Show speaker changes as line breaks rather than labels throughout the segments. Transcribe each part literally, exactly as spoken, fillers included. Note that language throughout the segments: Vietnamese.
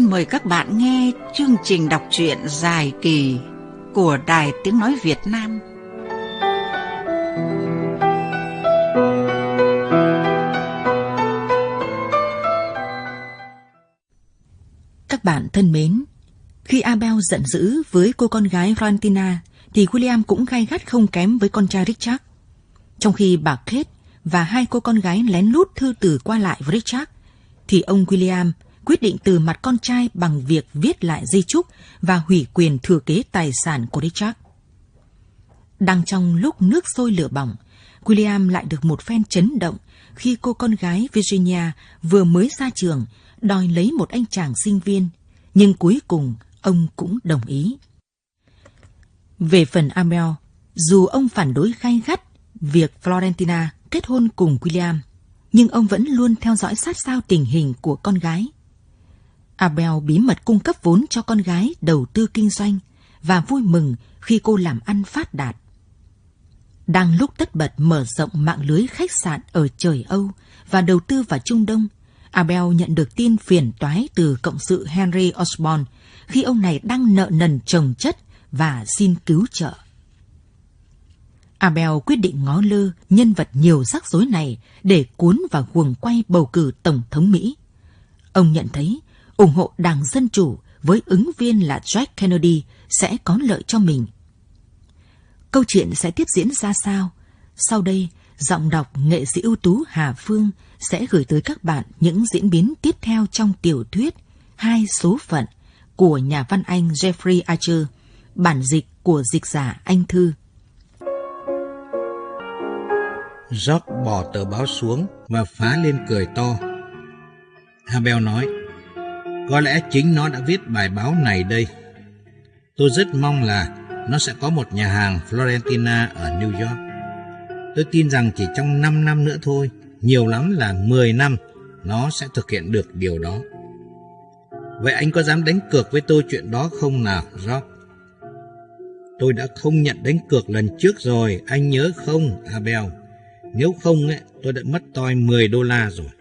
mời các bạn nghe chương trình đọc truyện dài kỳ của Đài Tiếng Nói Việt Nam.
Các bạn thân mến, khi Abel giận dữ với cô con gái Florentina, thì William cũng gay gắt không kém với con trai Richard. Trong khi bà Kate và hai cô con gái lén lút thư từ qua lại với Richard, thì ông William quyết định từ mặt con trai bằng việc viết lại di chúc và hủy quyền thừa kế tài sản của Richard. Đang trong lúc nước sôi lửa bỏng, William lại được một phen chấn động khi cô con gái Virginia vừa mới ra trường đòi lấy một anh chàng sinh viên, nhưng cuối cùng ông cũng đồng ý. Về phần Abel, dù ông phản đối gay gắt việc Florentina kết hôn cùng William, nhưng ông vẫn luôn theo dõi sát sao tình hình của con gái. Abel bí mật cung cấp vốn cho con gái đầu tư kinh doanh và vui mừng khi cô làm ăn phát đạt. Đang lúc tất bật mở rộng mạng lưới khách sạn ở trời Âu và đầu tư vào Trung Đông, Abel nhận được tin phiền toái từ cộng sự Henry Osborne khi ông này đang nợ nần chồng chất và xin cứu trợ. Abel quyết định ngó lơ nhân vật nhiều rắc rối này để cuốn vào guồng quay bầu cử Tổng thống Mỹ. Ông nhận thấy ủng hộ Đảng Dân Chủ với ứng viên là Jack Kennedy sẽ có lợi cho mình. Câu chuyện sẽ tiếp diễn ra sao? Sau đây, giọng đọc nghệ sĩ ưu tú Hà Phương sẽ gửi tới các bạn những diễn biến tiếp theo trong tiểu thuyết Hai số phận của nhà văn Anh Jeffrey Archer, bản dịch của dịch giả Anh Thư.
George bỏ tờ báo xuống và phá lên cười to. Abel nói, có lẽ chính nó đã viết bài báo này đây. Tôi rất mong là nó sẽ có một nhà hàng Florentina ở New York. Tôi tin rằng chỉ trong năm năm nữa thôi, nhiều lắm là mười năm, nó sẽ thực hiện được điều đó. Vậy anh có dám đánh cược với tôi chuyện đó không nào, George? Tôi đã không nhận đánh cược lần trước rồi, anh nhớ không, Abel? Nếu không, ấy, tôi đã mất toi mười đô la rồi.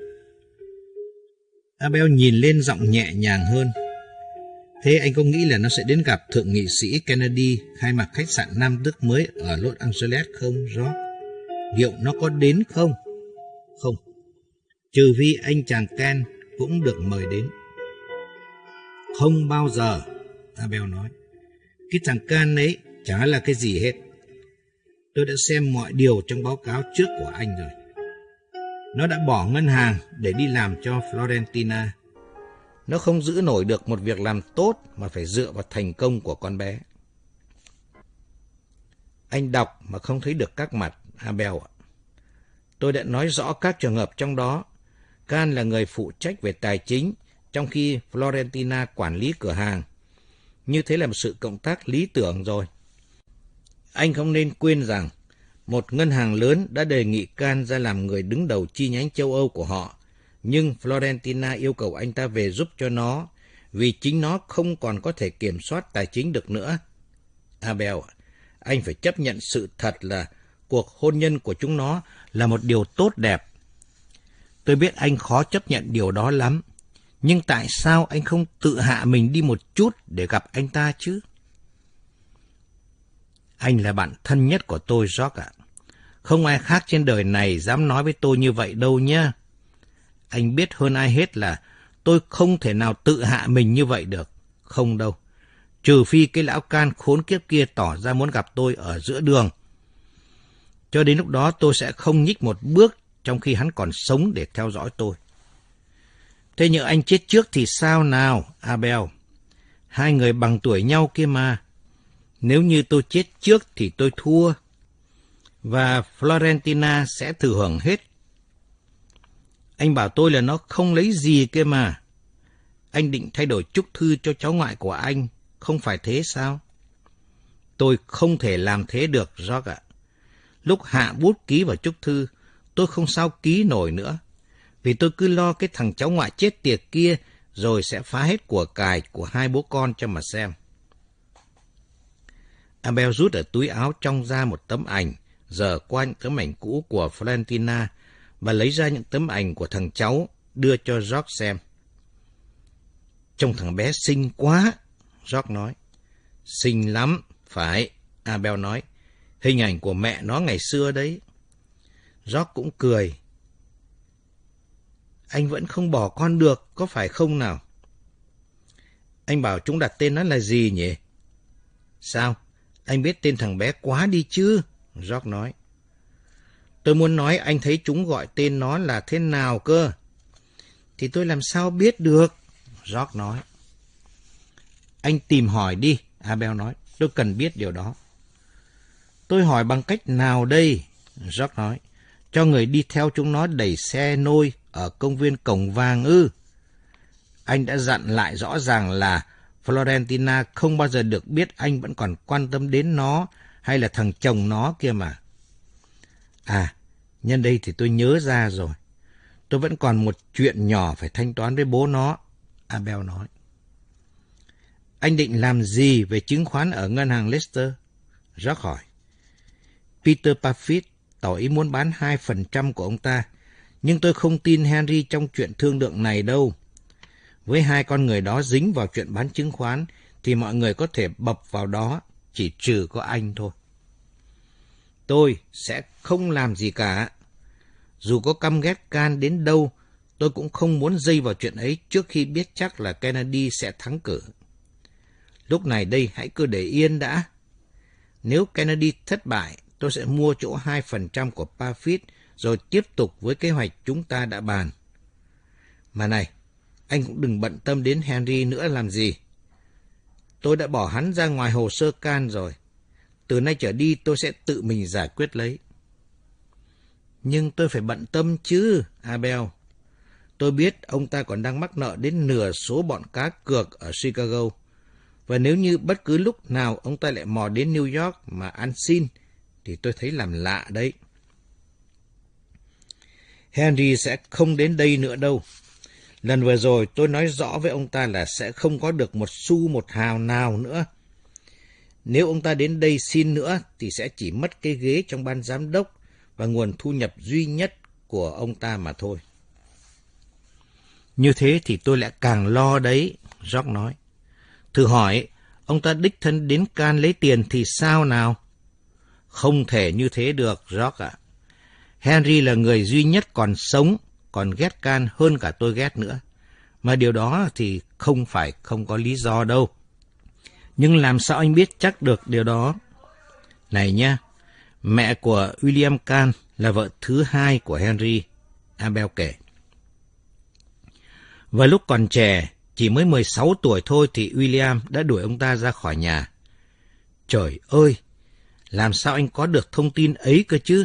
Abel nhìn lên giọng nhẹ nhàng hơn. Thế anh có nghĩ là nó sẽ đến gặp thượng nghị sĩ Kennedy khai mạc khách sạn Nam Đức mới ở Los Angeles không, George? Liệu nó có đến không? Không. Trừ vì anh chàng Ken cũng được mời đến. Không bao giờ, Abel nói. Cái thằng Ken ấy chả là cái gì hết. Tôi đã xem mọi điều trong báo cáo trước của anh rồi. Nó đã bỏ ngân hàng để đi làm cho Florentina. Nó không giữ nổi được một việc làm tốt mà phải dựa vào thành công của con bé. Anh đọc mà không thấy được các mặt, Abel ạ. Tôi đã nói rõ các trường hợp trong đó. Can là người phụ trách về tài chính, trong khi Florentina quản lý cửa hàng. Như thế là một sự cộng tác lý tưởng rồi. Anh không nên quên rằng một ngân hàng lớn đã đề nghị Can ra làm người đứng đầu chi nhánh châu Âu của họ, nhưng Florentina yêu cầu anh ta về giúp cho nó, vì chính nó không còn có thể kiểm soát tài chính được nữa. Abel, anh phải chấp nhận sự thật là cuộc hôn nhân của chúng nó là một điều tốt đẹp. Tôi biết anh khó chấp nhận điều đó lắm, nhưng tại sao anh không tự hạ mình đi một chút để gặp anh ta chứ? Anh là bạn thân nhất của tôi, George ạ. Không ai khác trên đời này dám nói với tôi như vậy đâu nhé. Anh biết hơn ai hết là tôi không thể nào tự hạ mình như vậy được. Không đâu. Trừ phi cái lão Can khốn kiếp kia tỏ ra muốn gặp tôi ở giữa đường. Cho đến lúc đó tôi sẽ không nhích một bước trong khi hắn còn sống để theo dõi tôi. Thế nhỡ anh chết trước thì sao nào, Abel? Hai người bằng tuổi nhau kia mà. Nếu như tôi chết trước thì tôi thua. Và Florentina sẽ thừa hưởng hết. Anh bảo tôi là nó không lấy gì kia mà. Anh định thay đổi chúc thư cho cháu ngoại của anh, không phải thế sao? Tôi không thể làm thế được, George ạ. Lúc hạ bút ký vào chúc thư, tôi không sao ký nổi nữa. Vì tôi cứ lo cái thằng cháu ngoại chết tiệt kia rồi sẽ phá hết của cải của hai bố con cho mà xem. Abel rút ở túi áo trong ra một tấm ảnh, dở qua những tấm ảnh cũ của Florentina và lấy ra những tấm ảnh của thằng cháu đưa cho George xem. Trông thằng bé xinh quá, George nói. Xinh lắm, phải, Abel nói. Hình ảnh của mẹ nó ngày xưa đấy. George cũng cười. Anh vẫn không bỏ con được, có phải không nào? Anh bảo chúng đặt tên nó là gì nhỉ? Sao? Anh biết tên thằng bé quá đi chứ? George nói. Tôi muốn nói anh thấy chúng gọi tên nó là thế nào cơ? Thì tôi làm sao biết được? George nói. Anh tìm hỏi đi, Abel nói. Tôi cần biết điều đó. Tôi hỏi bằng cách nào đây? George nói. Cho người đi theo chúng nó đẩy xe nôi ở công viên Cổng Vàng ư? Anh đã dặn lại rõ ràng là Florentina không bao giờ được biết anh vẫn còn quan tâm đến nó hay là thằng chồng nó kia mà. À, nhân đây thì tôi nhớ ra rồi. Tôi vẫn còn một chuyện nhỏ phải thanh toán với bố nó, Abel nói. Anh định làm gì về chứng khoán ở ngân hàng Leicester? George hỏi. Peter Parfitt tỏ ý muốn bán hai phần trăm của ông ta, nhưng tôi không tin Henry trong chuyện thương lượng này đâu. Với hai con người đó dính vào chuyện bán chứng khoán, thì mọi người có thể bập vào đó, chỉ trừ có anh thôi. Tôi sẽ không làm gì cả. Dù có căm ghét Can đến đâu, tôi cũng không muốn dây vào chuyện ấy trước khi biết chắc là Kennedy sẽ thắng cử. Lúc này đây hãy cứ để yên đã. Nếu Kennedy thất bại, tôi sẽ mua chỗ hai phần trăm của Parfitt rồi tiếp tục với kế hoạch chúng ta đã bàn. Mà này, anh cũng đừng bận tâm đến Henry nữa làm gì. Tôi đã bỏ hắn ra ngoài hồ sơ Can rồi. Từ nay trở đi tôi sẽ tự mình giải quyết lấy. Nhưng tôi phải bận tâm chứ, Abel. Tôi biết ông ta còn đang mắc nợ đến nửa số bọn cá cược ở Chicago. Và nếu như bất cứ lúc nào ông ta lại mò đến New York mà ăn xin, thì tôi thấy làm lạ đấy. Henry sẽ không đến đây nữa đâu. Lần vừa rồi tôi nói rõ với ông ta là sẽ không có được một xu một hào nào nữa. Nếu ông ta đến đây xin nữa thì sẽ chỉ mất cái ghế trong ban giám đốc và nguồn thu nhập duy nhất của ông ta mà thôi. Như thế thì tôi lại càng lo đấy, George nói. Thử hỏi, ông ta đích thân đến Can lấy tiền thì sao nào? Không thể như thế được, George ạ. Henry là người duy nhất còn sống, còn ghét Can hơn cả tôi ghét nữa. Mà điều đó thì không phải không có lý do đâu. Nhưng làm sao anh biết chắc được điều đó? Này nha, mẹ của William Can là vợ thứ hai của Henry, Abel kể. Và lúc còn trẻ, chỉ mới mười sáu tuổi thôi thì William đã đuổi ông ta ra khỏi nhà. Trời ơi, làm sao anh có được thông tin ấy cơ chứ?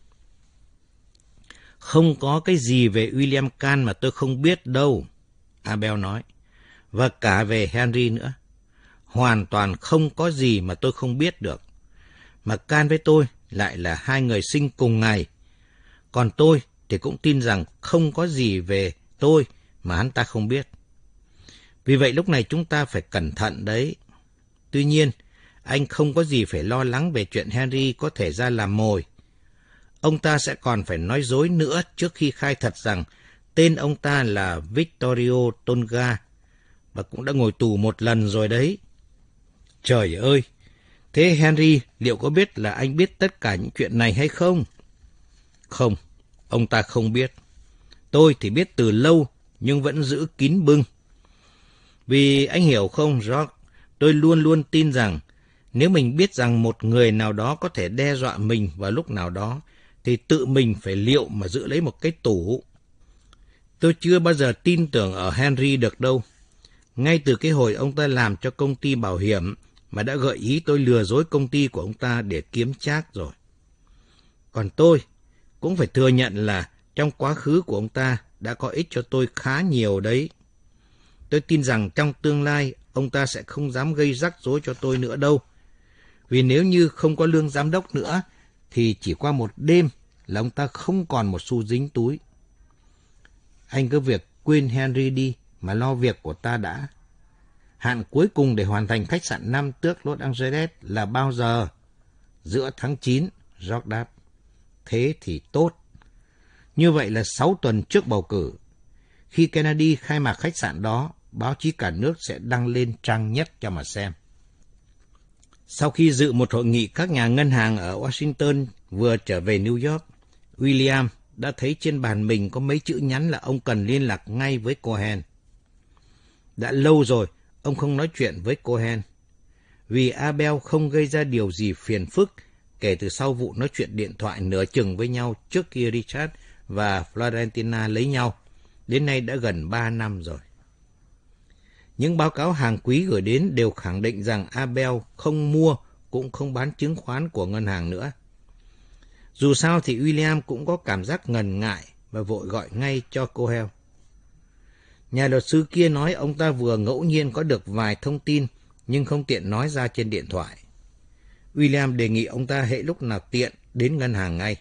Không có cái gì về William Can mà tôi không biết đâu, Abel nói. Và cả về Henry nữa. Hoàn toàn không có gì mà tôi không biết được. Mà Can với tôi lại là hai người sinh cùng ngày. Còn tôi thì cũng tin rằng không có gì về tôi mà hắn ta không biết. Vì vậy lúc này chúng ta phải cẩn thận đấy. Tuy nhiên, anh không có gì phải lo lắng về chuyện Henry có thể ra làm mồi. Ông ta sẽ còn phải nói dối nữa trước khi khai thật rằng tên ông ta là Vittorio Tonga và cũng đã ngồi tù một lần rồi đấy. Trời ơi! Thế Henry liệu có biết là anh biết tất cả những chuyện này hay không? Không, ông ta không biết. Tôi thì biết từ lâu nhưng vẫn giữ kín bưng. Vì anh hiểu không, George, tôi luôn luôn tin rằng nếu mình biết rằng một người nào đó có thể đe dọa mình vào lúc nào đó, thì tự mình phải liệu mà giữ lấy một cái tủ. Tôi chưa bao giờ tin tưởng ở Henry được đâu. Ngay từ cái hồi ông ta làm cho công ty bảo hiểm mà đã gợi ý tôi lừa dối công ty của ông ta để kiếm trác rồi. Còn tôi cũng phải thừa nhận là trong quá khứ của ông ta đã có ích cho tôi khá nhiều đấy. Tôi tin rằng trong tương lai ông ta sẽ không dám gây rắc rối cho tôi nữa đâu. Vì nếu như không có lương giám đốc nữa thì chỉ qua một đêm là ông ta không còn một xu dính túi. Anh cứ việc quên Henry đi mà lo việc của ta đã. Hạn cuối cùng để hoàn thành khách sạn năm tước Los Angeles là bao giờ? Giữa tháng chín, George đáp. Thế thì tốt. Như vậy là sáu tuần trước bầu cử. Khi Kennedy khai mạc khách sạn đó, báo chí cả nước sẽ đăng lên trang nhất cho mà xem. Sau khi dự một hội nghị các nhà ngân hàng ở Washington vừa trở về New York, William đã thấy trên bàn mình có mấy chữ nhắn là ông cần liên lạc ngay với Cohen. Đã lâu rồi ông không nói chuyện với Cohen, vì Abel không gây ra điều gì phiền phức kể từ sau vụ nói chuyện điện thoại nửa chừng với nhau trước khi Richard và Florentina lấy nhau. Đến nay đã gần ba năm rồi. Những báo cáo hàng quý gửi đến đều khẳng định rằng Abel không mua cũng không bán chứng khoán của ngân hàng nữa. Dù sao thì William cũng có cảm giác ngần ngại và vội gọi ngay cho Cohen. Nhà luật sư kia nói ông ta vừa ngẫu nhiên có được vài thông tin nhưng không tiện nói ra trên điện thoại. William đề nghị ông ta hễ lúc nào tiện đến ngân hàng ngay.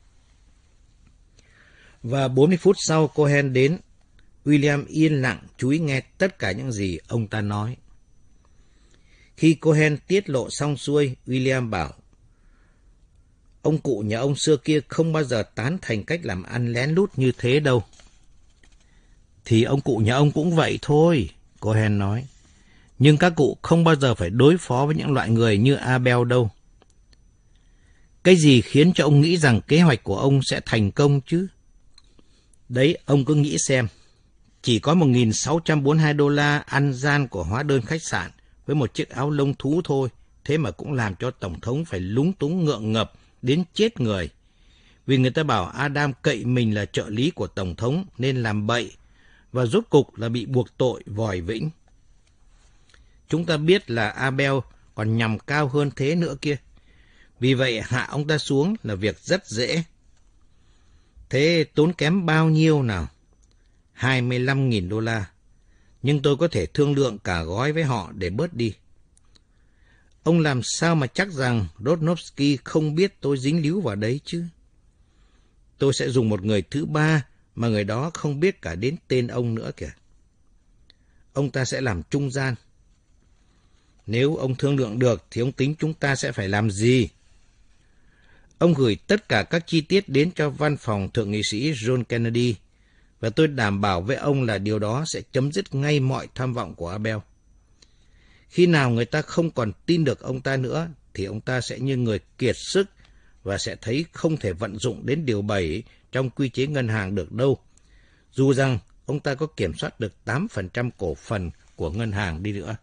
Và bốn mươi phút sau Cohen đến, William yên lặng chú ý nghe tất cả những gì ông ta nói. Khi Cohen tiết lộ xong xuôi, William bảo, ông cụ nhà ông xưa kia không bao giờ tán thành cách làm ăn lén lút như thế đâu. Thì ông cụ nhà ông cũng vậy thôi, Cohen nói. Nhưng các cụ không bao giờ phải đối phó với những loại người như Abel đâu. Cái gì khiến cho ông nghĩ rằng kế hoạch của ông sẽ thành công chứ? Đấy, ông cứ nghĩ xem. Chỉ có một nghìn sáu trăm bốn mươi hai đô la ăn gian của hóa đơn khách sạn với một chiếc áo lông thú thôi, thế mà cũng làm cho Tổng thống phải lúng túng ngượng ngập đến chết người. Vì người ta bảo Adam cậy mình là trợ lý của Tổng thống nên làm bậy, và rốt cục là bị buộc tội vòi vĩnh. Chúng ta biết là Abel còn nhằm cao hơn thế nữa kia. Vì vậy hạ ông ta xuống là việc rất dễ. Thế tốn kém bao nhiêu nào? hai mươi lăm nghìn đô la. Nhưng tôi có thể thương lượng cả gói với họ để bớt đi. Ông làm sao mà chắc rằng Rodnowski không biết tôi dính líu vào đấy chứ? Tôi sẽ dùng một người thứ ba mà người đó không biết cả đến tên ông nữa kìa. Ông ta sẽ làm trung gian. Nếu ông thương lượng được thì ông tính chúng ta sẽ phải làm gì? Ông gửi tất cả các chi tiết đến cho văn phòng Thượng nghị sĩ John Kennedy, và tôi đảm bảo với ông là điều đó sẽ chấm dứt ngay mọi tham vọng của Abel. Khi nào người ta không còn tin được ông ta nữa, thì ông ta sẽ như người kiệt sức và sẽ thấy không thể vận dụng đến điều bảy trong quy chế ngân hàng được đâu, dù rằng ông ta có kiểm soát được tám phần trăm cổ phần của ngân hàng đi nữa.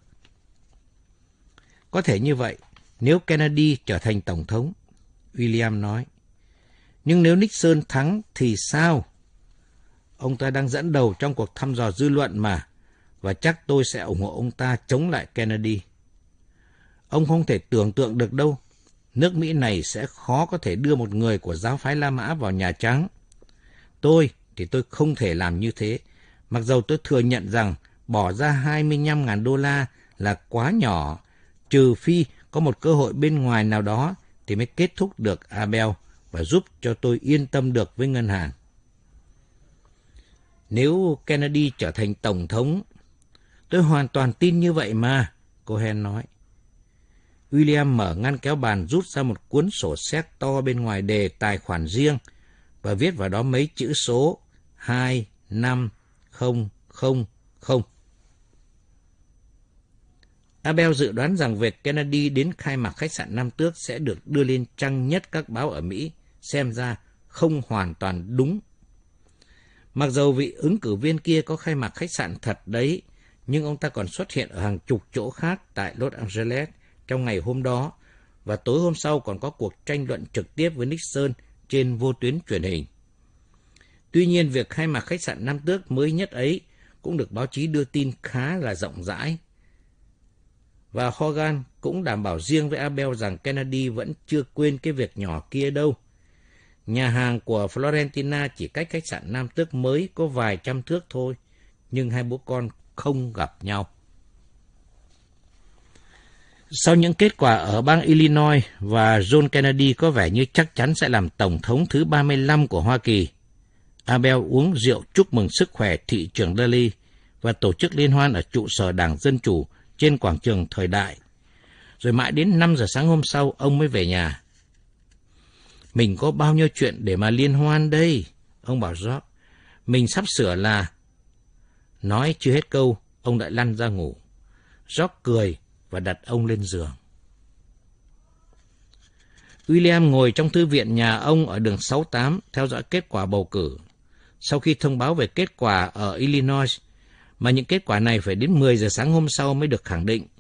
Có thể như vậy, nếu Kennedy trở thành Tổng thống, William nói. Nhưng nếu Nixon thắng thì sao? Ông ta đang dẫn đầu trong cuộc thăm dò dư luận mà, và chắc tôi sẽ ủng hộ ông ta chống lại Kennedy. Ông không thể tưởng tượng được đâu, nước Mỹ này sẽ khó có thể đưa một người của giáo phái La Mã vào Nhà Trắng. Tôi thì tôi không thể làm như thế, mặc dầu tôi thừa nhận rằng bỏ ra hai mươi lăm nghìn đô la là quá nhỏ, trừ phi có một cơ hội bên ngoài nào đó thì mới kết thúc được Abel và giúp cho tôi yên tâm được với ngân hàng. Nếu Kennedy trở thành Tổng thống, tôi hoàn toàn tin như vậy mà, Cohen nói. William mở ngăn kéo bàn rút ra một cuốn sổ séc to bên ngoài đề tài khoản riêng và viết vào đó mấy chữ số hai năm không không không. Abel dự đoán rằng việc Kennedy đến khai mạc khách sạn Nam Tước sẽ được đưa lên trang nhất các báo ở Mỹ, xem ra không hoàn toàn đúng. Mặc dầu vị ứng cử viên kia có khai mạc khách sạn thật đấy, nhưng ông ta còn xuất hiện ở hàng chục chỗ khác tại Los Angeles trong ngày hôm đó, và tối hôm sau còn có cuộc tranh luận trực tiếp với Nixon trên vô tuyến truyền hình. Tuy nhiên, việc khai mạc khách sạn Nam Tước mới nhất ấy cũng được báo chí đưa tin khá là rộng rãi. Và Hogan cũng đảm bảo riêng với Abel rằng Kennedy vẫn chưa quên cái việc nhỏ kia đâu. Nhà hàng của Florentina chỉ cách khách sạn Nam Tước mới có vài trăm thước thôi, nhưng hai bố con không gặp nhau. Sau những kết quả ở bang Illinois và John Kennedy có vẻ như chắc chắn sẽ làm Tổng thống thứ ba mươi lăm của Hoa Kỳ, Abel uống rượu chúc mừng sức khỏe thị trưởng Daly và tổ chức liên hoan ở trụ sở Đảng Dân Chủ trên quảng trường Thời Đại. Rồi mãi đến năm giờ sáng hôm sau, ông mới về nhà. Mình có bao nhiêu chuyện để mà liên hoan đây, ông bảo George. Mình sắp sửa là... Nói chưa hết câu, ông lại lăn ra ngủ. George cười và đặt ông lên giường. William ngồi trong thư viện nhà ông ở đường sáu tám theo dõi kết quả bầu cử. Sau khi thông báo về kết quả ở Illinois, mà những kết quả này phải đến mười giờ sáng hôm sau mới được khẳng định,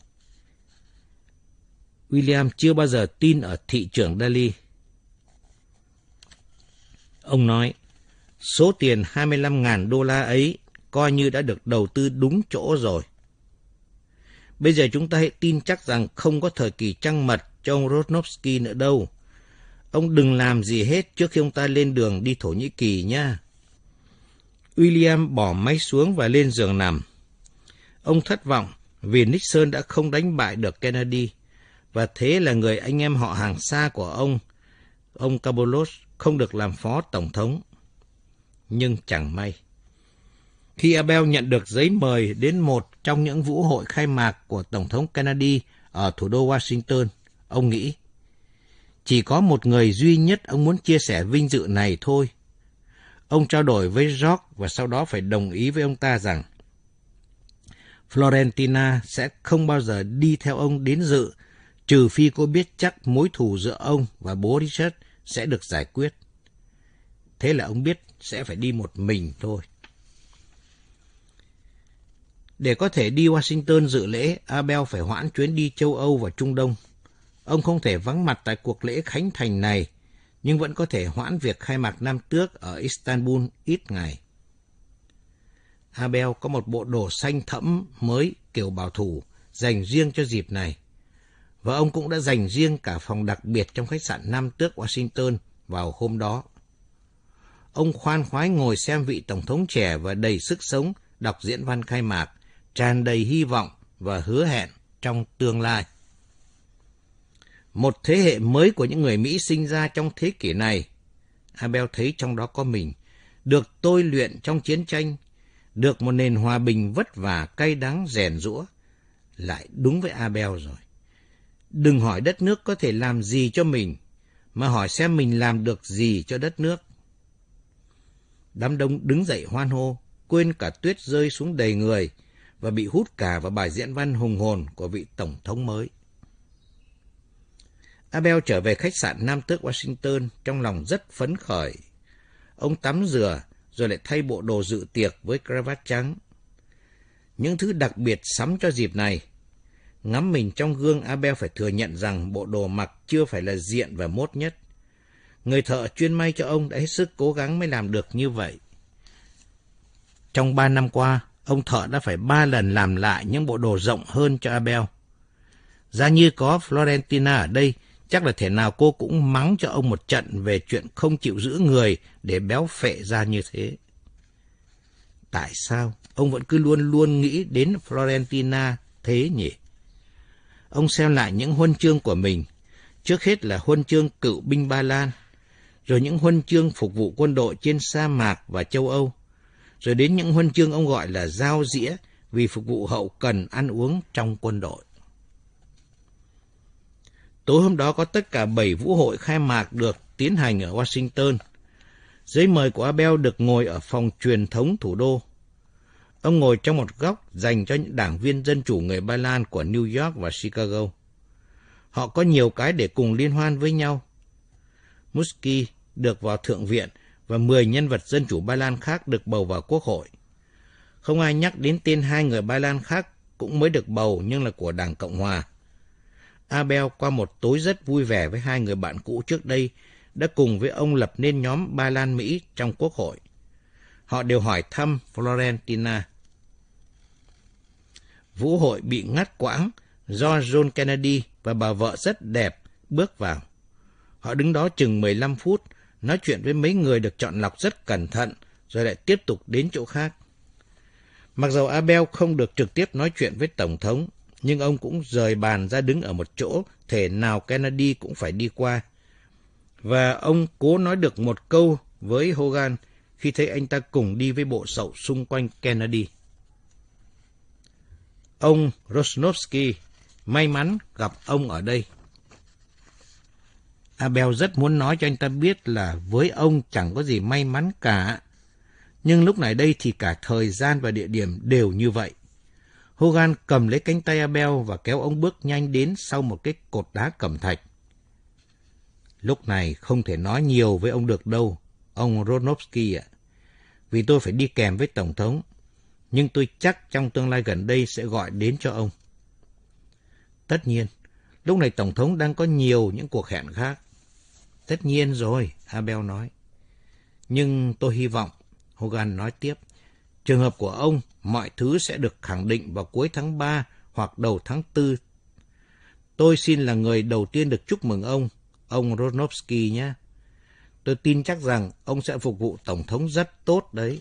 William chưa bao giờ tin ở thị trưởng Daly. Ông nói, số tiền hai mươi lăm nghìn đô la ấy coi như đã được đầu tư đúng chỗ rồi. Bây giờ chúng ta hãy tin chắc rằng không có thời kỳ trăng mật cho ông Rosnovsky nữa đâu. Ông đừng làm gì hết trước khi ông ta lên đường đi Thổ Nhĩ Kỳ nha. William bỏ máy xuống và lên giường nằm. Ông thất vọng vì Nixon đã không đánh bại được Kennedy, và thế là người anh em họ hàng xa của ông, ông Cabolos, không được làm phó tổng thống. Nhưng chẳng may, khi Abel nhận được giấy mời đến một trong những vũ hội khai mạc của Tổng thống Kennedy ở thủ đô Washington, ông nghĩ, chỉ có một người duy nhất ông muốn chia sẻ vinh dự này thôi. Ông trao đổi với George và sau đó phải đồng ý với ông ta rằng Florentina sẽ không bao giờ đi theo ông đến dự, trừ phi cô biết chắc mối thù giữa ông và bố Richard sẽ được giải quyết. Thế là ông biết sẽ phải đi một mình thôi. Để có thể đi Washington dự lễ, Abel phải hoãn chuyến đi châu Âu và Trung Đông. Ông không thể vắng mặt tại cuộc lễ khánh thành này, nhưng vẫn có thể hoãn việc khai mạc năm tước ở Istanbul ít ngày. Abel có một bộ đồ xanh thẫm mới kiểu bảo thủ dành riêng cho dịp này, và ông cũng đã dành riêng cả phòng đặc biệt trong khách sạn Nam Tước Washington vào hôm đó. Ông khoan khoái ngồi xem vị Tổng thống trẻ và đầy sức sống đọc diễn văn khai mạc, tràn đầy hy vọng và hứa hẹn trong tương lai. Một thế hệ mới của những người Mỹ sinh ra trong thế kỷ này, Abel thấy trong đó có mình, được tôi luyện trong chiến tranh, được một nền hòa bình vất vả cay đắng rèn giũa. Lại đúng với Abel rồi. Đừng hỏi đất nước có thể làm gì cho mình, mà hỏi xem mình làm được gì cho đất nước. Đám đông đứng dậy hoan hô, quên cả tuyết rơi xuống đầy người, và bị hút cả vào bài diễn văn hùng hồn của vị Tổng thống mới. Abel trở về khách sạn Nam Tước Washington trong lòng rất phấn khởi. Ông tắm rửa rồi lại thay bộ đồ dự tiệc với cravat trắng. Những thứ đặc biệt sắm cho dịp này. Ngắm mình trong gương, Abel phải thừa nhận rằng bộ đồ mặc chưa phải là diện và mốt nhất. Người thợ chuyên may cho ông đã hết sức cố gắng mới làm được như vậy. Trong ba năm qua, ông thợ đã phải ba lần làm lại những bộ đồ rộng hơn cho Abel. Giá như có Florentina ở đây, chắc là thể nào cô cũng mắng cho ông một trận về chuyện không chịu giữ người để béo phệ ra như thế. Tại sao ông vẫn cứ luôn luôn nghĩ đến Florentina thế nhỉ? Ông xem lại những huân chương của mình, trước hết là huân chương cựu binh Ba Lan, rồi những huân chương phục vụ quân đội trên sa mạc và châu Âu, rồi đến những huân chương ông gọi là dao dĩa vì phục vụ hậu cần ăn uống trong quân đội. Tối hôm đó có tất cả bảy vũ hội khai mạc được tiến hành ở Washington. Giấy mời của Abel được ngồi ở phòng truyền thống thủ đô. Ông ngồi trong một góc dành cho những đảng viên dân chủ người Ba Lan của New York và Chicago. Họ có nhiều cái để cùng liên hoan với nhau. Muskie được vào Thượng viện và mười nhân vật dân chủ Ba Lan khác được bầu vào Quốc hội. Không ai nhắc đến tên hai người Ba Lan khác cũng mới được bầu nhưng là của Đảng Cộng Hòa. Abel qua một tối rất vui vẻ với hai người bạn cũ trước đây đã cùng với ông lập nên nhóm Ba Lan Mỹ trong Quốc hội. Họ đều hỏi thăm Florentina. Vũ hội bị ngắt quãng do John Kennedy và bà vợ rất đẹp bước vào. Họ đứng đó chừng mười lăm phút, nói chuyện với mấy người được chọn lọc rất cẩn thận, rồi lại tiếp tục đến chỗ khác. Mặc dầu Abel không được trực tiếp nói chuyện với Tổng thống, nhưng ông cũng rời bàn ra đứng ở một chỗ, thể nào Kennedy cũng phải đi qua. Và ông cố nói được một câu với Hogan khi thấy anh ta cùng đi với bộ sậu xung quanh Kennedy. Ông Rosnovsky, may mắn gặp ông ở đây. Abel rất muốn nói cho anh ta biết là với ông chẳng có gì may mắn cả. Nhưng lúc này đây thì cả thời gian và địa điểm đều như vậy. Hogan cầm lấy cánh tay Abel và kéo ông bước nhanh đến sau một cái cột đá cẩm thạch. Lúc này không thể nói nhiều với ông được đâu, ông Ronovsky ạ, vì tôi phải đi kèm với Tổng thống, nhưng tôi chắc trong tương lai gần đây sẽ gọi đến cho ông. Tất nhiên, lúc này Tổng thống đang có nhiều những cuộc hẹn khác. Tất nhiên rồi, Abel nói. Nhưng tôi hy vọng, Hogan nói tiếp, trường hợp của ông, mọi thứ sẽ được khẳng định vào cuối tháng ba hoặc đầu tháng tư. Tôi xin là người đầu tiên được chúc mừng ông, ông Ronovsky nhé. Tôi tin chắc rằng ông sẽ phục vụ Tổng thống rất tốt đấy.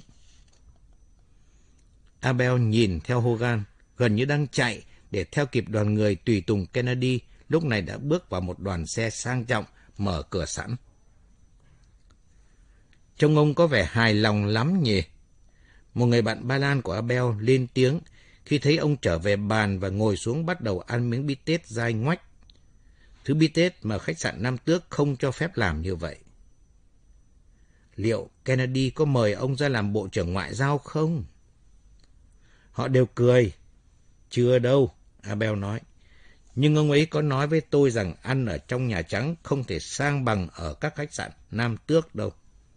Abel nhìn theo Hogan, gần như đang chạy để theo kịp đoàn người tùy tùng Kennedy, lúc này đã bước vào một đoàn xe sang trọng, mở cửa sẵn. Trông ông có vẻ hài lòng lắm nhỉ? Một người bạn Ba Lan của Abel lên tiếng khi thấy ông trở về bàn và ngồi xuống bắt đầu ăn miếng bít tết dai ngoách. Thứ bít tết mà khách sạn Nam Tước không cho phép làm như vậy. Liệu Kennedy có mời ông ra làm Bộ trưởng Ngoại giao không? Họ đều cười. Chưa đâu, Abel nói. Nhưng ông ấy có nói với tôi rằng ăn ở trong Nhà Trắng không thể sang bằng ở các khách sạn Nam Tước đâu.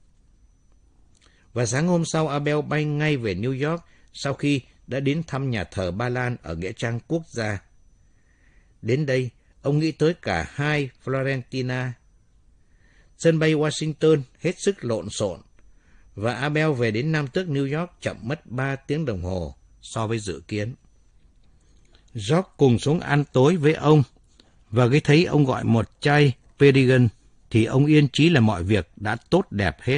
Và sáng hôm sau, Abel bay ngay về New York sau khi đã đến thăm nhà thờ Ba Lan ở Nghĩa trang Quốc gia. Đến đây, ông nghĩ tới cả hai Florentina. Sân bay Washington hết sức lộn xộn, và Abel về đến Nam Tước New York chậm mất ba tiếng đồng hồ so với dự kiến. George cùng xuống ăn tối với ông, và khi thấy ông gọi một chai Perrigan, thì ông yên chí là mọi việc đã tốt đẹp hết.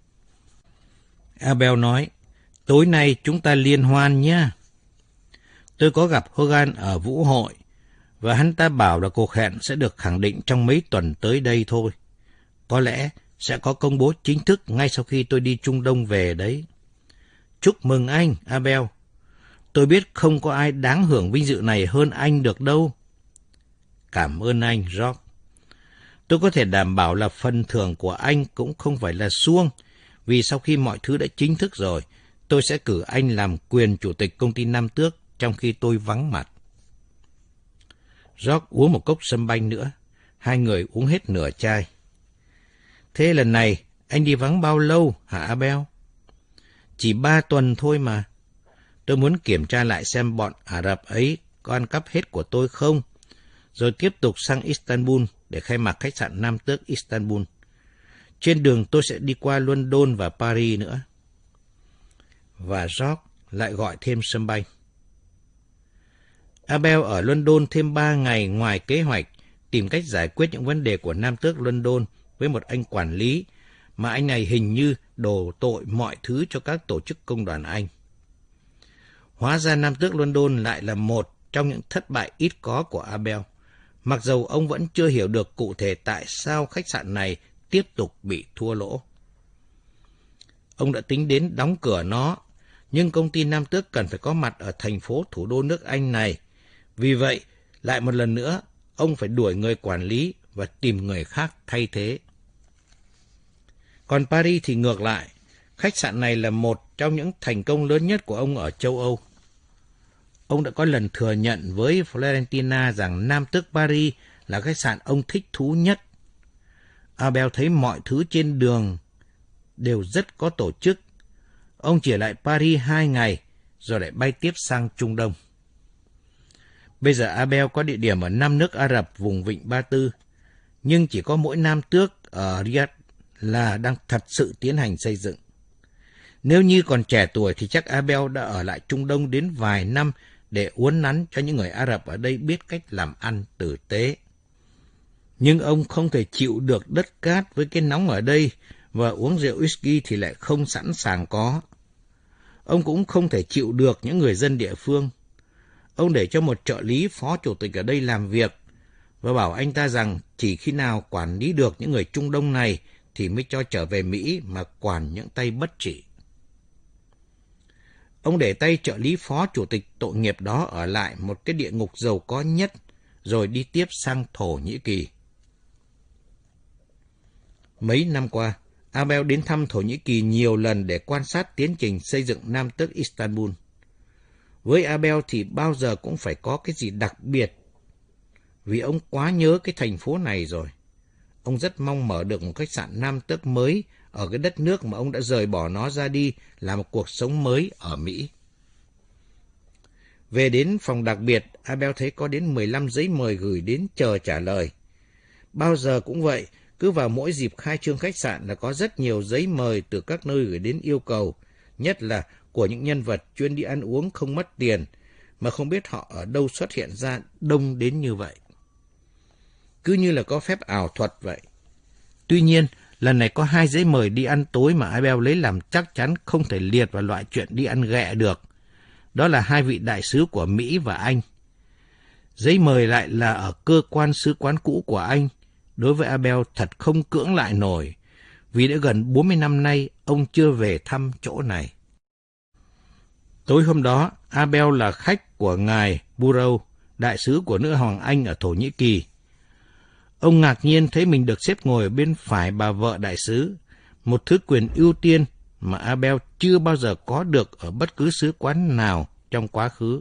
Abel nói, tối nay chúng ta liên hoan nhé. Tôi có gặp Hogan ở vũ hội, và hắn ta bảo là cuộc hẹn sẽ được khẳng định trong mấy tuần tới đây thôi. Có lẽ sẽ có công bố chính thức ngay sau khi tôi đi Trung Đông về đấy. Chúc mừng anh, Abel. Tôi biết không có ai đáng hưởng vinh dự này hơn anh được đâu. Cảm ơn anh, George. Tôi có thể đảm bảo là phần thưởng của anh cũng không phải là suông, vì sau khi mọi thứ đã chính thức rồi, tôi sẽ cử anh làm quyền chủ tịch công ty Nam Tước trong khi tôi vắng mặt. George uống một cốc sâm banh nữa. Hai người uống hết nửa chai. Thế lần này, anh đi vắng bao lâu hả Abel? Chỉ ba tuần thôi mà. Tôi muốn kiểm tra lại xem bọn Ả Rập ấy có ăn cắp hết của tôi không, rồi tiếp tục sang Istanbul để khai mạc khách sạn Nam Tước Istanbul. Trên đường tôi sẽ đi qua London và Paris nữa. Và George lại gọi thêm sâm banh. Abel ở London thêm ba ngày ngoài kế hoạch, tìm cách giải quyết những vấn đề của Nam Tước London với một anh quản lý, mà anh này hình như đổ tội mọi thứ cho các tổ chức công đoàn Anh. Hóa ra Nam Tước London lại là một trong những thất bại ít có của Abel, mặc dầu ông vẫn chưa hiểu được cụ thể tại sao khách sạn này tiếp tục bị thua lỗ. Ông đã tính đến đóng cửa nó, nhưng công ty Nam Tước cần phải có mặt ở thành phố thủ đô nước Anh này. Vì vậy, lại một lần nữa, ông phải đuổi người quản lý và tìm người khác thay thế. Còn Paris thì ngược lại, khách sạn này là một trong những thành công lớn nhất của ông ở châu Âu. Ông đã có lần thừa nhận với Florentina rằng Nam Tước Paris là khách sạn ông thích thú nhất. Abel thấy mọi thứ trên đường đều rất có tổ chức. Ông chỉ ở lại Paris hai ngày, rồi lại bay tiếp sang Trung Đông. Bây giờ Abel có địa điểm ở năm nước Ả Rập vùng Vịnh Ba Tư, nhưng chỉ có mỗi Nam Tước ở Riyadh là đang thật sự tiến hành xây dựng. Nếu như còn trẻ tuổi thì chắc Abel đã ở lại Trung Đông đến vài năm để uốn nắn cho những người Ả Rập ở đây biết cách làm ăn tử tế. Nhưng ông không thể chịu được đất cát với cái nóng ở đây, và uống rượu whisky thì lại không sẵn sàng có. Ông cũng không thể chịu được những người dân địa phương. Ông để cho một trợ lý phó chủ tịch ở đây làm việc, và bảo anh ta rằng chỉ khi nào quản lý được những người Trung Đông này thì mới cho trở về Mỹ mà quản những tay bất trị. Ông để tay trợ lý phó chủ tịch tội nghiệp đó ở lại một cái địa ngục giàu có nhất, rồi đi tiếp sang Thổ Nhĩ Kỳ. Mấy năm qua, Abel đến thăm Thổ Nhĩ Kỳ nhiều lần để quan sát tiến trình xây dựng Nam Tước Istanbul. Với Abel thì bao giờ cũng phải có cái gì đặc biệt, vì ông quá nhớ cái thành phố này rồi. Ông rất mong mở được một khách sạn nam tước mới ở cái đất nước mà ông đã rời bỏ nó ra đi, là một cuộc sống mới ở Mỹ. Về đến phòng đặc biệt, Abel thấy có đến mười lăm giấy mời gửi đến chờ trả lời. Bao giờ cũng vậy, cứ vào mỗi dịp khai trương khách sạn là có rất nhiều giấy mời từ các nơi gửi đến yêu cầu, nhất là của những nhân vật chuyên đi ăn uống không mất tiền, mà không biết họ ở đâu xuất hiện ra đông đến như vậy. Cứ như là có phép ảo thuật vậy. Tuy nhiên, lần này có hai giấy mời đi ăn tối mà Abel lấy làm chắc chắn không thể liệt vào loại chuyện đi ăn ghẹ được. Đó là hai vị đại sứ của Mỹ và Anh. Giấy mời lại là ở cơ quan sứ quán cũ của Anh. Đối với Abel thật không cưỡng lại nổi, vì đã gần bốn mươi năm nay ông chưa về thăm chỗ này. Tối hôm đó, Abel là khách của ngài Burrow, đại sứ của nữ hoàng Anh ở Thổ Nhĩ Kỳ. Ông ngạc nhiên thấy mình được xếp ngồi ở bên phải bà vợ đại sứ, một thứ quyền ưu tiên mà Abel chưa bao giờ có được ở bất cứ sứ quán nào trong quá khứ.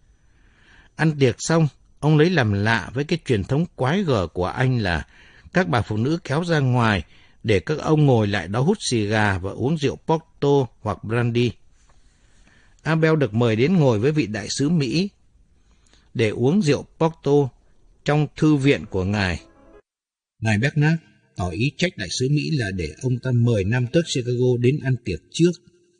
Ăn tiệc xong, ông lấy làm lạ với cái truyền thống quái gở của Anh là các bà phụ nữ kéo ra ngoài để các ông ngồi lại đó hút xì gà và uống rượu Porto hoặc Brandy. Abel được mời đến ngồi với vị đại sứ Mỹ để uống rượu Porto trong thư viện của ngài. Ngài Bernard tỏ ý trách đại sứ Mỹ là để ông ta mời nam tước Chicago đến ăn tiệc trước.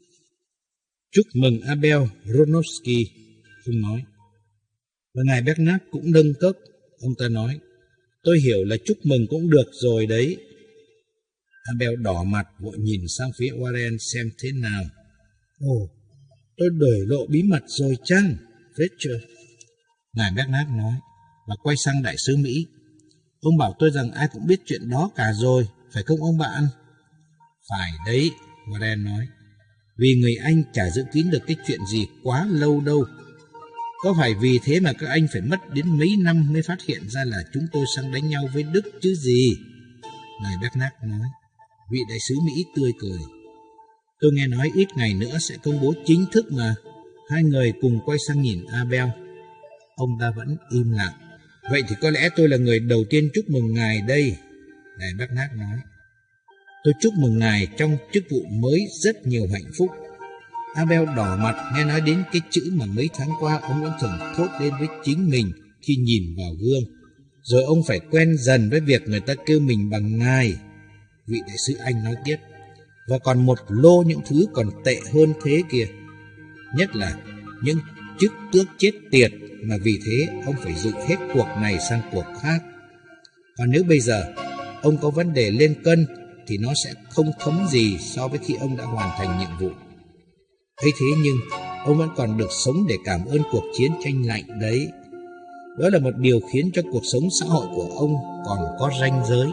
Chúc mừng Abel Romanowski, ông nói. Và ngài Bernard cũng nâng cốc, ông ta nói. Tôi hiểu là chúc mừng cũng được rồi đấy. Abel đỏ mặt vội nhìn sang phía Warren xem thế nào. Ồ, tôi đổi lộ bí mật rồi chăng, Fletcher? Ngài Bernard nói, và quay sang đại sứ Mỹ. Ông bảo tôi rằng ai cũng biết chuyện đó cả rồi, phải không ông bạn? Phải đấy, Warren nói. Vì người Anh chả giữ kín được cái chuyện gì quá lâu đâu. Có phải vì thế mà các anh phải mất đến mấy năm mới phát hiện ra là chúng tôi sang đánh nhau với Đức chứ gì? Ngài Bernard nói. Vị đại sứ Mỹ tươi cười. Tôi nghe nói ít ngày nữa sẽ công bố chính thức mà. Hai người cùng quay sang nhìn Abel. Ông ta vẫn im lặng. Vậy thì có lẽ tôi là người đầu tiên chúc mừng ngài đây. Ngài Bernard nói. Tôi chúc mừng ngài trong chức vụ mới rất nhiều hạnh phúc. Abel đỏ mặt nghe nói đến cái chữ mà mấy tháng qua ông vẫn thường thốt lên với chính mình khi nhìn vào gương. Rồi ông phải quen dần với việc người ta kêu mình bằng ngài. Vị đại sứ Anh nói tiếp. Và còn một lô những thứ còn tệ hơn thế kìa. Nhất là những chức tước chết tiệt mà vì thế ông phải dựng hết cuộc này sang cuộc khác. Còn nếu bây giờ ông có vấn đề lên cân thì nó sẽ không thấm gì so với khi ông đã hoàn thành nhiệm vụ. Ấy thế nhưng ông vẫn còn được sống để cảm ơn cuộc chiến tranh lạnh đấy. Đó là một điều khiến cho cuộc sống xã hội của ông còn có ranh giới.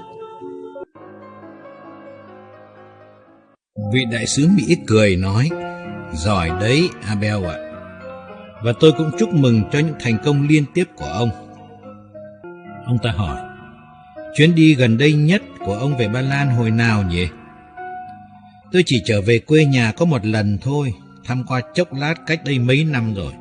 Vị đại sứ Mỹ cười nói, giỏi đấy Abel ạ. Và tôi cũng chúc mừng cho những thành công liên tiếp của ông. Ông ta hỏi, chuyến đi gần đây nhất của ông về Ba Lan hồi nào nhỉ? Tôi chỉ trở về quê nhà có một lần thôi, thăm qua chốc lát cách đây mấy năm rồi.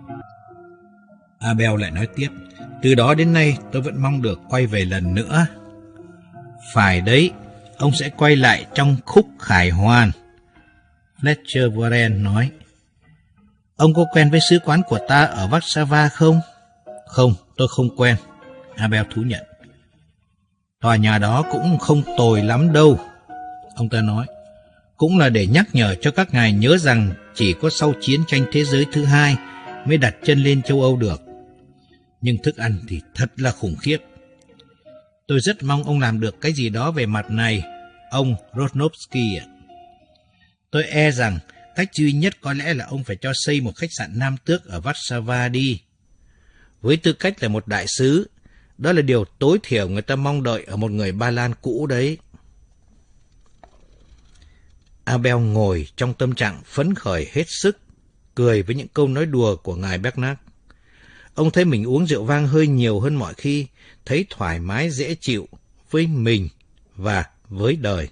Abel lại nói tiếp, từ đó đến nay tôi vẫn mong được quay về lần nữa. Phải đấy, ông sẽ quay lại trong khúc khải hoàn. Fletcher Warren nói. Ông có quen với sứ quán của ta ở Warsaw không? Không, tôi không quen. Abel thú nhận. Tòa nhà đó cũng không tồi lắm đâu. Ông ta nói. Cũng là để nhắc nhở cho các ngài nhớ rằng chỉ có sau chiến tranh thế giới thứ hai mới đặt chân lên châu Âu được. Nhưng thức ăn thì thật là khủng khiếp. Tôi rất mong ông làm được cái gì đó về mặt này, ông Romanowski ạ. Tôi e rằng cách duy nhất có lẽ là ông phải cho xây một khách sạn nam tước ở Warsaw đi. Với tư cách là một đại sứ, đó là điều tối thiểu người ta mong đợi ở một người Ba Lan cũ đấy. Abel ngồi trong tâm trạng phấn khởi hết sức, cười với những câu nói đùa của ngài Bernard. Ông thấy mình uống rượu vang hơi nhiều hơn mọi khi, thấy thoải mái dễ chịu với mình và với đời.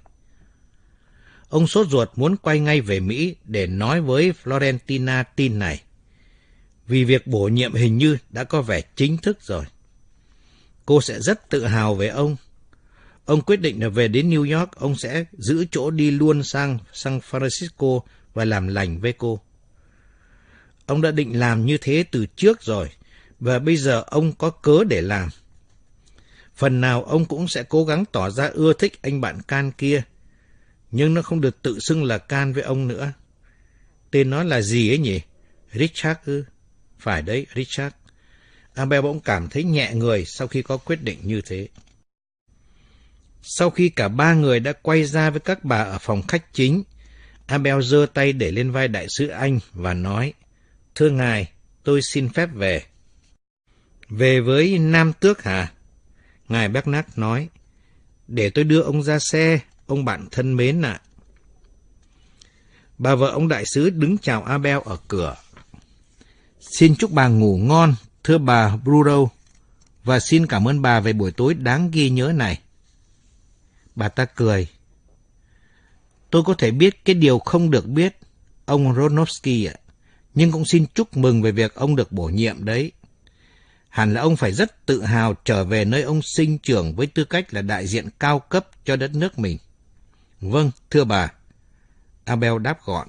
Ông sốt ruột muốn quay ngay về Mỹ để nói với Florentina tin này. vì việc bổ nhiệm hình như đã có vẻ chính thức rồi. Cô sẽ rất tự hào về ông. Ông quyết định là về đến New York, ông sẽ giữ chỗ đi luôn sang San Francisco và làm lành với cô. Ông đã định làm như thế từ trước rồi, và bây giờ ông có cớ để làm. Phần nào ông cũng sẽ cố gắng tỏ ra ưa thích anh bạn Can kia, nhưng nó không được tự xưng là Can với ông nữa. Tên nó là gì ấy nhỉ? Richard ư? Phải đấy, Richard. Abel bỗng cảm thấy nhẹ người sau khi có quyết định như thế. Sau khi cả ba người đã quay ra với các bà ở phòng khách chính, Abel giơ tay để lên vai đại sứ Anh và nói, thưa ngài, tôi xin phép về. Về với Nam Tước hả? Ngài Bernard nói, để tôi đưa ông ra xe, ông bạn thân mến ạ. Bà vợ ông đại sứ đứng chào Abel ở cửa. Xin chúc bà ngủ ngon, thưa bà Bruno, và xin cảm ơn bà về buổi tối đáng ghi nhớ này. Bà ta cười. Tôi có thể biết cái điều không được biết, ông Ronovsky ạ, nhưng cũng xin chúc mừng về việc ông được bổ nhiệm đấy. Hẳn là ông phải rất tự hào trở về nơi ông sinh trưởng với tư cách là đại diện cao cấp cho đất nước mình. Vâng, thưa bà. Abel đáp gọn.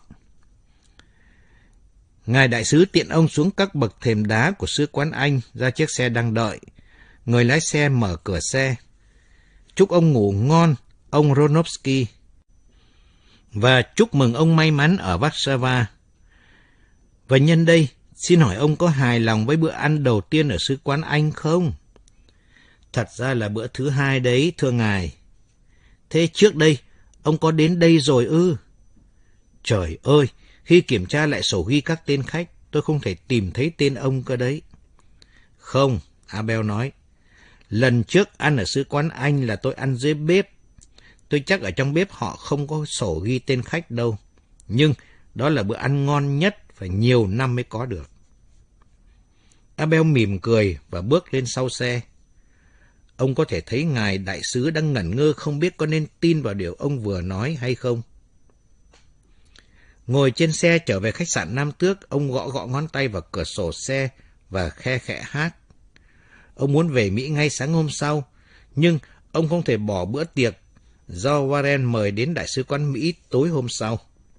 Ngài đại sứ tiện ông xuống các bậc thềm đá của sứ quán Anh ra chiếc xe đang đợi. Người lái xe mở cửa xe. Chúc ông ngủ ngon, ông Ronovsky. Và chúc mừng ông may mắn ở Warsaw. Và nhân đây, xin hỏi ông có hài lòng với bữa ăn đầu tiên ở sứ quán Anh không? Thật ra là bữa thứ hai đấy, thưa ngài. Thế trước đây, ông có đến đây rồi ư? Trời ơi, khi kiểm tra lại sổ ghi các tên khách, tôi không thể tìm thấy tên ông cơ đấy. Không, Abel nói. Lần trước ăn ở sứ quán Anh là tôi ăn dưới bếp. Tôi chắc ở trong bếp họ không có sổ ghi tên khách đâu. Nhưng đó là bữa ăn ngon nhất, phải nhiều năm mới có được. Abel mỉm cười và bước lên sau xe. Ông có thể thấy ngài đại sứ đang ngẩn ngơ không biết có nên tin vào điều ông vừa nói hay không. Ngồi trên xe trở về khách sạn Nam Tước, ông gõ gõ ngón tay vào cửa sổ xe và khe khẽ hát. Ông muốn về Mỹ ngay sáng hôm sau, nhưng ông không thể bỏ bữa tiệc do Warren mời đến đại sứ quán Mỹ tối hôm sau.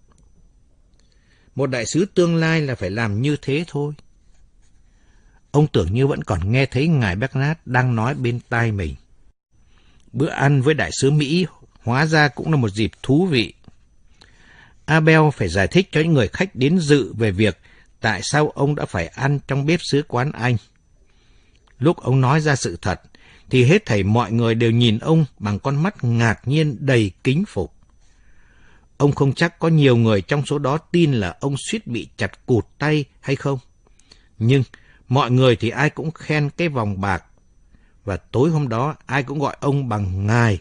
Một đại sứ tương lai là phải làm như thế thôi. Ông tưởng như vẫn còn nghe thấy ngài Bernard đang nói bên tai mình. Bữa ăn với đại sứ Mỹ hóa ra cũng là một dịp thú vị. Abel phải giải thích cho những người khách đến dự về việc tại sao ông đã phải ăn trong bếp sứ quán Anh. Lúc ông nói ra sự thật, thì hết thảy mọi người đều nhìn ông bằng con mắt ngạc nhiên đầy kính phục. Ông không chắc có nhiều người trong số đó tin là ông suýt bị chặt cụt tay hay không. Nhưng mọi người thì ai cũng khen cái vòng bạc, và tối hôm đó ai cũng gọi ông bằng ngài.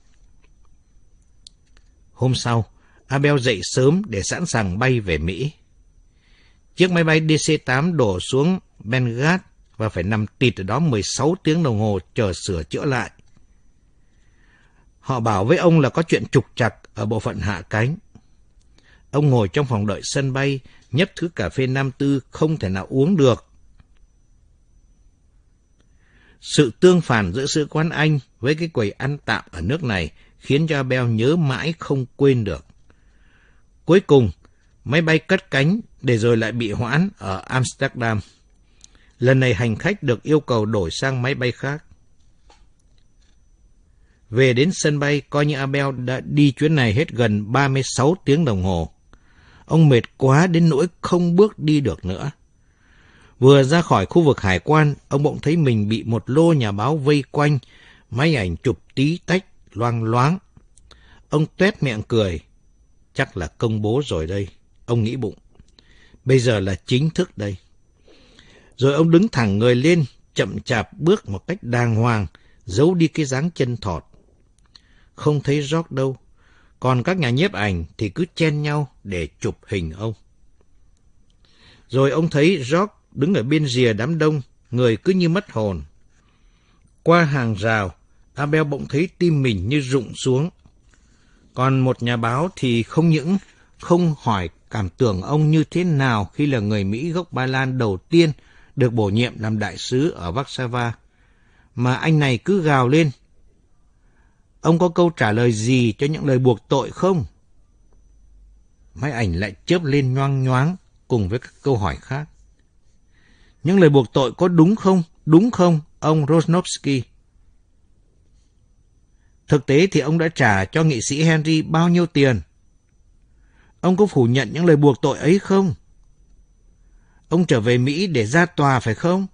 Hôm sau, Abel dậy sớm để sẵn sàng bay về Mỹ. Chiếc máy bay D C tám đổ xuống Belgrade và phải nằm tịt ở đó mười sáu tiếng đồng hồ chờ sửa chữa lại. Họ bảo với ông là có chuyện trục trặc ở bộ phận hạ cánh. Ông ngồi trong phòng đợi sân bay, nhấp thứ cà phê Nam Tư không thể nào uống được. Sự tương phản giữa sứ quán Anh với cái quầy ăn tạm ở nước này khiến cho Abel nhớ mãi không quên được. Cuối cùng, máy bay cất cánh để rồi lại bị hoãn ở Amsterdam. Lần này hành khách được yêu cầu đổi sang máy bay khác. Về đến sân bay, coi như Abel đã đi chuyến này hết gần ba mươi sáu tiếng đồng hồ. Ông mệt quá đến nỗi không bước đi được nữa. Vừa ra khỏi khu vực hải quan, ông bỗng thấy mình bị một lô nhà báo vây quanh, máy ảnh chụp tí tách, loang loáng. Ông tuét miệng cười. Chắc là công bố rồi đây, ông nghĩ bụng. Bây giờ là chính thức đây. Rồi ông đứng thẳng người lên, chậm chạp bước một cách đàng hoàng, giấu đi cái dáng chân thọt. Không thấy George đâu, còn các nhà nhiếp ảnh thì cứ chen nhau để chụp hình ông. Rồi ông thấy George đứng ở bên rìa đám đông, người cứ như mất hồn. Qua hàng rào, Abel bỗng thấy tim mình như rụng xuống. Còn một nhà báo thì không những không hỏi cảm tưởng ông như thế nào khi là người Mỹ gốc Ba Lan đầu tiên được bổ nhiệm làm đại sứ ở Warsaw, mà anh này cứ gào lên. Ông có câu trả lời gì cho những lời buộc tội không? Máy ảnh lại chớp lên nhoang nhoáng cùng với các câu hỏi khác. Những lời buộc tội có đúng không? Đúng không, ông Rosnovsky? Thực tế thì ông đã trả cho nghị sĩ Henry bao nhiêu tiền? Ông có phủ nhận những lời buộc tội ấy không? Ông trở về Mỹ để ra tòa phải không?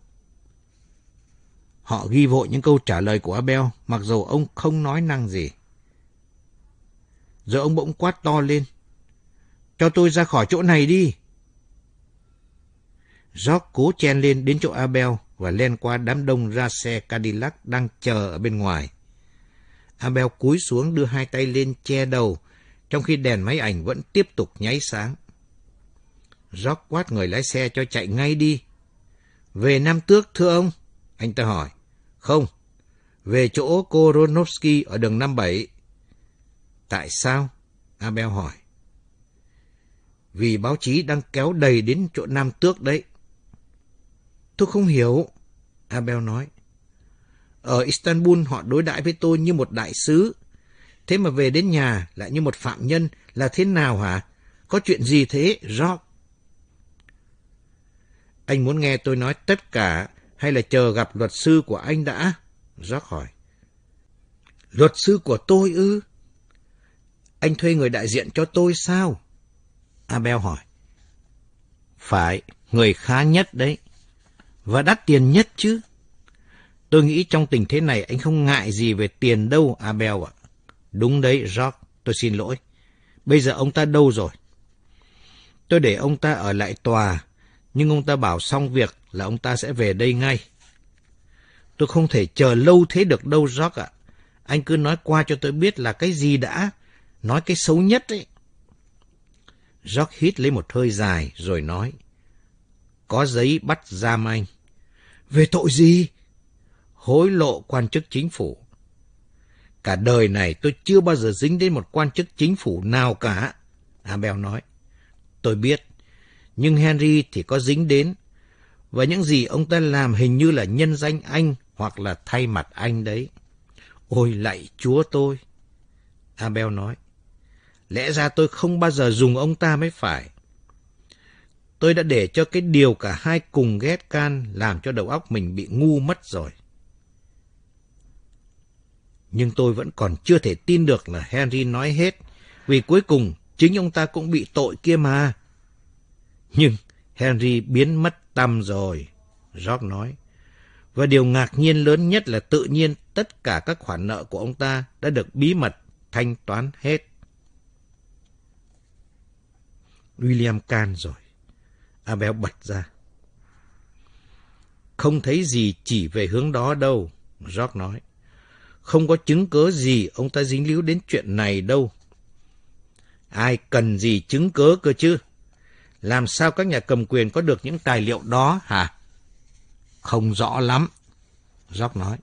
Họ ghi vội những câu trả lời của Abel, mặc dù ông không nói năng gì. Rồi ông bỗng quát to lên. Cho tôi ra khỏi chỗ này đi. George cố chen lên đến chỗ Abel và len qua đám đông ra xe Cadillac đang chờ ở bên ngoài. Abel cúi xuống đưa hai tay lên che đầu, trong khi đèn máy ảnh vẫn tiếp tục nháy sáng. George quát người lái xe cho chạy ngay đi. Về Nam Tước thưa ông? Anh ta hỏi. Không, về chỗ cô Ronovsky ở đường năm bảy. Tại sao? Abel hỏi. Vì báo chí đang kéo đầy đến chỗ Nam Tước đấy. Tôi không hiểu, Abel nói. Ở Istanbul họ đối đãi với tôi như một đại sứ. Thế mà về đến nhà lại như một phạm nhân là thế nào hả? Có chuyện gì thế, George? Anh muốn nghe tôi nói tất cả hay là chờ gặp luật sư của anh đã? George hỏi. Luật sư của tôi ư? Anh thuê người đại diện cho tôi sao? Abel hỏi. Phải, người khá nhất đấy. Và đắt tiền nhất chứ. Tôi nghĩ trong tình thế này anh không ngại gì về tiền đâu, Abel ạ. Đúng đấy, George, tôi xin lỗi. Bây giờ ông ta đâu rồi? Tôi để ông ta ở lại tòa, nhưng ông ta bảo xong việc là ông ta sẽ về đây ngay. Tôi không thể chờ lâu thế được đâu, George ạ. Anh cứ nói qua cho tôi biết là cái gì đã. Nói cái xấu nhất ấy. George hít lấy một hơi dài rồi nói. Có giấy bắt giam anh. Về tội gì? Hối lộ quan chức chính phủ. Cả đời này tôi chưa bao giờ dính đến một quan chức chính phủ nào cả, Abel nói. Tôi biết, nhưng Henry thì có dính đến. Và những gì ông ta làm hình như là nhân danh anh hoặc là thay mặt anh đấy. Ôi lạy Chúa tôi, Abel nói. Lẽ ra tôi không bao giờ dùng ông ta mới phải. Tôi đã để cho cái điều cả hai cùng ghét can làm cho đầu óc mình bị ngu mất rồi. Nhưng tôi vẫn còn chưa thể tin được là Henry nói hết, vì cuối cùng chính ông ta cũng bị tội kia mà. Nhưng Henry biến mất tăm rồi, George nói. Và điều ngạc nhiên lớn nhất là tự nhiên tất cả các khoản nợ của ông ta đã được bí mật thanh toán hết. William can rồi. Abel bật ra. Không thấy gì chỉ về hướng đó đâu, George nói. Không có chứng cớ gì ông ta dính líu đến chuyện này đâu. Ai cần gì chứng cớ cơ chứ? Làm sao các nhà cầm quyền có được những tài liệu đó hả? Không rõ lắm, George nói.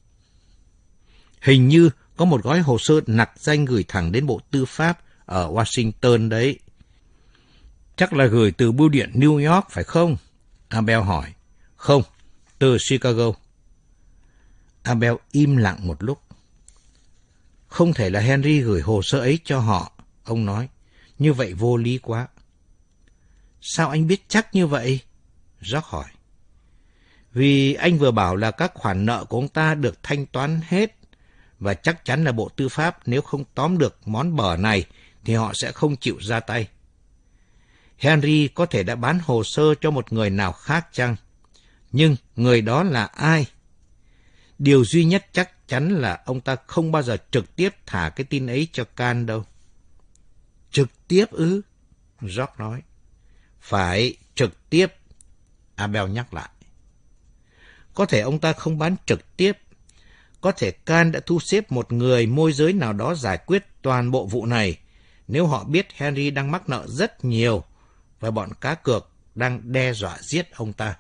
Hình như có một gói hồ sơ nặc danh gửi thẳng đến Bộ Tư pháp ở Washington đấy. Chắc là gửi từ bưu điện New York phải không? Abel hỏi. Không, từ Chicago. Abel im lặng một lúc. Không thể là Henry gửi hồ sơ ấy cho họ, ông nói. Như vậy vô lý quá. Sao anh biết chắc như vậy? George hỏi. Vì anh vừa bảo là các khoản nợ của ông ta được thanh toán hết, và chắc chắn là Bộ Tư pháp nếu không tóm được món bở này thì họ sẽ không chịu ra tay. Henry có thể đã bán hồ sơ cho một người nào khác chăng? Nhưng người đó là ai? Điều duy nhất chắc chắn là ông ta không bao giờ trực tiếp thả cái tin ấy cho Can đâu. Trực tiếp ư? George nói. Phải, trực tiếp. Abel nhắc lại. Có thể ông ta không bán trực tiếp. Có thể Can đã thu xếp một người môi giới nào đó giải quyết toàn bộ vụ này, nếu họ biết Henry đang mắc nợ rất nhiều và bọn cá cược đang đe dọa giết ông ta.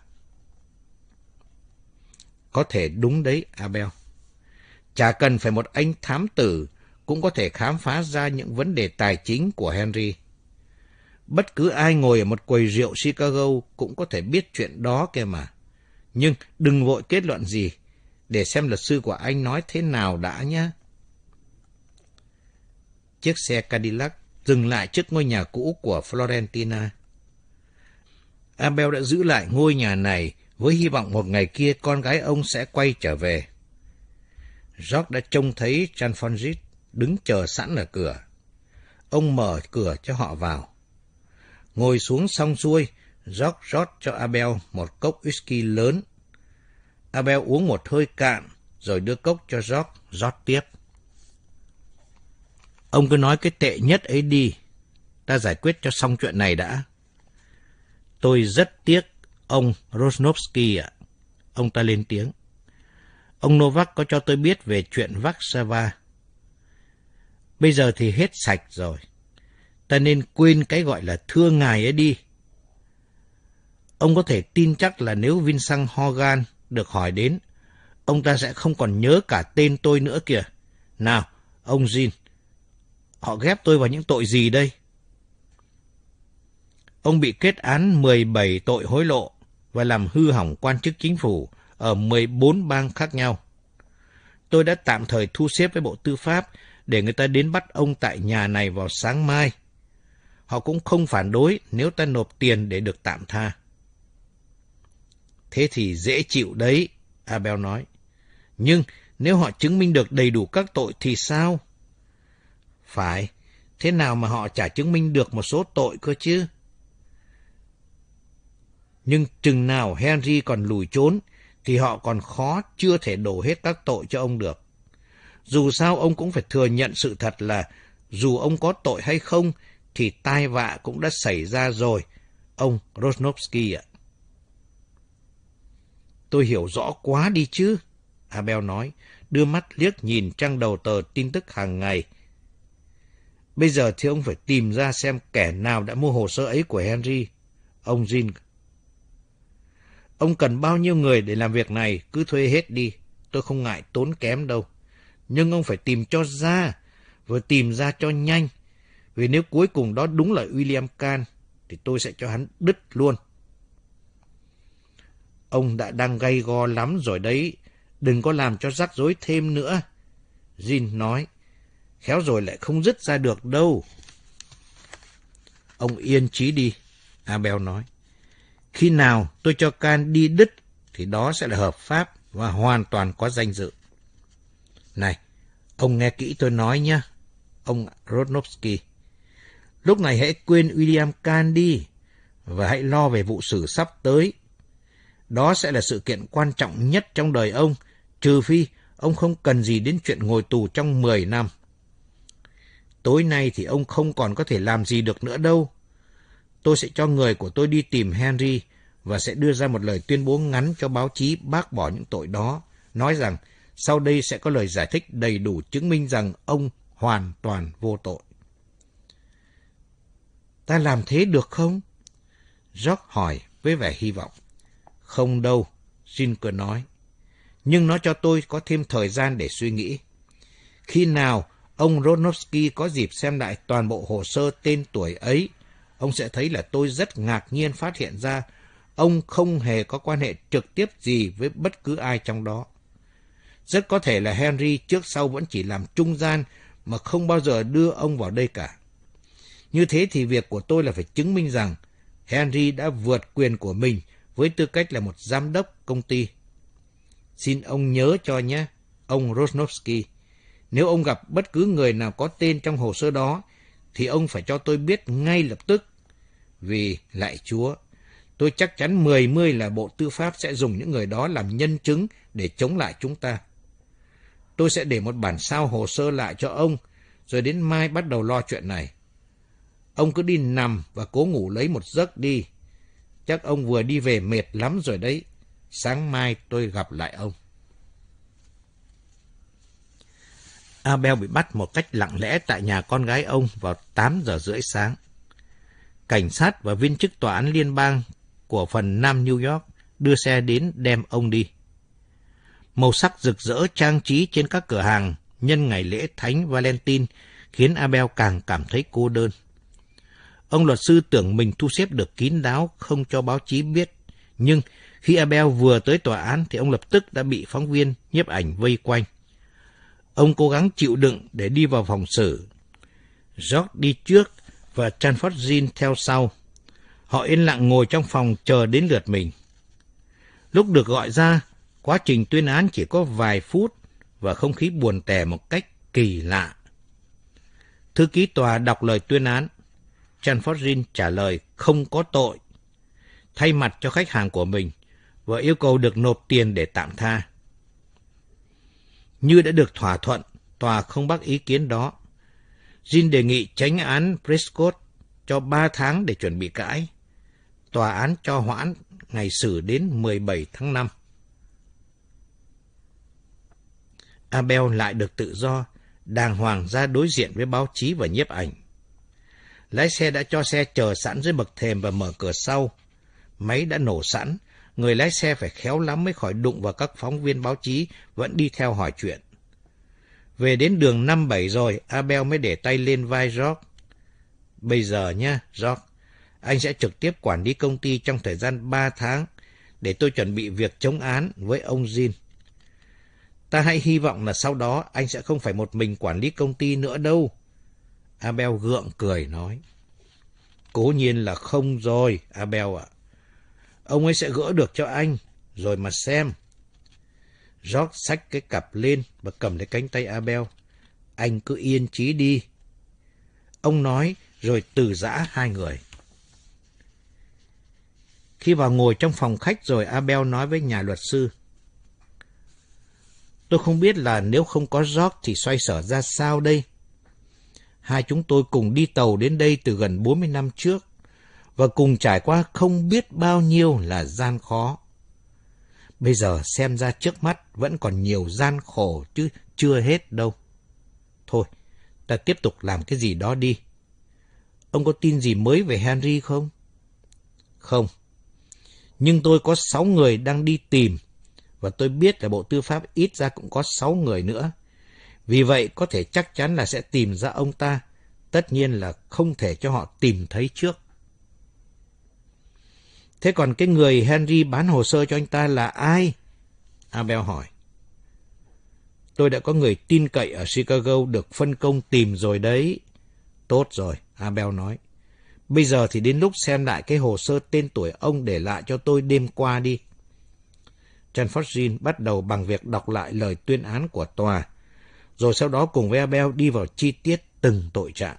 Có thể đúng đấy, Abel. Chả cần phải một anh thám tử cũng có thể khám phá ra những vấn đề tài chính của Henry. Bất cứ ai ngồi ở một quầy rượu Chicago cũng có thể biết chuyện đó kia mà. Nhưng đừng vội kết luận gì, để xem luật sư của anh nói thế nào đã nhé. Chiếc xe Cadillac dừng lại trước ngôi nhà cũ của Florentina. Abel đã giữ lại ngôi nhà này với hy vọng một ngày kia con gái ông sẽ quay trở về. George đã trông thấy Chanfonjit đứng chờ sẵn ở cửa. Ông mở cửa cho họ vào. Ngồi xuống xong xuôi, George rót cho Abel một cốc whisky lớn. Abel uống một hơi cạn, rồi đưa cốc cho George rót tiếp. Ông cứ nói cái tệ nhất ấy đi, ta giải quyết cho xong chuyện này đã. Tôi rất tiếc ông Rosnovsky ạ. Ông ta lên tiếng. Ông Novak có cho tôi biết về chuyện Warsaw. Bây giờ thì hết sạch rồi. Ta nên quên cái gọi là thưa ngài ấy đi. Ông có thể tin chắc là nếu Vincent Hogan được hỏi đến, ông ta sẽ không còn nhớ cả tên tôi nữa kìa. Nào, ông Jean, họ ghép tôi vào những tội gì đây? Ông bị kết án mười bảy tội hối lộ và làm hư hỏng quan chức chính phủ ở mười bốn bang khác nhau. Tôi đã tạm thời thu xếp với Bộ Tư pháp để người ta đến bắt ông tại nhà này vào sáng mai. Họ cũng không phản đối nếu ta nộp tiền để được tạm tha. Thế thì dễ chịu đấy, Abel nói. Nhưng nếu họ chứng minh được đầy đủ các tội thì sao? Phải, thế nào mà họ chả chứng minh được một số tội cơ chứ? Nhưng chừng nào Henry còn lùi trốn, thì họ còn khó chưa thể đổ hết các tội cho ông được. Dù sao ông cũng phải thừa nhận sự thật là dù ông có tội hay không, thì tai vạ cũng đã xảy ra rồi, ông Rosnovsky ạ. Tôi hiểu rõ quá đi chứ, Abel nói, đưa mắt liếc nhìn trang đầu tờ tin tức hàng ngày. Bây giờ thì ông phải tìm ra xem kẻ nào đã mua hồ sơ ấy của Henry. Ông Jean. Ông cần bao nhiêu người để làm việc này, cứ thuê hết đi. Tôi không ngại tốn kém đâu. Nhưng ông phải tìm cho ra, và tìm ra cho nhanh. Vì nếu cuối cùng đó đúng là William Kahn, thì tôi sẽ cho hắn đứt luôn. Ông đã đang gay go lắm rồi đấy. Đừng có làm cho rắc rối thêm nữa. Jean nói. Khéo rồi lại không dứt ra được đâu. Ông yên trí đi, Abel nói. Khi nào tôi cho Kahn đi đứt, thì đó sẽ là hợp pháp và hoàn toàn có danh dự. Này, ông nghe kỹ tôi nói nhé, ông Rosnovsky. Lúc này hãy quên William Kahn đi, và hãy lo về vụ xử sắp tới. Đó sẽ là sự kiện quan trọng nhất trong đời ông, trừ phi ông không cần gì đến chuyện ngồi tù trong mười năm. Tối nay thì ông không còn có thể làm gì được nữa đâu. Tôi sẽ cho người của tôi đi tìm Henry và sẽ đưa ra một lời tuyên bố ngắn cho báo chí bác bỏ những tội đó, nói rằng sau đây sẽ có lời giải thích đầy đủ chứng minh rằng ông hoàn toàn vô tội. Ta làm thế được không? George hỏi với vẻ hy vọng. Không đâu, Jean nói. Nhưng nó cho tôi có thêm thời gian để suy nghĩ. Khi nào ông Rosnovsky có dịp xem lại toàn bộ hồ sơ tên tuổi ấy, ông sẽ thấy là tôi rất ngạc nhiên phát hiện ra ông không hề có quan hệ trực tiếp gì với bất cứ ai trong đó. Rất có thể là Henry trước sau vẫn chỉ làm trung gian mà không bao giờ đưa ông vào đây cả. Như thế thì việc của tôi là phải chứng minh rằng Henry đã vượt quyền của mình với tư cách là một giám đốc công ty. Xin ông nhớ cho nhé, ông Rosnovsky. Nếu ông gặp bất cứ người nào có tên trong hồ sơ đó, thì ông phải cho tôi biết ngay lập tức. Vì, lạy Chúa, tôi chắc chắn mười mươi là Bộ Tư pháp sẽ dùng những người đó làm nhân chứng để chống lại chúng ta. Tôi sẽ để một bản sao hồ sơ lại cho ông, rồi đến mai bắt đầu lo chuyện này. Ông cứ đi nằm và cố ngủ lấy một giấc đi. Chắc ông vừa đi về mệt lắm rồi đấy. Sáng mai tôi gặp lại ông. Abel bị bắt một cách lặng lẽ tại nhà con gái ông vào tám giờ rưỡi sáng. Cảnh sát và viên chức tòa án liên bang của phần Nam New York đưa xe đến đem ông đi. Màu sắc rực rỡ trang trí trên các cửa hàng nhân ngày lễ Thánh Valentine khiến Abel càng cảm thấy cô đơn. Ông luật sư tưởng mình thu xếp được kín đáo, không cho báo chí biết. Nhưng khi Abel vừa tới tòa án thì ông lập tức đã bị phóng viên nhiếp ảnh vây quanh. Ông cố gắng chịu đựng để đi vào phòng xử. George đi trước và Chanford Jean theo sau. Họ yên lặng ngồi trong phòng chờ đến lượt mình. Lúc được gọi ra, quá trình tuyên án chỉ có vài phút và không khí buồn tẻ một cách kỳ lạ. Thư ký tòa đọc lời tuyên án. Chanford Jean trả lời không có tội, thay mặt cho khách hàng của mình và yêu cầu được nộp tiền để tạm tha. Như đã được thỏa thuận, tòa không bác ý kiến đó. Jean đề nghị chánh án Prescott cho ba tháng để chuẩn bị cãi. Tòa án cho hoãn ngày xử đến mười bảy tháng năm. Abel lại được tự do, đàng hoàng ra đối diện với báo chí và nhiếp ảnh. Lái xe đã cho xe chờ sẵn dưới bậc thềm và mở cửa sau. Máy đã nổ sẵn, người lái xe phải khéo lắm mới khỏi đụng vào các phóng viên báo chí vẫn đi theo hỏi chuyện. Về đến đường năm bảy rồi, Abel mới để tay lên vai George. Bây giờ nhá, George, anh sẽ trực tiếp quản lý công ty trong thời gian ba tháng để tôi chuẩn bị việc chống án với ông Jean. Ta hãy hy vọng là sau đó anh sẽ không phải một mình quản lý công ty nữa đâu. Abel gượng cười nói. Cố nhiên là không rồi, Abel ạ. Ông ấy sẽ gỡ được cho anh, rồi mà xem. George xách cái cặp lên và cầm lấy cánh tay Abel. Anh cứ yên chí đi. Ông nói rồi từ giã hai người. Khi vào ngồi trong phòng khách rồi, Abel nói với nhà luật sư. Tôi không biết là nếu không có George thì xoay sở ra sao đây. Hai chúng tôi cùng đi tàu đến đây từ gần bốn mươi năm trước và cùng trải qua không biết bao nhiêu là gian khó. Bây giờ xem ra trước mắt vẫn còn nhiều gian khổ chứ chưa hết đâu. Thôi, ta tiếp tục làm cái gì đó đi. Ông có tin gì mới về Henry không? Không. Nhưng tôi có sáu người đang đi tìm và tôi biết là Bộ Tư pháp ít ra cũng có sáu người nữa. Vì vậy có thể chắc chắn là sẽ tìm ra ông ta. Tất nhiên là không thể cho họ tìm thấy trước. Thế còn cái người Henry bán hồ sơ cho anh ta là ai? Abel hỏi. Tôi đã có người tin cậy ở Chicago được phân công tìm rồi đấy. Tốt rồi, Abel nói. Bây giờ thì đến lúc xem lại cái hồ sơ tên tuổi ông để lại cho tôi đêm qua đi. Chanford Jean bắt đầu bằng việc đọc lại lời tuyên án của tòa, rồi sau đó cùng với Abel đi vào chi tiết từng tội trạng.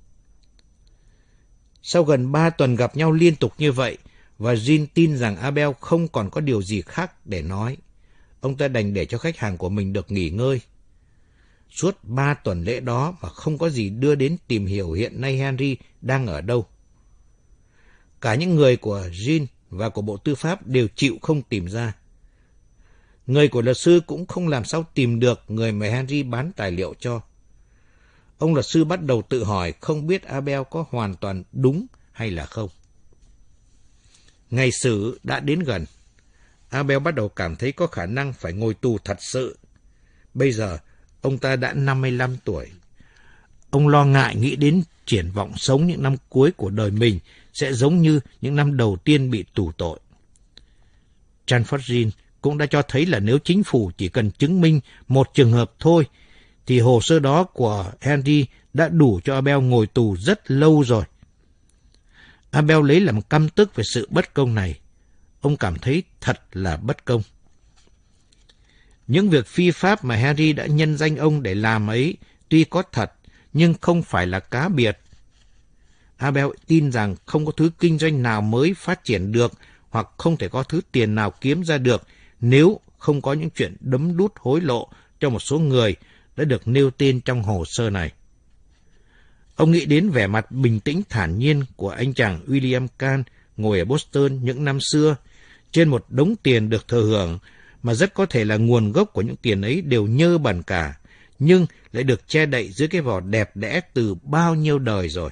Sau gần ba tuần gặp nhau liên tục như vậy, và Jean tin rằng Abel không còn có điều gì khác để nói, ông ta đành để cho khách hàng của mình được nghỉ ngơi. Suốt ba tuần lễ đó mà không có gì đưa đến tìm hiểu hiện nay Henry đang ở đâu. Cả những người của Jean và của Bộ Tư pháp đều chịu không tìm ra. Người của luật sư cũng không làm sao tìm được người mà Henry bán tài liệu cho. Ông luật sư bắt đầu tự hỏi không biết Abel có hoàn toàn đúng hay là không. Ngày xử đã đến gần. Abel bắt đầu cảm thấy có khả năng phải ngồi tù thật sự. Bây giờ, ông ta đã năm mươi lăm tuổi. Ông lo ngại nghĩ đến triển vọng sống những năm cuối của đời mình sẽ giống như những năm đầu tiên bị tù tội. Chanford Jean cũng đã cho thấy là nếu chính phủ chỉ cần chứng minh một trường hợp thôi, thì hồ sơ đó của Henry đã đủ cho Abel ngồi tù rất lâu rồi. Abel lấy làm căm tức về sự bất công này. Ông cảm thấy thật là bất công. Những việc phi pháp mà Henry đã nhân danh ông để làm ấy tuy có thật, nhưng không phải là cá biệt. Abel tin rằng không có thứ kinh doanh nào mới phát triển được hoặc không thể có thứ tiền nào kiếm ra được nếu không có những chuyện đấm đút hối lộ cho một số người đã được nêu tên trong hồ sơ này. Ông nghĩ đến vẻ mặt bình tĩnh thản nhiên của anh chàng William Kahn ngồi ở Boston những năm xưa trên một đống tiền được thừa hưởng mà rất có thể là nguồn gốc của những tiền ấy đều nhơ bẩn cả, nhưng lại được che đậy dưới cái vỏ đẹp đẽ từ bao nhiêu đời rồi.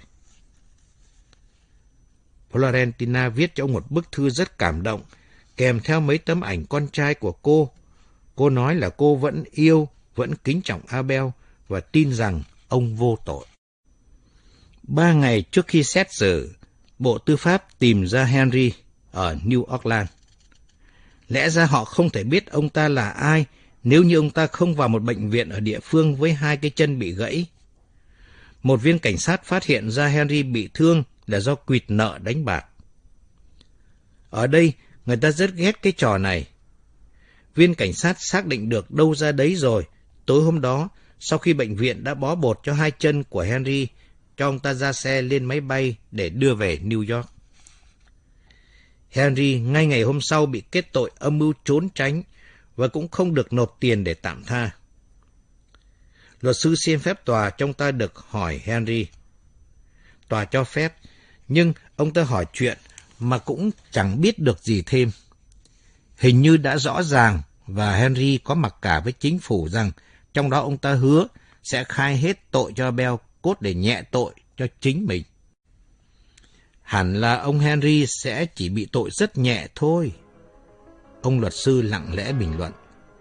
Florentina viết cho ông một bức thư rất cảm động, kèm theo mấy tấm ảnh con trai của cô. Cô nói là cô vẫn yêu, vẫn kính trọng Abel và tin rằng ông vô tội. Ba ngày trước khi xét xử, Bộ Tư pháp tìm ra Henry ở New Orleans. Lẽ ra họ không thể biết ông ta là ai nếu như ông ta không vào một bệnh viện ở địa phương với hai cái chân bị gãy. Một viên cảnh sát phát hiện ra Henry bị thương là do quỵt nợ đánh bạc. Ở đây, người ta rất ghét cái trò này. Viên cảnh sát xác định được đâu ra đấy rồi. Tối hôm đó, sau khi bệnh viện đã bó bột cho hai chân của Henry, cho ông ta ra xe lên máy bay để đưa về New York. Henry ngay ngày hôm sau bị kết tội âm mưu trốn tránh và cũng không được nộp tiền để tạm tha. Luật sư xin phép tòa cho ông ta được hỏi Henry. Tòa cho phép, nhưng ông ta hỏi chuyện mà cũng chẳng biết được gì thêm. Hình như đã rõ ràng và Henry có mặc cả với chính phủ rằng trong đó ông ta hứa sẽ khai hết tội cho Abel cốt để nhẹ tội cho chính mình. Hẳn là ông Henry sẽ chỉ bị tội rất nhẹ thôi. Ông luật sư lặng lẽ bình luận.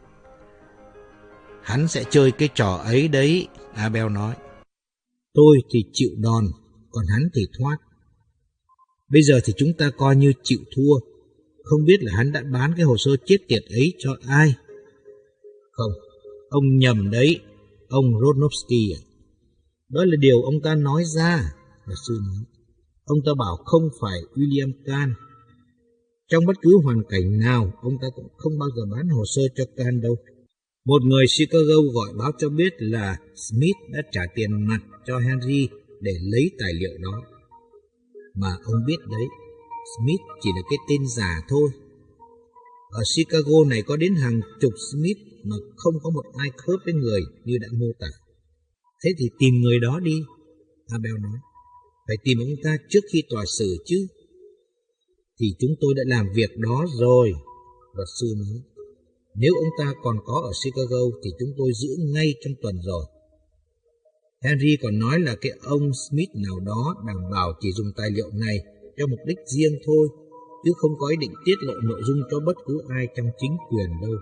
Hắn sẽ chơi cái trò ấy đấy, Abel nói. Tôi thì chịu đòn, còn hắn thì thoát. Bây giờ thì chúng ta coi như chịu thua. Không biết là hắn đã bán cái hồ sơ chết tiệt ấy cho ai. Không, ông nhầm đấy, ông Rodnowski à. Đó là điều ông ta nói ra, luật sư nói. Ông ta bảo không phải William Kahn. Trong bất cứ hoàn cảnh nào, ông ta cũng không bao giờ bán hồ sơ cho Kahn đâu. Một người Chicago gọi báo cho biết là Smith đã trả tiền mặt cho Henry để lấy tài liệu đó. Mà ông biết đấy, Smith chỉ là cái tên giả thôi. Ở Chicago này có đến hàng chục Smith mà không có một ai khớp với người như đã mô tả. Thế thì tìm người đó đi, Abel nói. Phải tìm ông ta trước khi tòa xử chứ. Thì chúng tôi đã làm việc đó rồi, luật sư nói. Nếu ông ta còn có ở Chicago thì chúng tôi giữ ngay trong tuần rồi. Henry còn nói là cái ông Smith nào đó đảm bảo chỉ dùng tài liệu này cho mục đích riêng thôi, chứ không có ý định tiết lộ nội dung cho bất cứ ai trong chính quyền đâu.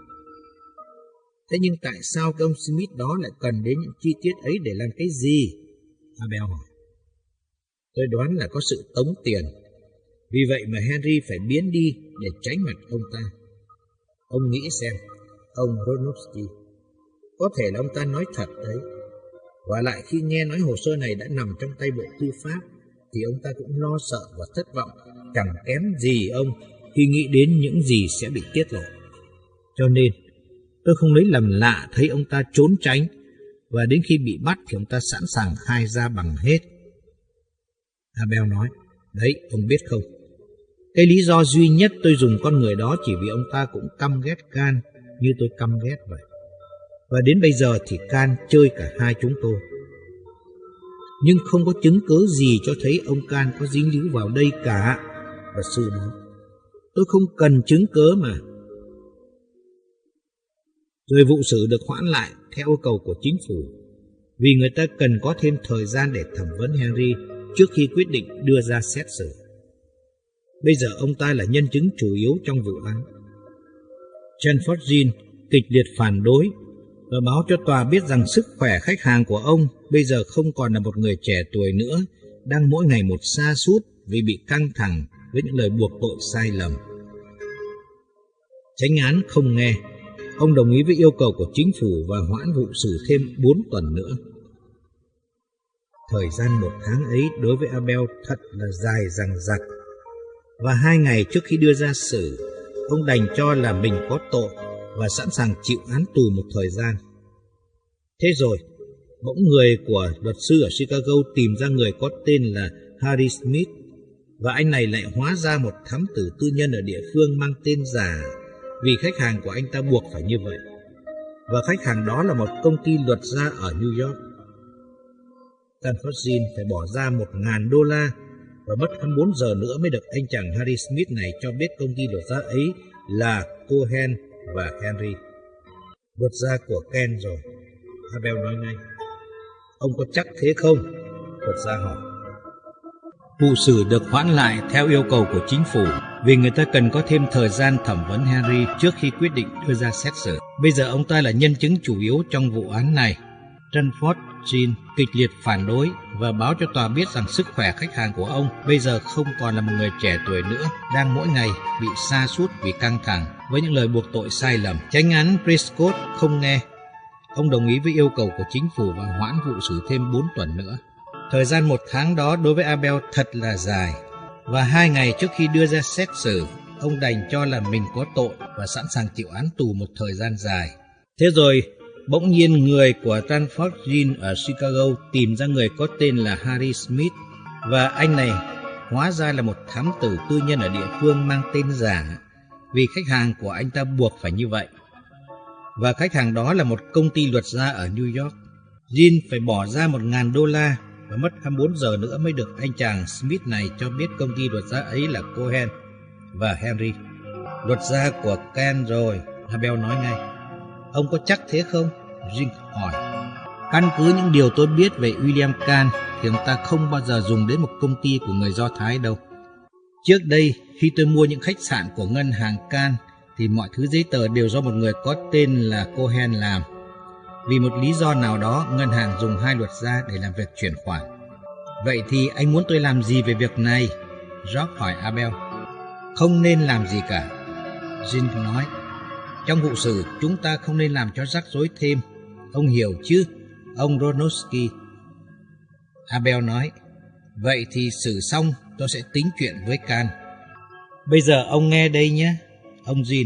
Thế nhưng tại sao cái ông Smith đó lại cần đến những chi tiết ấy để làm cái gì? Abel hỏi. Tôi đoán là có sự tống tiền. Vì vậy mà Henry phải biến đi để tránh mặt ông ta. Ông nghĩ xem, ông Rodnowski, có thể là ông ta nói thật đấy. Và lại khi nghe nói hồ sơ này đã nằm trong tay Bộ Tư pháp, thì ông ta cũng lo sợ và thất vọng, chẳng kém gì ông khi nghĩ đến những gì sẽ bị tiết lộ. Cho nên, tôi không lấy làm lạ thấy ông ta trốn tránh, và đến khi bị bắt thì ông ta sẵn sàng khai ra bằng hết. Abel nói, đấy, ông biết không, cái lý do duy nhất tôi dùng con người đó chỉ vì ông ta cũng căm ghét Kahn như tôi căm ghét vậy. Và đến bây giờ thì Kahn chơi cả hai chúng tôi. Nhưng không có chứng cớ gì cho thấy ông Kahn có dính líu vào đây cả, luật sư nói. Tôi không cần chứng cớ mà. Rồi vụ xử được hoãn lại theo yêu cầu của chính phủ, vì người ta cần có thêm thời gian để thẩm vấn Henry trước khi quyết định đưa ra xét xử. Bây giờ ông ta là nhân chứng chủ yếu trong vụ án. Chanford Jean kịch liệt phản đối và báo cho tòa biết rằng sức khỏe khách hàng của ông bây giờ không còn là một người trẻ tuổi nữa, đang mỗi ngày một sa sút vì bị căng thẳng với những lời buộc tội sai lầm. Chánh án không nghe. Ông đồng ý với yêu cầu của chính phủ và hoãn vụ xử thêm bốn tuần nữa. Thời gian một tháng ấy đối với Abel thật là dài dằng dặc. Và hai ngày trước khi đưa ra xử, ông đành cho là mình có tội và sẵn sàng chịu án tù một thời gian. Thế rồi, bỗng người của luật sư ở Chicago tìm ra người có tên là Harry Smith, và anh này lại hóa ra một thám tử tư nhân ở địa phương mang tên giả, vì khách hàng của anh ta buộc phải như vậy. Và khách hàng đó là một công ty luật gia ở New York. Stanford Jean phải bỏ ra một ngàn đô la và mất hai mươi bốn giờ nữa mới được anh chàng Harry Smith này cho biết công ty luật gia ấy là Cohen và Henry. Luật gia của Ken rồi, Abel nói ngay. Ông có chắc thế không? Luật gia hỏi. Vụ xử được hoãn lại theo yêu cầu của chính phủ vì người ta cần có thêm thời gian thẩm vấn Henry trước khi quyết định đưa ra xét xử. Bây giờ ông ta là nhân chứng chủ yếu trong vụ án này. Tranford Jean kịch liệt phản đối và báo cho tòa biết rằng sức khỏe khách hàng của ông bây giờ không còn là một người trẻ tuổi nữa, đang mỗi ngày bị sa sút vì căng thẳng với những lời buộc tội sai lầm. Chánh án Prescott không nghe. Ông đồng ý với yêu cầu của chính phủ và hoãn vụ xử thêm bốn tuần nữa. Thời gian một tháng đó đối với Abel thật là dài, và hai ngày trước khi đưa ra xét xử, ông đành cho là mình có tội và sẵn sàng chịu án tù một thời gian dài. Thế rồi, bỗng nhiên người của Tranford Jean ở Chicago tìm ra người có tên là Harry Smith, và anh này hóa ra là một thám tử tư nhân ở địa phương mang tên giả, vì khách hàng của anh ta buộc phải như vậy. Và khách hàng đó là một công ty luật gia ở New York. Jean phải bỏ ra một ngàn đô la và mất hai mươi bốn giờ nữa mới được anh chàng Smith này cho biết công ty luật gia ấy là Cohen và Henry. Luật gia của Cohen rồi, Abel nói ngay. Ông có chắc thế không? Jean hỏi. Căn cứ những điều tôi biết về William Kahn thì ông ta không bao giờ dùng đến một công ty của người Do Thái đâu. Trước đây, khi tôi mua những khách sạn của ngân hàng Kahn thì mọi thứ giấy tờ đều do một người có tên là Cohen làm. Vì một lý do nào đó, ngân hàng dùng hai luật gia để làm việc chuyển khoản. Vậy thì anh muốn tôi làm gì về việc này? George hỏi Abel. Không nên làm gì cả, Jean nói. Trong vụ xử, chúng ta không nên làm cho rắc rối thêm. Ông hiểu chứ, ông Ronosky? Abel nói. Vậy thì xử xong, tôi sẽ tính chuyện với Kahn. Bây giờ ông nghe đây nhé, ông Jean.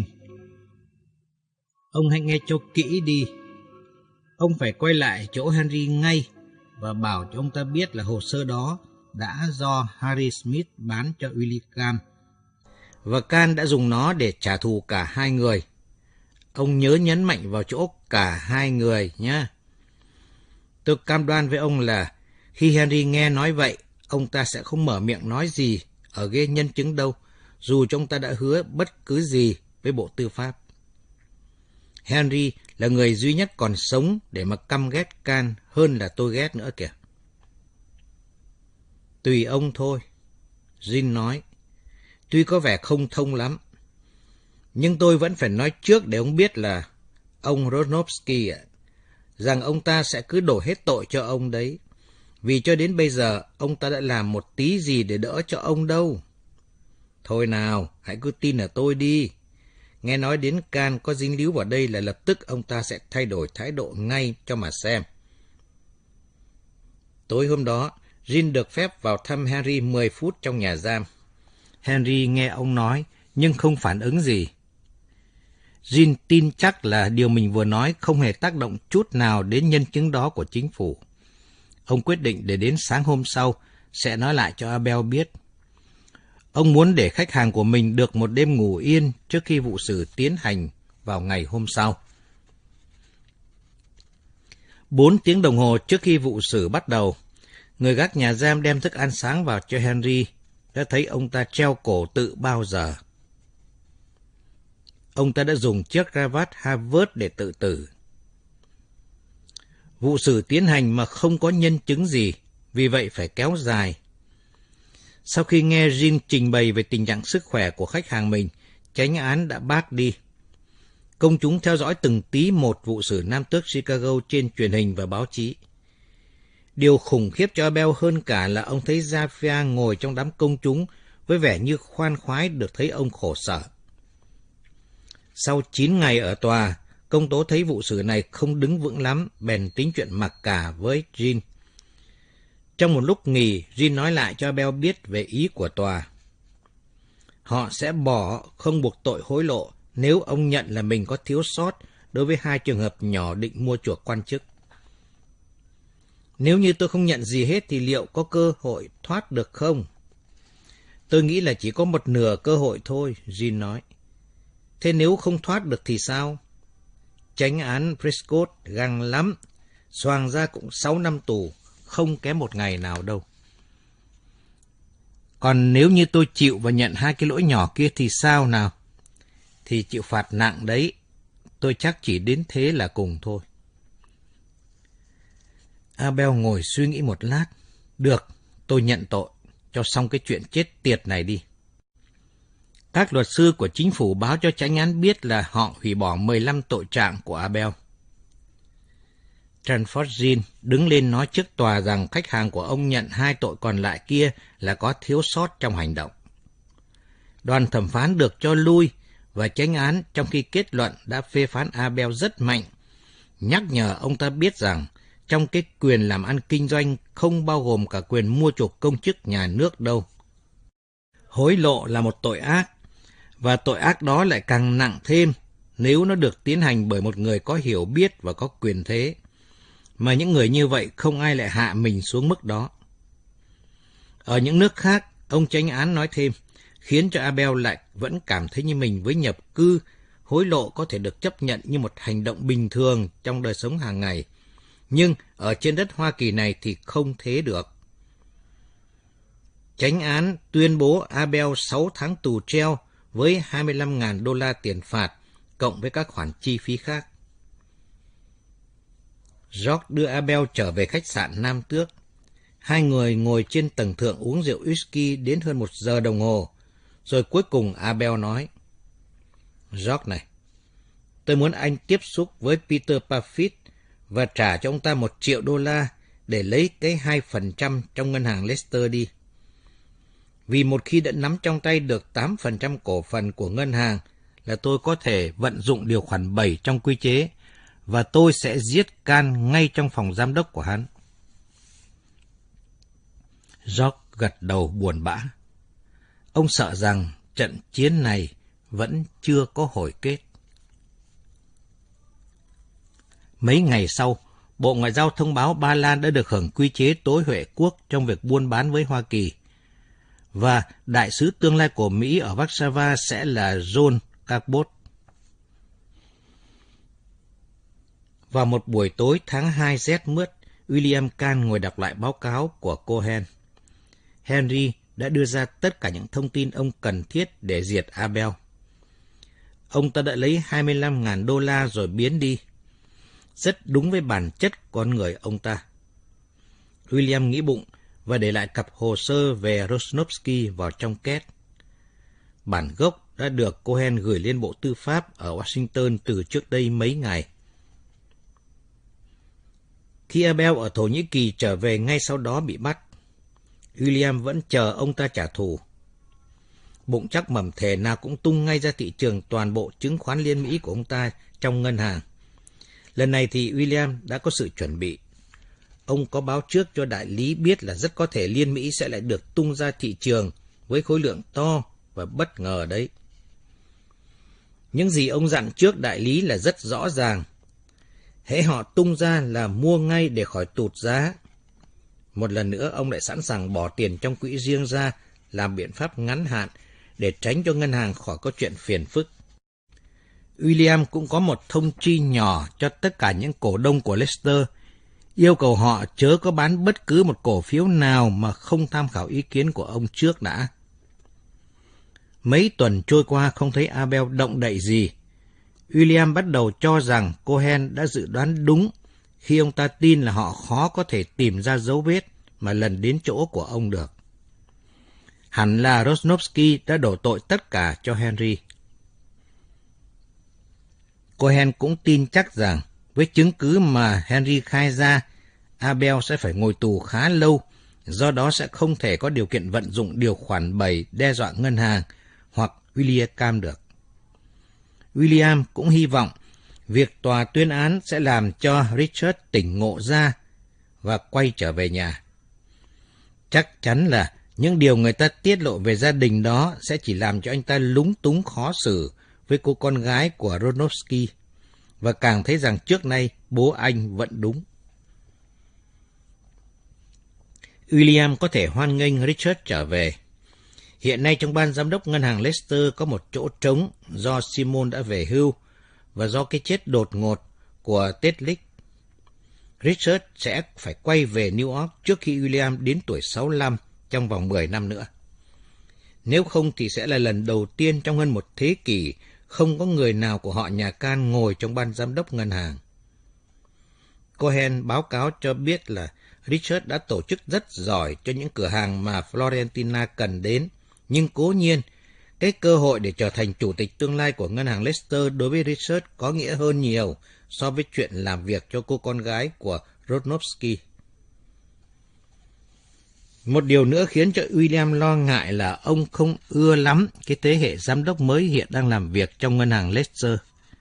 Ông hãy nghe cho kỹ đi. Ông phải quay lại chỗ Henry ngay và bảo cho ông ta biết là hồ sơ đó đã do Harry Smith bán cho William, và Kahn đã dùng nó để trả thù cả hai người. Ông nhớ nhấn mạnh vào chỗ cả hai người nhé. Tôi cam đoan với ông là khi Henry nghe nói vậy, ông ta sẽ không mở miệng nói gì ở ghế nhân chứng đâu, dù cho ông ta đã hứa bất cứ gì với Bộ Tư pháp. Henry là người duy nhất còn sống để mà căm ghét Kahn hơn là tôi ghét nữa kìa. Tùy ông thôi, Jean nói. Tuy có vẻ không thông lắm, nhưng tôi vẫn phải nói trước để ông biết là ông Ronovsky ạ, rằng ông ta sẽ cứ đổ hết tội cho ông đấy. Vì cho đến bây giờ, ông ta đã làm một tí gì để đỡ cho ông đâu. Thôi nào, hãy cứ tin ở tôi đi. Nghe nói đến Kahn có dính líu vào đây là lập tức ông ta sẽ thay đổi thái độ ngay cho mà xem. Tối hôm đó, Jean được phép vào thăm Henry mười phút trong nhà giam. Henry nghe ông nói, nhưng không phản ứng gì. Jean tin chắc là điều mình vừa nói không hề tác động chút nào đến nhân chứng đó của chính phủ. Ông quyết định để đến sáng hôm sau sẽ nói lại cho Abel biết. Ông muốn để khách hàng của mình được một đêm ngủ yên trước khi vụ xử tiến hành vào ngày hôm sau. Bốn tiếng đồng hồ trước khi vụ xử bắt đầu, người gác nhà giam đem thức ăn sáng vào cho Henry, đã thấy ông ta treo cổ tự bao giờ. Ông ta đã dùng chiếc cravat Harvard để tự tử. Vụ xử tiến hành mà không có nhân chứng gì, vì vậy phải kéo dài. Sau khi nghe Jean trình bày về tình trạng sức khỏe của khách hàng mình, chánh án đã bác đi. Công chúng theo dõi từng tí một vụ xử nam tước Chicago trên truyền hình và báo chí. Điều khủng khiếp cho Abel hơn cả là ông thấy Jaffia ngồi trong đám công chúng với vẻ như khoan khoái được thấy ông khổ sở. Sau chín ngày ở tòa, công tố thấy vụ xử này không đứng vững lắm, bèn tính chuyện mặc cả với Jean. Trong một lúc nghỉ, Jean nói lại cho Abel biết về ý của tòa. Họ sẽ bỏ không buộc tội hối lộ nếu ông nhận là mình có thiếu sót đối với hai trường hợp nhỏ định mua chuộc quan chức. Nếu như tôi không nhận gì hết thì liệu có cơ hội thoát được không? Tôi nghĩ là chỉ có một nửa cơ hội thôi, Jean nói. Thế nếu không thoát được thì sao? Chánh án Prescott găng lắm, xoàng ra cũng sáu năm tù, không kém một ngày nào đâu. Còn nếu như tôi chịu và nhận hai cái lỗi nhỏ kia thì sao nào? Thì chịu phạt nặng đấy, tôi chắc chỉ đến thế là cùng thôi. Abel ngồi suy nghĩ một lát. Được, tôi nhận tội, cho xong cái chuyện chết tiệt này đi. Các luật sư của chính phủ báo cho chánh án biết là họ hủy bỏ mười lăm tội trạng của Abel. Tranford Jean đứng lên nói trước tòa rằng khách hàng của ông nhận hai tội còn lại kia là có thiếu sót trong hành động. Đoàn thẩm phán được cho lui và chánh án trong khi kết luận đã phê phán Abel rất mạnh, nhắc nhở ông ta biết rằng trong cái quyền làm ăn kinh doanh không bao gồm cả quyền mua chuộc công chức nhà nước đâu. Hối lộ là một tội ác, và tội ác đó lại càng nặng thêm nếu nó được tiến hành bởi một người có hiểu biết và có quyền thế, mà những người như vậy không ai lại hạ mình xuống mức đó. Ở những nước khác, ông chánh án nói thêm, khiến cho Abel lại vẫn cảm thấy như mình với nhập cư, hối lộ có thể được chấp nhận như một hành động bình thường trong đời sống hàng ngày. Nhưng ở trên đất Hoa Kỳ này thì không thế được. Chánh án tuyên bố Abel sáu tháng tù treo với hai mươi lăm nghìn đô la tiền phạt, cộng với các khoản chi phí khác. George đưa Abel trở về khách sạn Nam Tước. Hai người ngồi trên tầng thượng uống rượu whisky đến hơn một giờ đồng hồ. Rồi cuối cùng Abel nói, George này, tôi muốn anh tiếp xúc với Peter Parfit và trả cho ông ta một triệu đô la để lấy cái hai phần trăm trong ngân hàng Leicester đi. Vì một khi đã nắm trong tay được tám phần trăm cổ phần của ngân hàng là tôi có thể vận dụng điều khoản bảy trong quy chế và tôi sẽ giết Can ngay trong phòng giám đốc của hắn. George gật đầu buồn bã. Ông sợ rằng trận chiến này vẫn chưa có hồi kết. Mấy ngày sau, Bộ Ngoại giao thông báo Ba Lan đã được hưởng quy chế tối huệ quốc trong việc buôn bán với Hoa Kỳ, và đại sứ tương lai của Mỹ ở Warsaw sẽ là John Cabot. Vào một buổi tối tháng hai rét mướt, William Can ngồi đọc lại báo cáo của Cohen. Henry đã đưa ra tất cả những thông tin ông cần thiết để diệt Abel. Ông ta đã lấy hai mươi lăm nghìn đô la rồi biến đi. Rất đúng với bản chất con người ông ta. William nghĩ bụng và để lại cặp hồ sơ về Rosnovsky vào trong két. Bản gốc đã được Cohen gửi lên Bộ Tư pháp ở Washington từ trước đây mấy ngày. Khi Abel ở Thổ Nhĩ Kỳ trở về ngay sau đó bị bắt, William vẫn chờ ông ta trả thù. Bụng chắc mầm thề nào cũng tung ngay ra thị trường toàn bộ chứng khoán Liên Mỹ của ông ta trong ngân hàng. Lần này thì William đã có sự chuẩn bị. Ông có báo trước cho đại lý biết là rất có thể Liên Mỹ sẽ lại được tung ra thị trường với khối lượng to và bất ngờ đấy. Những gì ông dặn trước đại lý là rất rõ ràng. Hễ họ tung ra là mua ngay để khỏi tụt giá. Một lần nữa ông lại sẵn sàng bỏ tiền trong quỹ riêng ra làm biện pháp ngắn hạn để tránh cho ngân hàng khỏi có chuyện phiền phức. William cũng có một thông chi nhỏ cho tất cả những cổ đông của Leicester, yêu cầu họ chớ có bán bất cứ một cổ phiếu nào mà không tham khảo ý kiến của ông trước đã. Mấy tuần trôi qua không thấy Abel động đậy gì. William bắt đầu cho rằng Cohen đã dự đoán đúng khi ông ta tin là họ khó có thể tìm ra dấu vết mà lần đến chỗ của ông được. Hẳn là Rosnovsky đã đổ tội tất cả cho Henry. Cohen cũng tin chắc rằng với chứng cứ mà Henry khai ra, Abel sẽ phải ngồi tù khá lâu, do đó sẽ không thể có điều kiện vận dụng điều khoản bảy đe dọa ngân hàng hoặc William được. William cũng hy vọng việc tòa tuyên án sẽ làm cho Richard tỉnh ngộ ra và quay trở về nhà. Chắc chắn là những điều người ta tiết lộ về gia đình đó sẽ chỉ làm cho anh ta lúng túng khó xử với cô con gái của Rosnovsky, và càng thấy rằng trước nay bố anh vẫn đúng. William có thể hoan nghênh Richard trở về. Hiện nay trong ban giám đốc ngân hàng Leicester có một chỗ trống do Simon đã về hưu và do cái chết đột ngột của Tedlick. Richard sẽ phải quay về New York trước khi William đến tuổi sáu mươi lăm trong vòng mười năm nữa. Nếu không thì sẽ là lần đầu tiên trong hơn một thế kỷ không có người nào của họ nhà Can ngồi trong ban giám đốc ngân hàng. Cohen báo cáo cho biết là Richard đã tổ chức rất giỏi cho những cửa hàng mà Florentina cần đến, nhưng cố nhiên, cái cơ hội để trở thành chủ tịch tương lai của ngân hàng Leicester đối với Richard có nghĩa hơn nhiều so với chuyện làm việc cho cô con gái của Rodnowski. Một điều nữa khiến cho William lo ngại là ông không ưa lắm cái thế hệ giám đốc mới hiện đang làm việc trong ngân hàng Leicester.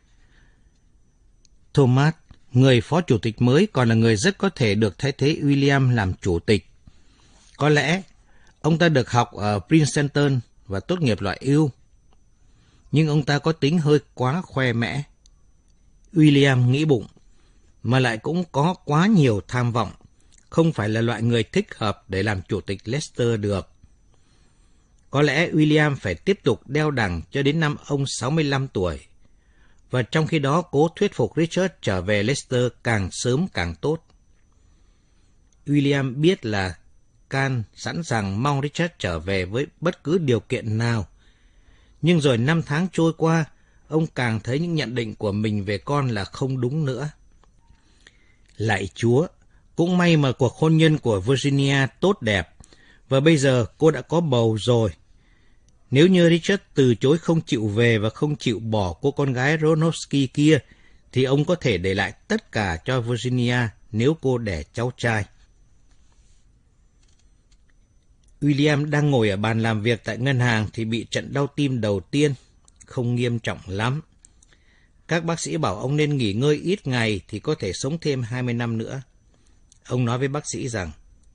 Thomas, người phó chủ tịch mới, còn là người rất có thể được thay thế William làm chủ tịch. Có lẽ ông ta được học ở Princeton và tốt nghiệp loại ưu, nhưng ông ta có tính hơi quá khoe mẽ. William nghĩ bụng, mà lại cũng có quá nhiều tham vọng, không phải là loại người thích hợp để làm chủ tịch Leicester được. Có lẽ William phải tiếp tục đeo đẳng cho đến năm ông sáu mươi lăm tuổi, và trong khi đó cố thuyết phục Richard trở về Leicester càng sớm càng tốt. William biết là Can sẵn sàng mong Richard trở về với bất cứ điều kiện nào, nhưng rồi năm tháng trôi qua, ông càng thấy những nhận định của mình về con là không đúng nữa. Lạy Chúa, cũng may mà cuộc hôn nhân của Virginia tốt đẹp, và bây giờ cô đã có bầu rồi. Nếu như Richard từ chối không chịu về và không chịu bỏ cô con gái Rodnowski kia, thì ông có thể để lại tất cả cho Virginia nếu cô đẻ cháu trai. William đang ngồi ở bàn làm việc tại ngân hàng thì bị trận đau tim đầu tiên, không nghiêm trọng lắm. Các bác sĩ bảo ông nên nghỉ ngơi ít ngày thì có thể sống thêm hai mươi năm nữa. Ông nói với bác sĩ rằng,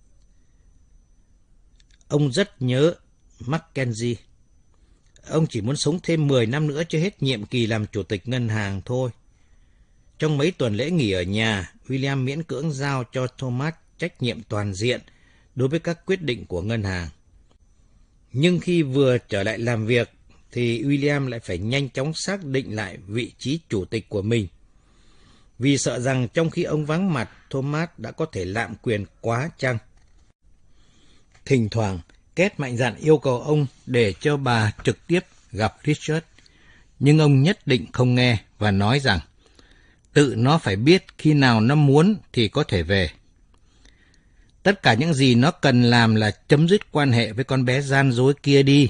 ông rất nhớ Mackenzie. Ông chỉ muốn sống thêm mười năm nữa cho hết nhiệm kỳ làm chủ tịch ngân hàng thôi. Trong mấy tuần lễ nghỉ ở nhà, William miễn cưỡng giao cho Thomas trách nhiệm toàn diện đối với các quyết định của ngân hàng. Nhưng khi vừa trở lại làm việc, thì William lại phải nhanh chóng xác định lại vị trí chủ tịch của mình. Vì sợ rằng trong khi ông vắng mặt, Thomas đã có thể lạm quyền quá chăng. Thỉnh thoảng, Kate mạnh dạn yêu cầu ông để cho bà trực tiếp gặp Richard, nhưng ông nhất định không nghe và nói rằng tự nó phải biết khi nào nó muốn thì có thể về. Tất cả những gì nó cần làm là chấm dứt quan hệ với con bé gian dối kia đi.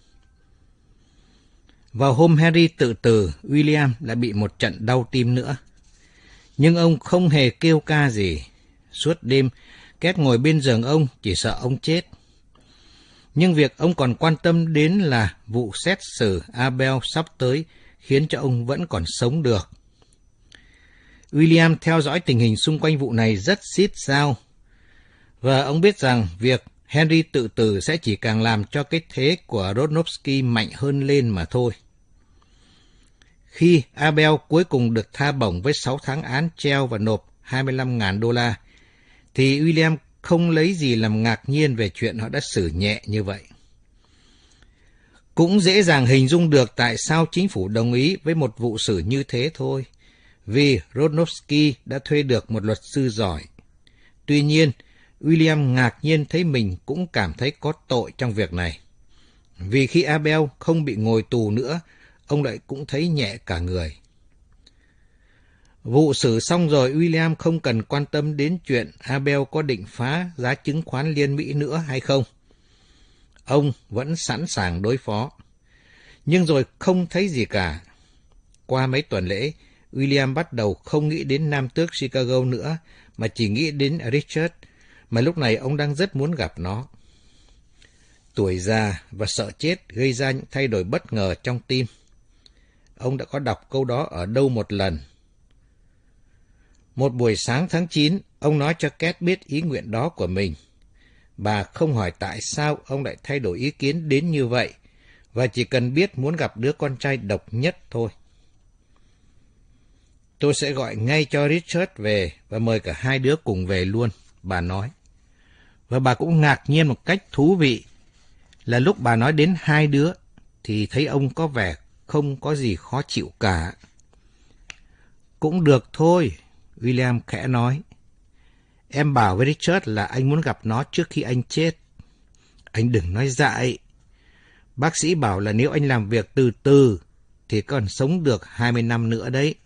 Vào hôm Henry tự tử, William đã bị một trận đau tim nữa. Nhưng ông không hề kêu ca gì. Suốt đêm, Kate ngồi bên giường ông chỉ sợ ông chết. Nhưng việc ông còn quan tâm đến là vụ xét xử Abel sắp tới khiến cho ông vẫn còn sống được. William theo dõi tình hình xung quanh vụ này rất xít sao. Và ông biết rằng việc Henry tự tử sẽ chỉ càng làm cho cái thế của Rodnowski mạnh hơn lên mà thôi. Khi Abel cuối cùng được tha bổng với sáu tháng án treo và nộp hai mươi lăm nghìn đô la, thì William không lấy gì làm ngạc nhiên về chuyện họ đã xử nhẹ như vậy. Cũng dễ dàng hình dung được tại sao chính phủ đồng ý với một vụ xử như thế thôi, vì Rodnowski đã thuê được một luật sư giỏi. Tuy nhiên, William ngạc nhiên thấy mình cũng cảm thấy có tội trong việc này. Vì khi Abel không bị ngồi tù nữa, ông lại cũng thấy nhẹ cả người. Vụ xử xong rồi, William không cần quan tâm đến chuyện Abel có định phá giá chứng khoán Liên Mỹ nữa hay không. Ông vẫn sẵn sàng đối phó. Nhưng rồi không thấy gì cả. Qua mấy tuần lễ, William bắt đầu không nghĩ đến nam tước Chicago nữa, mà chỉ nghĩ đến Richard, mà lúc này ông đang rất muốn gặp nó. Tuổi già và sợ chết gây ra những thay đổi bất ngờ trong tim. Ông đã có đọc câu đó ở đâu một lần. Một buổi sáng tháng chín, ông nói cho Kate biết ý nguyện đó của mình. Bà không hỏi tại sao ông lại thay đổi ý kiến đến như vậy, và chỉ cần biết muốn gặp đứa con trai độc nhất thôi. Tôi sẽ gọi ngay cho Richard về và mời cả hai đứa cùng về luôn, bà nói. Và bà cũng ngạc nhiên một cách thú vị là lúc bà nói đến hai đứa thì thấy ông có vẻ không có gì khó chịu cả. Cũng được thôi, William khẽ nói. Em bảo với Richard là anh muốn gặp nó trước khi anh chết. Anh đừng nói dại. Bác sĩ bảo là nếu anh làm việc từ từ thì còn sống được hai mươi năm nữa đấy.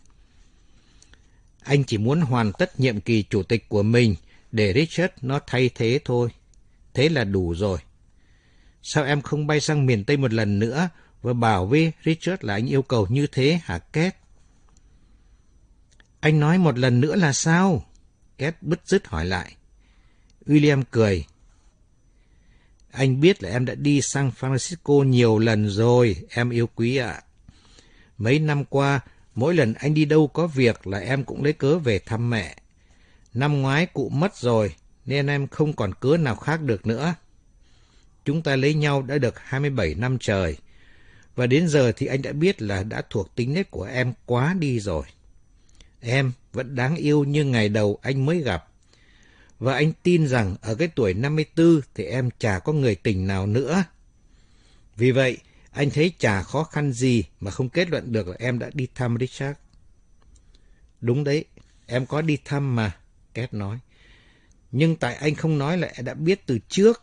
Anh chỉ muốn hoàn tất nhiệm kỳ chủ tịch của mình để Richard nó thay thế thôi. Thế là đủ rồi. Sao em không bay sang miền Tây một lần nữa và bảo với Richard là anh yêu cầu như thế hả Kate? Anh nói một lần nữa là sao? Két bứt rứt hỏi lại. William cười. Anh biết là em đã đi San Francisco nhiều lần rồi, em yêu quý ạ. Mấy năm qua, mỗi lần anh đi đâu có việc là em cũng lấy cớ về thăm mẹ. Năm ngoái cụ mất rồi, nên em không còn cớ nào khác được nữa. Chúng ta lấy nhau đã được hai mươi bảy năm trời, và đến giờ thì anh đã biết là đã thuộc tính nết của em quá đi rồi. Em vẫn đáng yêu như ngày đầu anh mới gặp. Và anh tin rằng ở cái tuổi năm mươi tư thì em chả có người tình nào nữa. Vì vậy, anh thấy chả khó khăn gì mà không kết luận được là em đã đi thăm Richard. Đúng đấy, em có đi thăm mà, Két nói. Nhưng tại anh không nói là đã biết từ trước.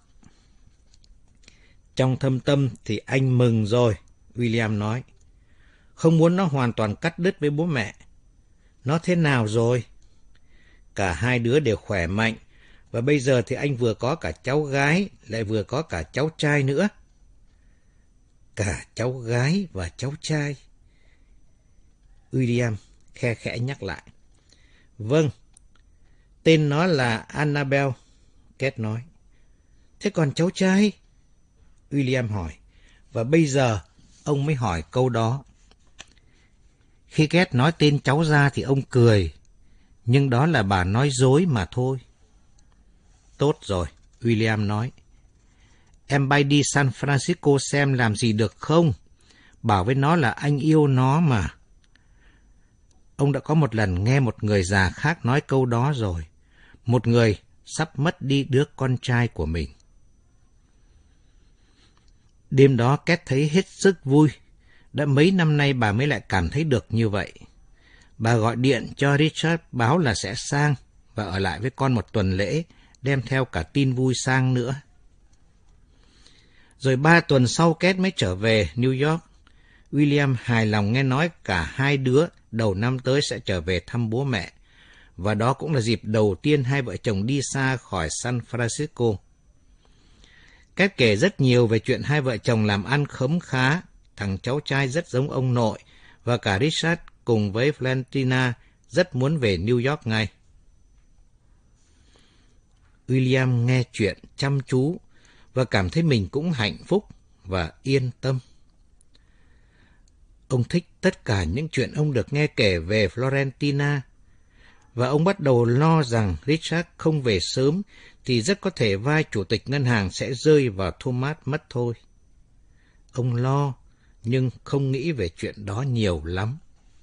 Trong thâm tâm thì anh mừng rồi, William nói. Không muốn nó hoàn toàn cắt đứt với bố mẹ. Nó thế nào rồi? Cả hai đứa đều khỏe mạnh, và bây giờ thì anh vừa có cả cháu gái, lại vừa có cả cháu trai nữa. Cả cháu gái và cháu trai. William khe khẽ nhắc lại. Vâng, tên nó là Annabelle, Két nói. Thế còn cháu trai? William hỏi, và bây giờ ông mới hỏi câu đó. Khi Két nói tên cháu ra thì ông cười, nhưng đó là bà nói dối mà thôi. Tốt rồi, William nói. Em bay đi San Francisco xem làm gì được không? Bảo với nó là anh yêu nó mà. Ông đã có một lần nghe một người già khác nói câu đó rồi. Một người sắp mất đi đứa con trai của mình. Đêm đó Két thấy hết sức vui. Đã mấy năm nay bà mới lại cảm thấy được như vậy. Bà gọi điện cho Richard báo là sẽ sang và ở lại với con một tuần lễ, đem theo cả tin vui sang nữa. Rồi ba tuần sau Két mới trở về New York. William hài lòng nghe nói cả hai đứa đầu năm tới sẽ trở về thăm bố mẹ, và đó cũng là dịp đầu tiên hai vợ chồng đi xa khỏi San Francisco. Két kể rất nhiều về chuyện hai vợ chồng làm ăn khấm khá, thằng cháu trai rất giống ông nội, và cả Richard cùng với Valentina rất muốn về New York ngay. William nghe chuyện chăm chú và cảm thấy mình cũng hạnh phúc và yên tâm. Ông thích tất cả những chuyện ông được nghe kể về Florentina, và ông bắt đầu lo rằng Richard không về sớm thì rất có thể vai chủ tịch ngân hàng sẽ rơi vào Thomas mất thôi. Ông lo, nhưng không nghĩ về chuyện đó nhiều lắm.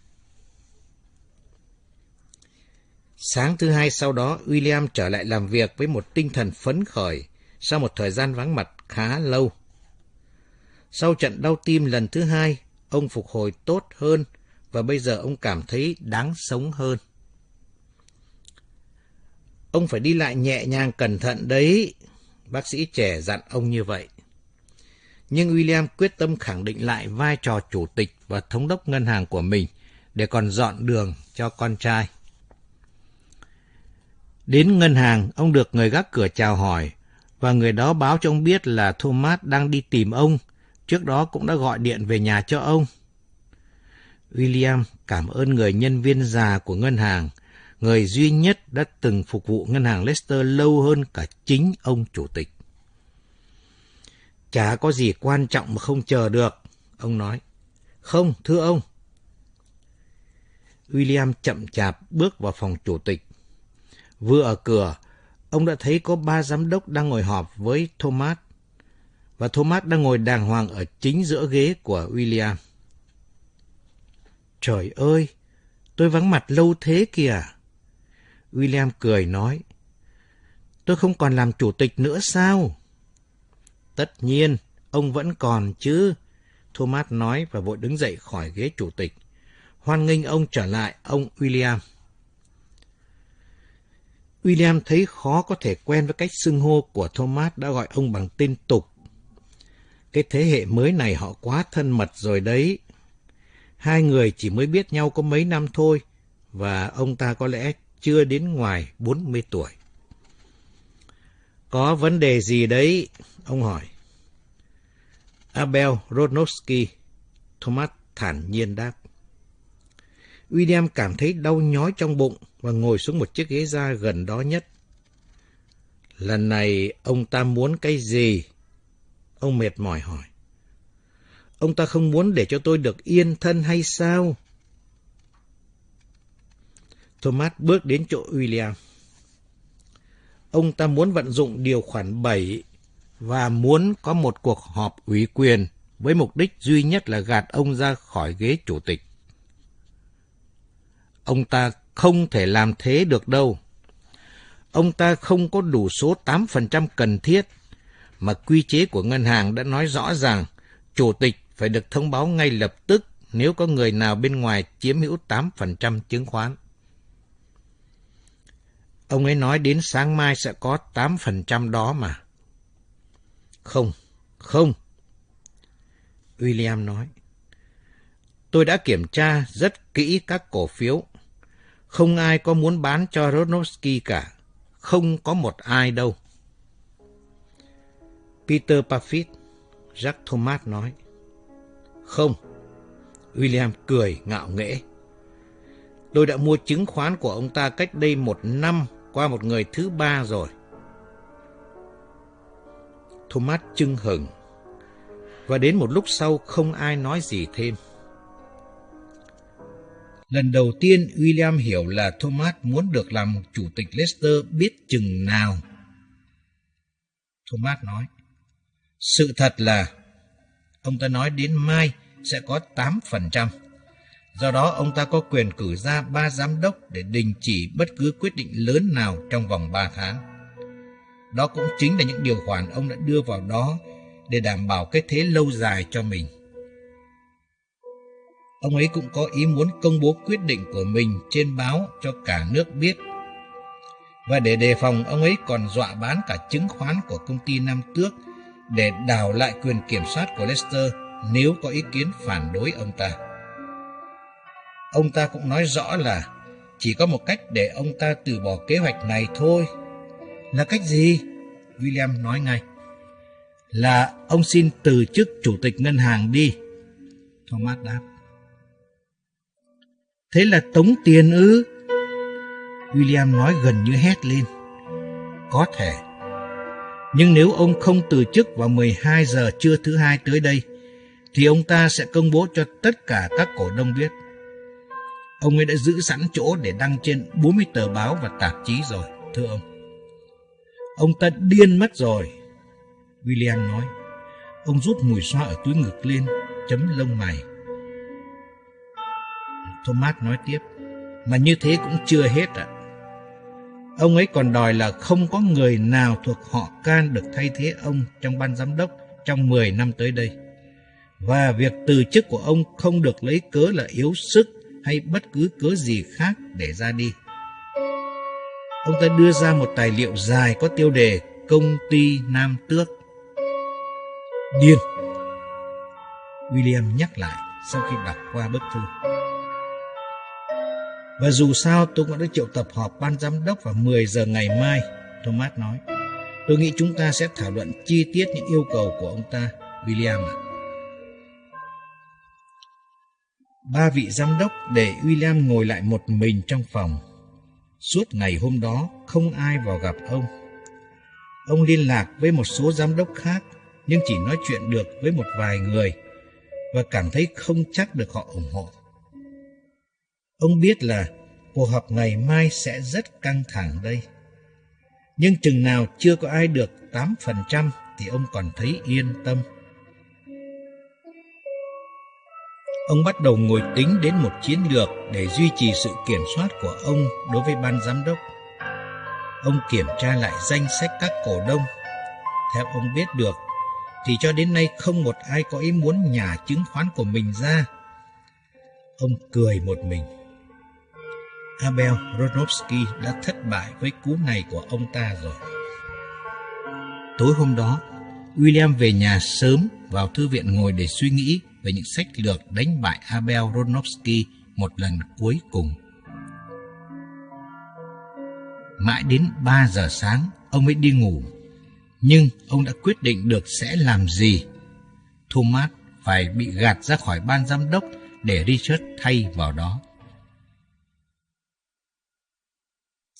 Sáng thứ hai sau đó, William trở lại làm việc với một tinh thần phấn khởi sau một thời gian vắng mặt khá lâu. Sau trận đau tim lần thứ hai, ông phục hồi tốt hơn và bây giờ ông cảm thấy đáng sống hơn. Ông phải đi lại nhẹ nhàng cẩn thận đấy, bác sĩ trẻ dặn ông như vậy. Nhưng William quyết tâm khẳng định lại vai trò chủ tịch và thống đốc ngân hàng của mình để còn dọn đường cho con trai. Đến ngân hàng, ông được người gác cửa chào hỏi, và người đó báo cho ông biết là Thomas đang đi tìm ông, trước đó cũng đã gọi điện về nhà cho ông. William cảm ơn người nhân viên già của ngân hàng, người duy nhất đã từng phục vụ ngân hàng Leicester lâu hơn cả chính ông chủ tịch. Chả có gì quan trọng mà không chờ được, ông nói. Không, thưa ông. William chậm chạp bước vào phòng chủ tịch. Vừa ở cửa, ông đã thấy có ba giám đốc đang ngồi họp với Thomas, và Thomas đang ngồi đàng hoàng ở chính giữa ghế của William. Trời ơi, tôi vắng mặt lâu thế kìa. William cười nói, tôi không còn làm chủ tịch nữa sao? Tất nhiên, ông vẫn còn chứ, Thomas nói và vội đứng dậy khỏi ghế chủ tịch. Hoan nghênh ông trở lại, ông William. William thấy khó có thể quen với cách xưng hô của Thomas đã gọi ông bằng tên tục. Cái thế hệ mới này họ quá thân mật rồi đấy. Hai người chỉ mới biết nhau có mấy năm thôi, và ông ta có lẽ chưa đến ngoài bốn mươi tuổi. Có vấn đề gì đấy? Ông hỏi. Abel Rodnowski, Thomas thản nhiên đáp. William cảm thấy đau nhói trong bụng và ngồi xuống một chiếc ghế da gần đó nhất. Lần này ông ta muốn cái gì? Ông mệt mỏi hỏi. Ông ta không muốn để cho tôi được yên thân hay sao? Thomas bước đến chỗ William. Ông ta muốn vận dụng điều khoản bảy và muốn có một cuộc họp ủy quyền với mục đích duy nhất là gạt ông ra khỏi ghế chủ tịch. Ông ta không thể làm thế được đâu. Ông ta không có đủ số tám phần trăm cần thiết, mà quy chế của ngân hàng đã nói rõ ràng chủ tịch phải được thông báo ngay lập tức nếu có người nào bên ngoài chiếm hữu tám phần trăm chứng khoán. Ông ấy nói đến sáng mai sẽ có tám phần trăm đó mà. Không, không. William nói. Tôi đã kiểm tra rất kỹ các cổ phiếu. Không ai có muốn bán cho Ronovsky cả. Không có một ai đâu. Peter Parfit, Jack Thomas nói. Không. William cười ngạo nghễ. Tôi đã mua chứng khoán của ông ta cách đây một năm qua một người thứ ba rồi. Thomas chưng hửng. Và đến một lúc sau không ai nói gì thêm. Lần đầu tiên William hiểu là Thomas muốn được làm chủ tịch Leicester biết chừng nào. Thomas nói. Sự thật là ông ta nói đến mai sẽ có tám phần trăm. Do đó ông ta có quyền cử ra ba giám đốc để đình chỉ bất cứ quyết định lớn nào trong vòng ba tháng. Đó cũng chính là những điều khoản ông đã đưa vào đó để đảm bảo cái thế lâu dài cho mình. Ông ấy cũng có ý muốn công bố quyết định của mình trên báo cho cả nước biết. Và để đề phòng, ông ấy còn dọa bán cả chứng khoán của công ty Nam Tước để đảo lại quyền kiểm soát của Leicester nếu có ý kiến phản đối ông ta. Ông ta cũng nói rõ là chỉ có một cách để ông ta từ bỏ kế hoạch này thôi. Là cách gì? William nói ngay. Là ông xin từ chức chủ tịch ngân hàng đi. Thomas đáp. Thế là tống tiền ư? William nói gần như hét lên. Có thể. Nhưng nếu ông không từ chức vào mười hai giờ trưa thứ hai tới đây, thì ông ta sẽ công bố cho tất cả các cổ đông biết. Ông ấy đã giữ sẵn chỗ để đăng trên bốn mươi tờ báo và tạp chí rồi, thưa ông. Ông ta điên mất rồi, William nói. Ông rút mùi xoa ở túi ngực lên, chấm lông mày. Thomas nói tiếp, mà như thế cũng chưa hết ạ. À. Ông ấy còn đòi là không có người nào thuộc họ Can được thay thế ông trong ban giám đốc trong mười năm tới đây. Và việc từ chức của ông không được lấy cớ là yếu sức hay bất cứ cớ gì khác để ra đi. Ông ta đưa ra một tài liệu dài có tiêu đề Công ty Nam Tước. Điên, William nhắc lại sau khi đọc qua bức thư. Và dù sao tôi cũng đã triệu tập họp ban giám đốc vào mười giờ ngày mai, Thomas nói. Tôi nghĩ chúng ta sẽ thảo luận chi tiết những yêu cầu của ông ta, William ạ. Ba vị giám đốc để William ngồi lại một mình trong phòng. Suốt ngày hôm đó không ai vào gặp ông. Ông liên lạc với một số giám đốc khác nhưng chỉ nói chuyện được với một vài người và cảm thấy không chắc được họ ủng hộ. Ông biết là cuộc họp ngày mai sẽ rất căng thẳng đây. Nhưng chừng nào chưa có ai được tám phần trăm thì ông còn thấy yên tâm. Ông bắt đầu ngồi tính đến một chiến lược để duy trì sự kiểm soát của ông đối với ban giám đốc. Ông kiểm tra lại danh sách các cổ đông. Theo ông biết được, thì cho đến nay không một ai có ý muốn nhả chứng khoán của mình ra. Ông cười một mình. Abel Ronovsky đã thất bại với cú này của ông ta rồi. Tối hôm đó, William về nhà sớm, vào thư viện ngồi để suy nghĩ về những sách lược đánh bại Abel Ronovsky một lần cuối cùng. Mãi đến ba giờ sáng, ông mới đi ngủ. Nhưng ông đã quyết định được sẽ làm gì. Thomas phải bị gạt ra khỏi ban giám đốc để Richard thay vào đó.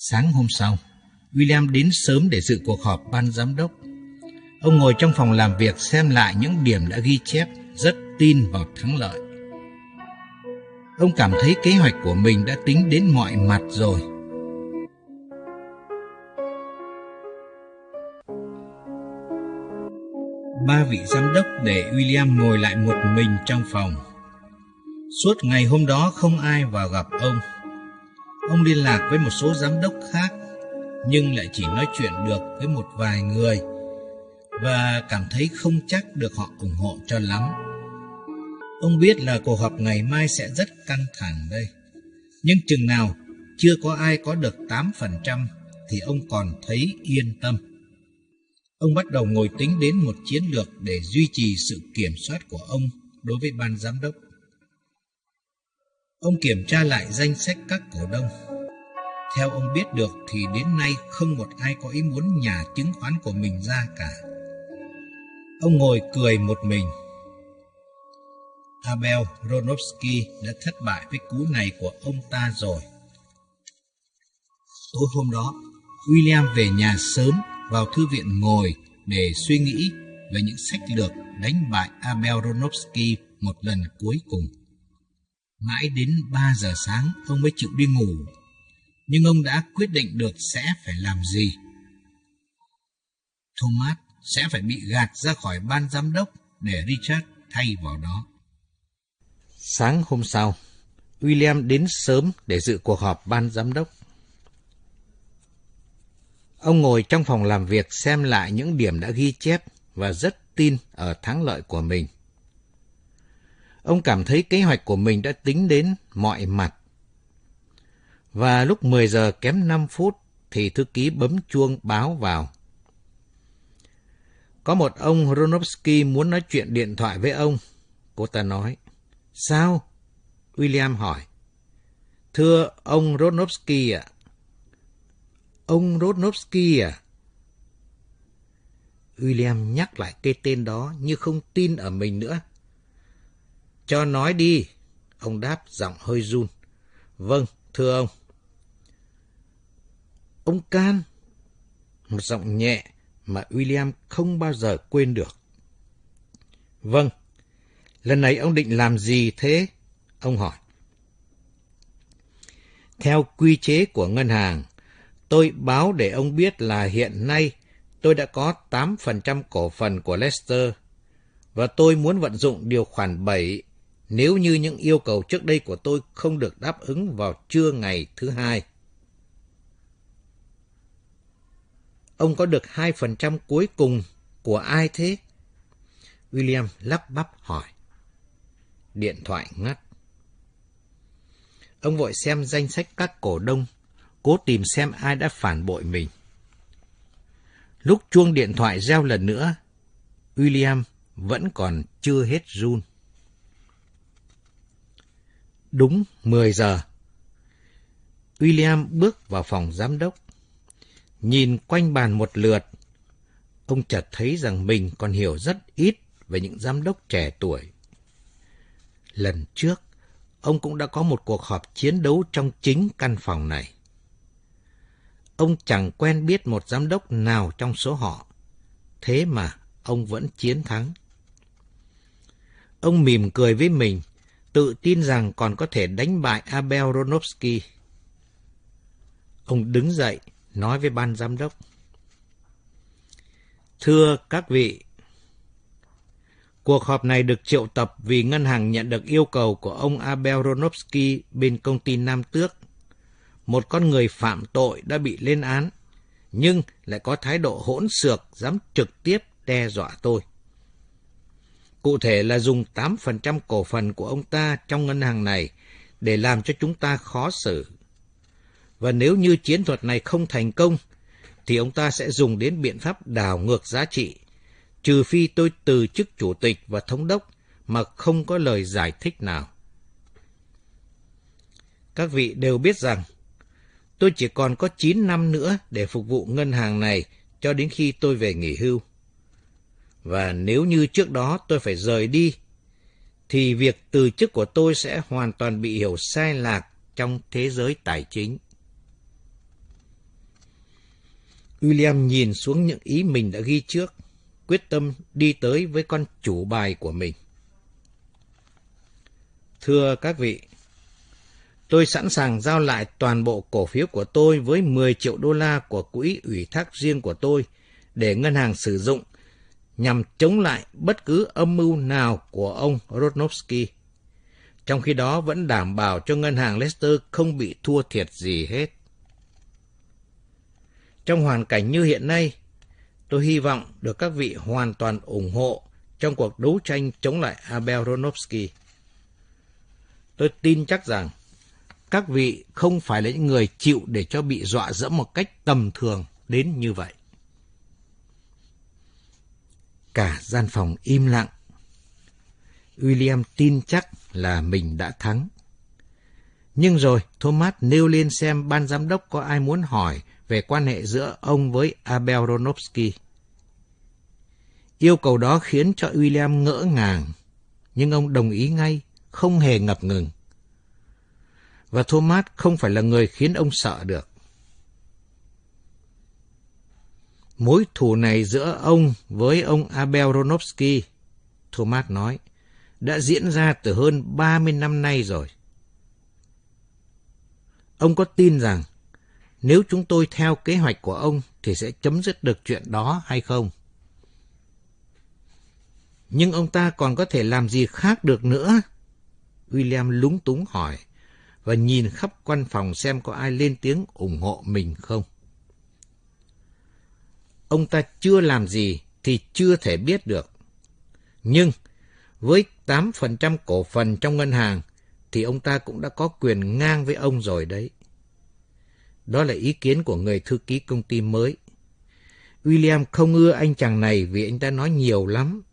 Sáng hôm sau, William đến sớm để dự cuộc họp ban giám đốc. Ông ngồi trong phòng làm việc xem lại những điểm đã ghi chép, rất tin vào thắng lợi. Ông cảm thấy kế hoạch của mình đã tính đến mọi mặt rồi. Ba vị giám đốc để William ngồi lại một mình trong phòng. Suốt ngày hôm đó không ai vào gặp ông. Ông liên lạc với một số giám đốc khác, nhưng lại chỉ nói chuyện được với một vài người, và cảm thấy không chắc được họ ủng hộ cho lắm. Ông biết là cuộc họp ngày mai sẽ rất căng thẳng đây, nhưng chừng nào chưa có ai có được tám phần trăm thì ông còn thấy yên tâm. Ông bắt đầu ngồi tính đến một chiến lược để duy trì sự kiểm soát của ông đối với ban giám đốc. Ông kiểm tra lại danh sách các cổ đông. Theo ông biết được thì đến nay không một ai có ý muốn nhả chứng khoán của mình ra cả. Ông ngồi cười một mình. Abel Ronovsky đã thất bại với cú này của ông ta rồi. Tối hôm đó, William về nhà sớm, vào thư viện ngồi để suy nghĩ về những sách lược đánh bại Abel Ronovsky một lần cuối cùng. Mãi đến ba giờ sáng ông mới chịu đi ngủ, nhưng ông đã quyết định được sẽ phải làm gì. Thomas sẽ phải bị gạt ra khỏi ban giám đốc để Richard thay vào đó. Sáng hôm sau, William đến sớm để dự cuộc họp ban giám đốc. Ông ngồi trong phòng làm việc xem lại những điểm đã ghi chép và rất tin ở thắng lợi của mình. Ông cảm thấy kế hoạch của mình đã tính đến mọi mặt. Và lúc mười giờ kém năm phút thì thư ký bấm chuông báo vào. Có một ông Ronovsky muốn nói chuyện điện thoại với ông, cô ta nói. Sao? William hỏi. Thưa ông Ronovsky ạ. Ông Ronovsky à? William nhắc lại cái tên đó như không tin ở mình nữa. Cho nói đi, ông đáp giọng hơi run. Vâng, thưa ông. Ông Can. Một giọng nhẹ mà William không bao giờ quên được. Vâng, lần này ông định làm gì thế? Ông hỏi. Theo quy chế của ngân hàng, tôi báo để ông biết là hiện nay tôi đã có tám phần trăm cổ phần của Lester, và tôi muốn vận dụng điều khoản bảy nếu như những yêu cầu trước đây của tôi không được đáp ứng vào trưa ngày thứ hai. Ông có được hai phần trăm cuối cùng của ai thế? William lắp bắp hỏi. Điện thoại ngắt. Ông vội xem danh sách các cổ đông, cố tìm xem ai đã phản bội mình. Lúc chuông điện thoại reo lần nữa, William vẫn còn chưa hết run. Đúng mười giờ, William bước vào phòng giám đốc. Nhìn quanh bàn một lượt, ông chợt thấy rằng mình còn hiểu rất ít về những giám đốc trẻ tuổi. Lần trước, ông cũng đã có một cuộc họp chiến đấu trong chính căn phòng này. Ông chẳng quen biết một giám đốc nào trong số họ, thế mà ông vẫn chiến thắng. Ông mỉm cười với mình, tự tin rằng còn có thể đánh bại Abel Ronovsky. Ông đứng dậy, nói với ban giám đốc. Thưa các vị, cuộc họp này được triệu tập vì ngân hàng nhận được yêu cầu của ông Abel Ronovsky bên công ty Nam Tước. Một con người phạm tội đã bị lên án, nhưng lại có thái độ hỗn xược dám trực tiếp đe dọa tôi. Cụ thể là dùng tám phần trăm cổ phần của ông ta trong ngân hàng này để làm cho chúng ta khó xử. Và nếu như chiến thuật này không thành công, thì ông ta sẽ dùng đến biện pháp đảo ngược giá trị, trừ phi tôi từ chức chủ tịch và thống đốc mà không có lời giải thích nào. Các vị đều biết rằng, tôi chỉ còn có chín năm nữa để phục vụ ngân hàng này cho đến khi tôi về nghỉ hưu. Và nếu như trước đó tôi phải rời đi, thì việc từ chức của tôi sẽ hoàn toàn bị hiểu sai lạc trong thế giới tài chính. William nhìn xuống những ý mình đã ghi trước, quyết tâm đi tới với con chủ bài của mình. Thưa các vị, tôi sẵn sàng giao lại toàn bộ cổ phiếu của tôi với mười triệu đô la của quỹ ủy thác riêng của tôi để ngân hàng sử dụng nhằm chống lại bất cứ âm mưu nào của ông Romanowski. Trong khi đó vẫn đảm bảo cho ngân hàng Leicester không bị thua thiệt gì hết. Trong hoàn cảnh như hiện nay, tôi hy vọng được các vị hoàn toàn ủng hộ trong cuộc đấu tranh chống lại Abel Romanowski. Tôi tin chắc rằng các vị không phải là những người chịu để cho bị dọa dẫm một cách tầm thường đến như vậy. Cả gian phòng im lặng. William tin chắc là mình đã thắng. Nhưng rồi Thomas nêu lên xem ban giám đốc có ai muốn hỏi về quan hệ giữa ông với Abel Romanowski. Yêu cầu đó khiến cho William ngỡ ngàng, nhưng ông đồng ý ngay, không hề ngập ngừng. Và Thomas không phải là người khiến ông sợ được. Mối thù này giữa ông với ông Abel Romanowski, Thomas nói, đã diễn ra từ hơn ba mươi năm nay rồi. Ông có tin rằng nếu chúng tôi theo kế hoạch của ông thì sẽ chấm dứt được chuyện đó hay không? Nhưng ông ta còn có thể làm gì khác được nữa? William lúng túng hỏi và nhìn khắp căn phòng xem có ai lên tiếng ủng hộ mình không. Ông ta chưa làm gì thì chưa thể biết được. Nhưng với tám phần trăm cổ phần trong ngân hàng thì ông ta cũng đã có quyền ngang với ông rồi đấy. Đó là ý kiến của người thư ký công ty mới. William không ưa anh chàng này vì anh ta nói nhiều lắm.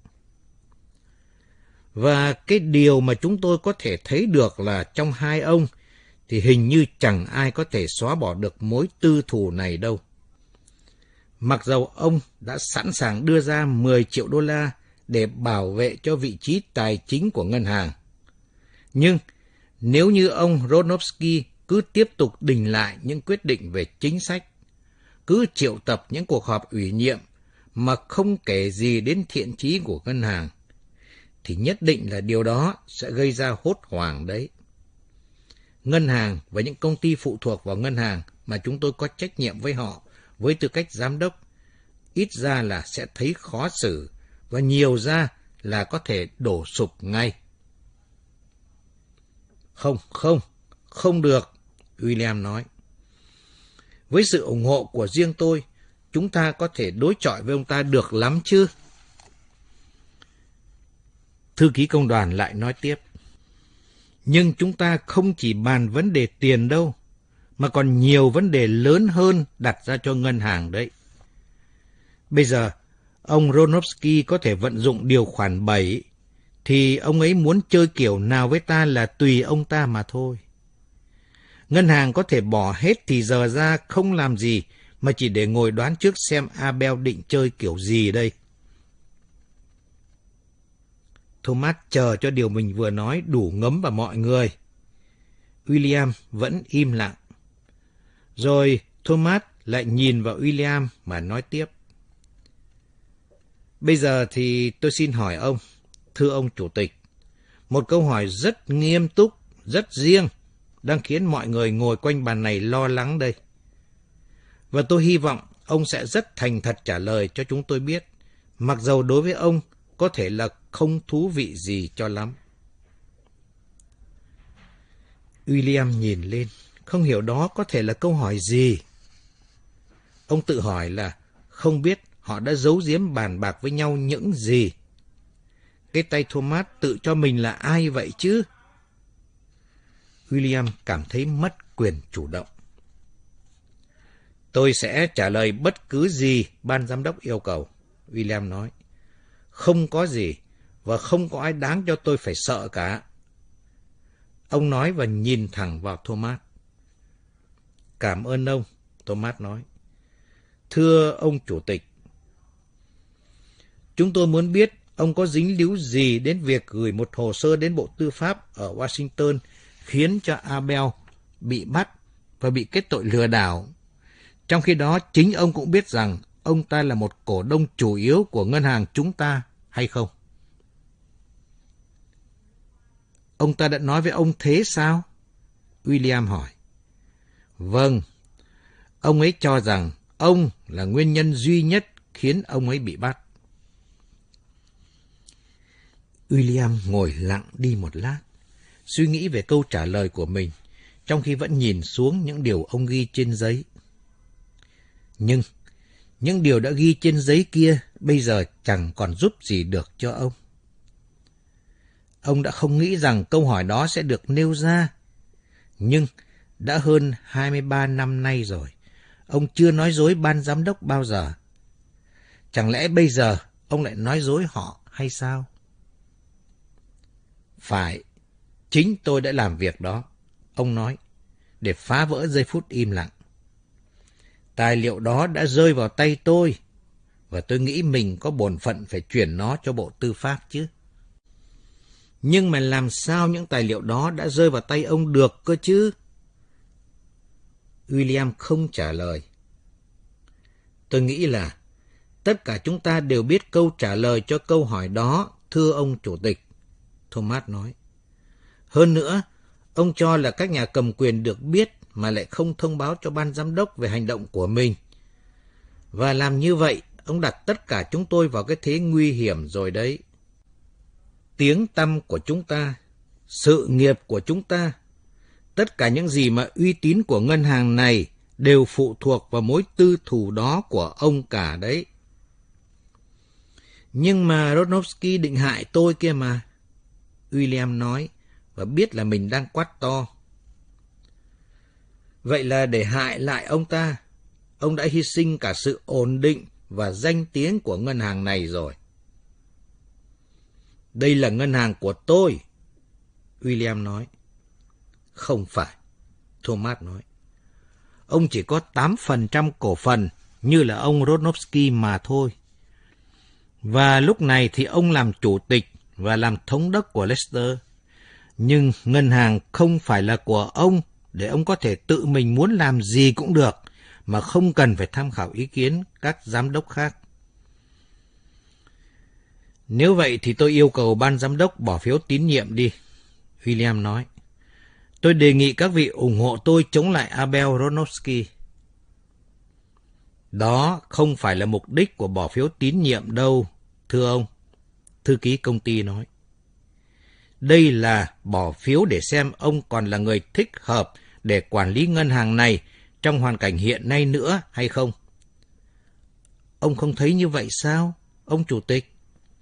Và cái điều mà chúng tôi có thể thấy được là trong hai ông thì hình như chẳng ai có thể xóa bỏ được mối tư thù này đâu. Mặc dầu ông đã sẵn sàng đưa ra mười triệu đô la để bảo vệ cho vị trí tài chính của ngân hàng. Nhưng nếu như ông Romanowski cứ tiếp tục đình lại những quyết định về chính sách, cứ triệu tập những cuộc họp ủy nhiệm mà không kể gì đến thiện chí của ngân hàng, thì nhất định là điều đó sẽ gây ra hốt hoảng đấy. Ngân hàng và những công ty phụ thuộc vào ngân hàng mà chúng tôi có trách nhiệm với họ với tư cách giám đốc, ít ra là sẽ thấy khó xử và nhiều ra là có thể đổ sụp ngay. Không, không, không được, William nói. Với sự ủng hộ của riêng tôi, chúng ta có thể đối chọi với ông ta được lắm chứ. Thư ký công đoàn lại nói tiếp. Nhưng chúng ta không chỉ bàn vấn đề tiền đâu, mà còn nhiều vấn đề lớn hơn đặt ra cho ngân hàng đấy. Bây giờ, ông Romanowski có thể vận dụng điều khoản bảy, thì ông ấy muốn chơi kiểu nào với ta là tùy ông ta mà thôi. Ngân hàng có thể bỏ hết thì giờ ra không làm gì, mà chỉ để ngồi đoán trước xem Abel định chơi kiểu gì đây. Thomas chờ cho điều mình vừa nói đủ ngấm vào mọi người. William vẫn im lặng. Rồi Thomas lại nhìn vào William mà nói tiếp. Bây giờ thì tôi xin hỏi ông, thưa ông chủ tịch, một câu hỏi rất nghiêm túc, rất riêng, đang khiến mọi người ngồi quanh bàn này lo lắng đây. Và tôi hy vọng ông sẽ rất thành thật trả lời cho chúng tôi biết, mặc dầu đối với ông có thể là không thú vị gì cho lắm. William nhìn lên, không hiểu đó có thể là câu hỏi gì. Ông tự hỏi là không biết họ đã giấu giếm bàn bạc với nhau những gì. Cái tay Thomas tự cho mình là ai vậy chứ? William cảm thấy mất quyền chủ động. Tôi sẽ trả lời bất cứ gì ban giám đốc yêu cầu, William nói. Không có gì, và không có ai đáng cho tôi phải sợ cả. Ông nói và nhìn thẳng vào Thomas. Cảm ơn ông, Thomas nói. Thưa ông chủ tịch, chúng tôi muốn biết ông có dính líu gì đến việc gửi một hồ sơ đến Bộ Tư pháp ở Washington khiến cho Abel bị bắt và bị kết tội lừa đảo. Trong khi đó, chính ông cũng biết rằng ông ta là một cổ đông chủ yếu của ngân hàng chúng ta, hay không? Ông ta đã nói với ông thế sao? William hỏi. Vâng, ông ấy cho rằng ông là nguyên nhân duy nhất khiến ông ấy bị bắt. William ngồi lặng đi một lát, suy nghĩ về câu trả lời của mình, trong khi vẫn nhìn xuống những điều ông ghi trên giấy. Nhưng, những điều đã ghi trên giấy kia bây giờ chẳng còn giúp gì được cho ông. Ông đã không nghĩ rằng câu hỏi đó sẽ được nêu ra. Nhưng, đã hơn hai mươi ba năm nay rồi, ông chưa nói dối ban giám đốc bao giờ. Chẳng lẽ bây giờ ông lại nói dối họ hay sao? Phải, chính tôi đã làm việc đó, ông nói, để phá vỡ giây phút im lặng. Tài liệu đó đã rơi vào tay tôi, và tôi nghĩ mình có bổn phận phải chuyển nó cho Bộ Tư pháp chứ. Nhưng mà làm sao những tài liệu đó đã rơi vào tay ông được cơ chứ? William không trả lời. Tôi nghĩ là tất cả chúng ta đều biết câu trả lời cho câu hỏi đó, thưa ông Chủ tịch, Thomas nói. Hơn nữa, ông cho là các nhà cầm quyền được biết mà lại không thông báo cho ban giám đốc về hành động của mình. Và làm như vậy, ông đặt tất cả chúng tôi vào cái thế nguy hiểm rồi đấy. Tiếng tăm của chúng ta, sự nghiệp của chúng ta, tất cả những gì mà uy tín của ngân hàng này đều phụ thuộc vào mối tư thù đó của ông cả đấy. Nhưng mà Ronovsky định hại tôi kia mà, William nói, và biết là mình đang quát to. Vậy là để hại lại ông ta, ông đã hy sinh cả sự ổn định và danh tiếng của ngân hàng này rồi. Đây là ngân hàng của tôi, William nói. Không phải, Thomas nói. Ông chỉ có tám phần trăm cổ phần như là ông Ronovsky mà thôi. Và lúc này thì ông làm chủ tịch và làm thống đốc của Leicester. Nhưng ngân hàng không phải là của ông để ông có thể tự mình muốn làm gì cũng được mà không cần phải tham khảo ý kiến các giám đốc khác. Nếu vậy thì tôi yêu cầu ban giám đốc bỏ phiếu tín nhiệm đi, William nói. Tôi đề nghị các vị ủng hộ tôi chống lại Abel Ronovsky. Đó không phải là mục đích của bỏ phiếu tín nhiệm đâu, thưa ông, thư ký công ty nói. Đây là bỏ phiếu để xem ông còn là người thích hợp để quản lý ngân hàng này trong hoàn cảnh hiện nay nữa hay không. Ông không thấy như vậy sao, ông Chủ tịch?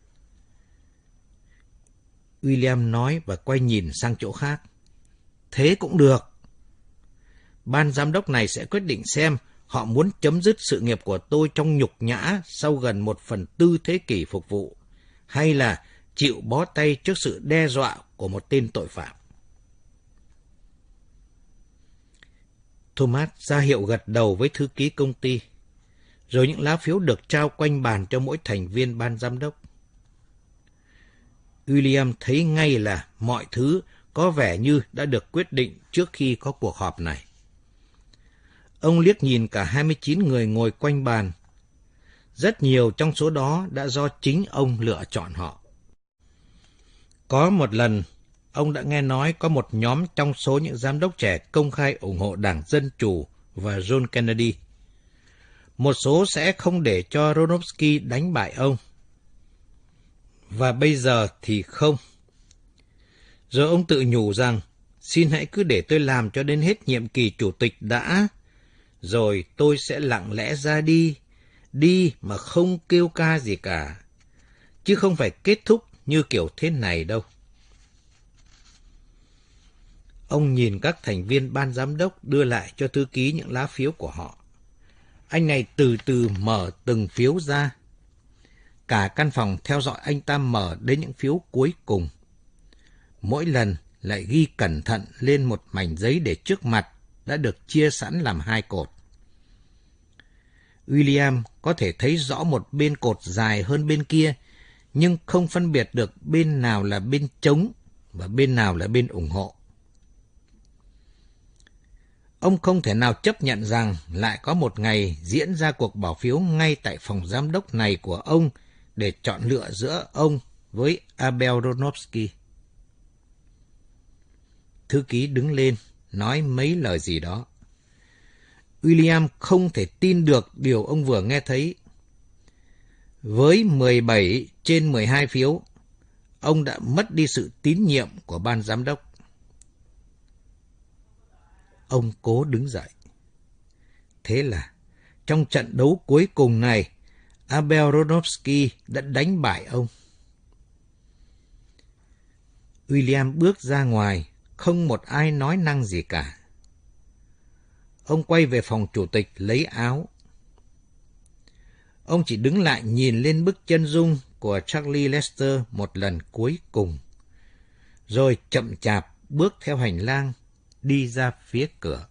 William nói và quay nhìn sang chỗ khác. Thế cũng được. Ban giám đốc này sẽ quyết định xem họ muốn chấm dứt sự nghiệp của tôi trong nhục nhã sau gần một phần tư thế kỷ phục vụ, hay là chịu bó tay trước sự đe dọa của một tên tội phạm. Thomas ra hiệu gật đầu với thư ký công ty, rồi những lá phiếu được trao quanh bàn cho mỗi thành viên ban giám đốc. William thấy ngay là mọi thứ có vẻ như đã được quyết định trước khi có cuộc họp này. Ông liếc nhìn cả hai mươi chín người ngồi quanh bàn. Rất nhiều trong số đó đã do chính ông lựa chọn họ. Có một lần, ông đã nghe nói có một nhóm trong số những giám đốc trẻ công khai ủng hộ Đảng Dân Chủ và John Kennedy. Một số sẽ không để cho Ronovsky đánh bại ông. Và bây giờ thì không. Rồi ông tự nhủ rằng, xin hãy cứ để tôi làm cho đến hết nhiệm kỳ chủ tịch đã, rồi tôi sẽ lặng lẽ ra đi, đi mà không kêu ca gì cả, chứ không phải kết thúc như kiểu thế này đâu. Ông nhìn các thành viên ban giám đốc đưa lại cho thư ký những lá phiếu của họ. Anh này từ từ mở từng phiếu ra. Cả căn phòng theo dõi anh ta mở đến những phiếu cuối cùng. Mỗi lần lại ghi cẩn thận lên một mảnh giấy để trước mặt đã được chia sẵn làm hai cột. William có thể thấy rõ một bên cột dài hơn bên kia, nhưng không phân biệt được bên nào là bên chống và bên nào là bên ủng hộ. Ông không thể nào chấp nhận rằng lại có một ngày diễn ra cuộc bỏ phiếu ngay tại phòng giám đốc này của ông để chọn lựa giữa ông với Abel Ronovsky. Thư ký đứng lên, nói mấy lời gì đó. William không thể tin được điều ông vừa nghe thấy. Với mười bảy trên mười hai phiếu, ông đã mất đi sự tín nhiệm của ban giám đốc. Ông cố đứng dậy. Thế là, trong trận đấu cuối cùng này, Abel Ronovsky đã đánh bại ông. William bước ra ngoài, không một ai nói năng gì cả. Ông quay về phòng chủ tịch lấy áo. Ông chỉ đứng lại nhìn lên bức chân dung của Charlie Lester một lần cuối cùng, rồi chậm chạp bước theo hành lang, đi ra phía cửa.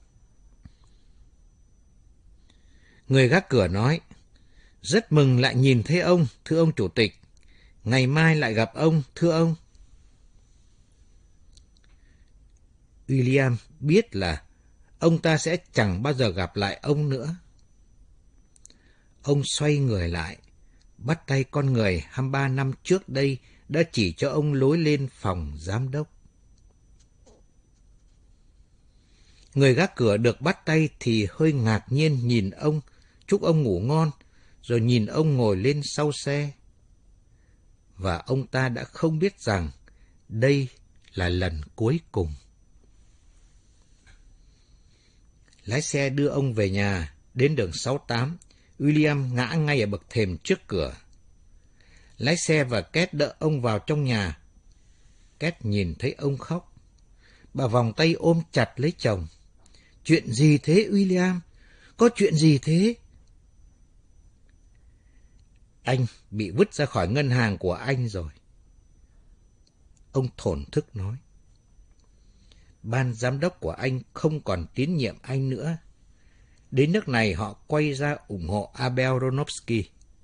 Người gác cửa nói, rất mừng lại nhìn thấy ông, thưa ông chủ tịch. Ngày mai lại gặp ông, thưa ông. William biết là ông ta sẽ chẳng bao giờ gặp lại ông nữa. Ông xoay người lại, bắt tay con người hai mươi ba năm trước đây đã chỉ cho ông lối lên phòng giám đốc. Người gác cửa được bắt tay thì hơi ngạc nhiên nhìn ông, chúc ông ngủ ngon, rồi nhìn ông ngồi lên sau xe. Và ông ta đã không biết rằng đây là lần cuối cùng. Lái xe đưa ông về nhà, đến đường sáu mươi tám, William ngã ngay ở bậc thềm trước cửa. Lái xe và Két đỡ ông vào trong nhà. Két nhìn thấy ông khóc. Bà vòng tay ôm chặt lấy chồng. Chuyện gì thế William? Có chuyện gì thế? Anh bị vứt ra khỏi ngân hàng của anh rồi. Ông thổn thức nói. Ban giám đốc của anh không còn tín nhiệm anh nữa. Đến nước này họ quay ra ủng hộ Abel Ronovsky.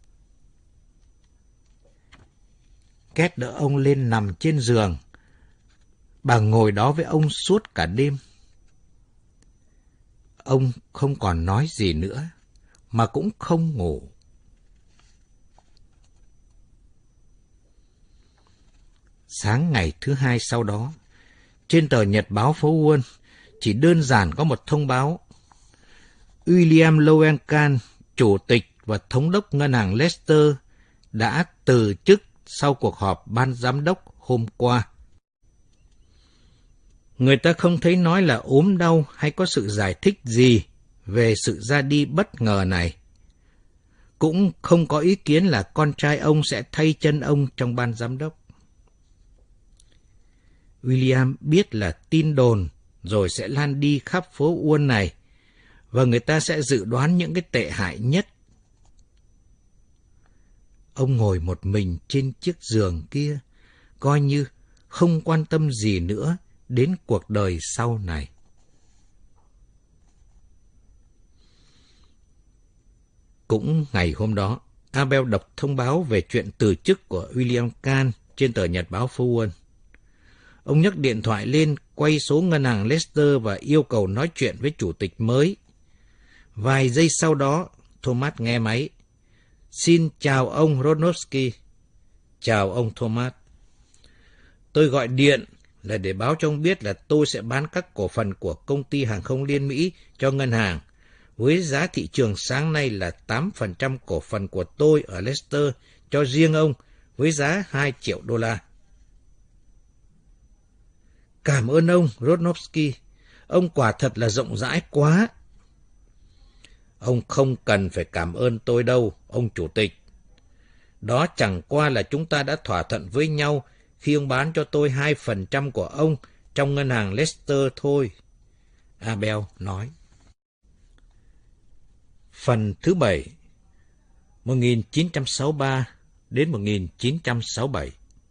Két đỡ ông lên nằm trên giường. Bà ngồi đó với ông suốt cả đêm. Ông không còn nói gì nữa, mà cũng không ngủ. Sáng ngày thứ hai sau đó, trên tờ nhật báo phố Wall chỉ đơn giản có một thông báo. William Lowencan, chủ tịch và thống đốc ngân hàng Leicester, đã từ chức sau cuộc họp ban giám đốc hôm qua. Người ta không thấy nói là ốm đau hay có sự giải thích gì về sự ra đi bất ngờ này. Cũng không có ý kiến là con trai ông sẽ thay chân ông trong ban giám đốc. William biết là tin đồn rồi sẽ lan đi khắp phố Wall này, và người ta sẽ dự đoán những cái tệ hại nhất. Ông ngồi một mình trên chiếc giường kia, coi như không quan tâm gì nữa đến cuộc đời sau này. Cũng ngày hôm đó, Abel đọc thông báo về chuyện từ chức của William Kahn trên tờ nhật báo phố Wall. Ông nhấc điện thoại lên, quay số ngân hàng Leicester và yêu cầu nói chuyện với chủ tịch mới. Vài giây sau đó, Thomas nghe máy. Xin chào ông Ronovsky. Chào ông Thomas. Tôi gọi điện là để báo cho ông biết là tôi sẽ bán các cổ phần của công ty hàng không Liên Mỹ cho ngân hàng, với giá thị trường sáng nay là tám phần trăm cổ phần của tôi ở Leicester cho riêng ông, với giá hai triệu đô la. Cảm ơn ông, Ronovsky. Ông quả thật là rộng rãi quá. Ông không cần phải cảm ơn tôi đâu, ông chủ tịch. Đó chẳng qua là chúng ta đã thỏa thuận với nhau khi ông bán cho tôi hai phần trăm của ông trong ngân hàng Leicester thôi. Abel nói. Phần thứ bảy, một nghìn chín trăm sáu mươi ba đến một nghìn chín trăm sáu mươi bảy.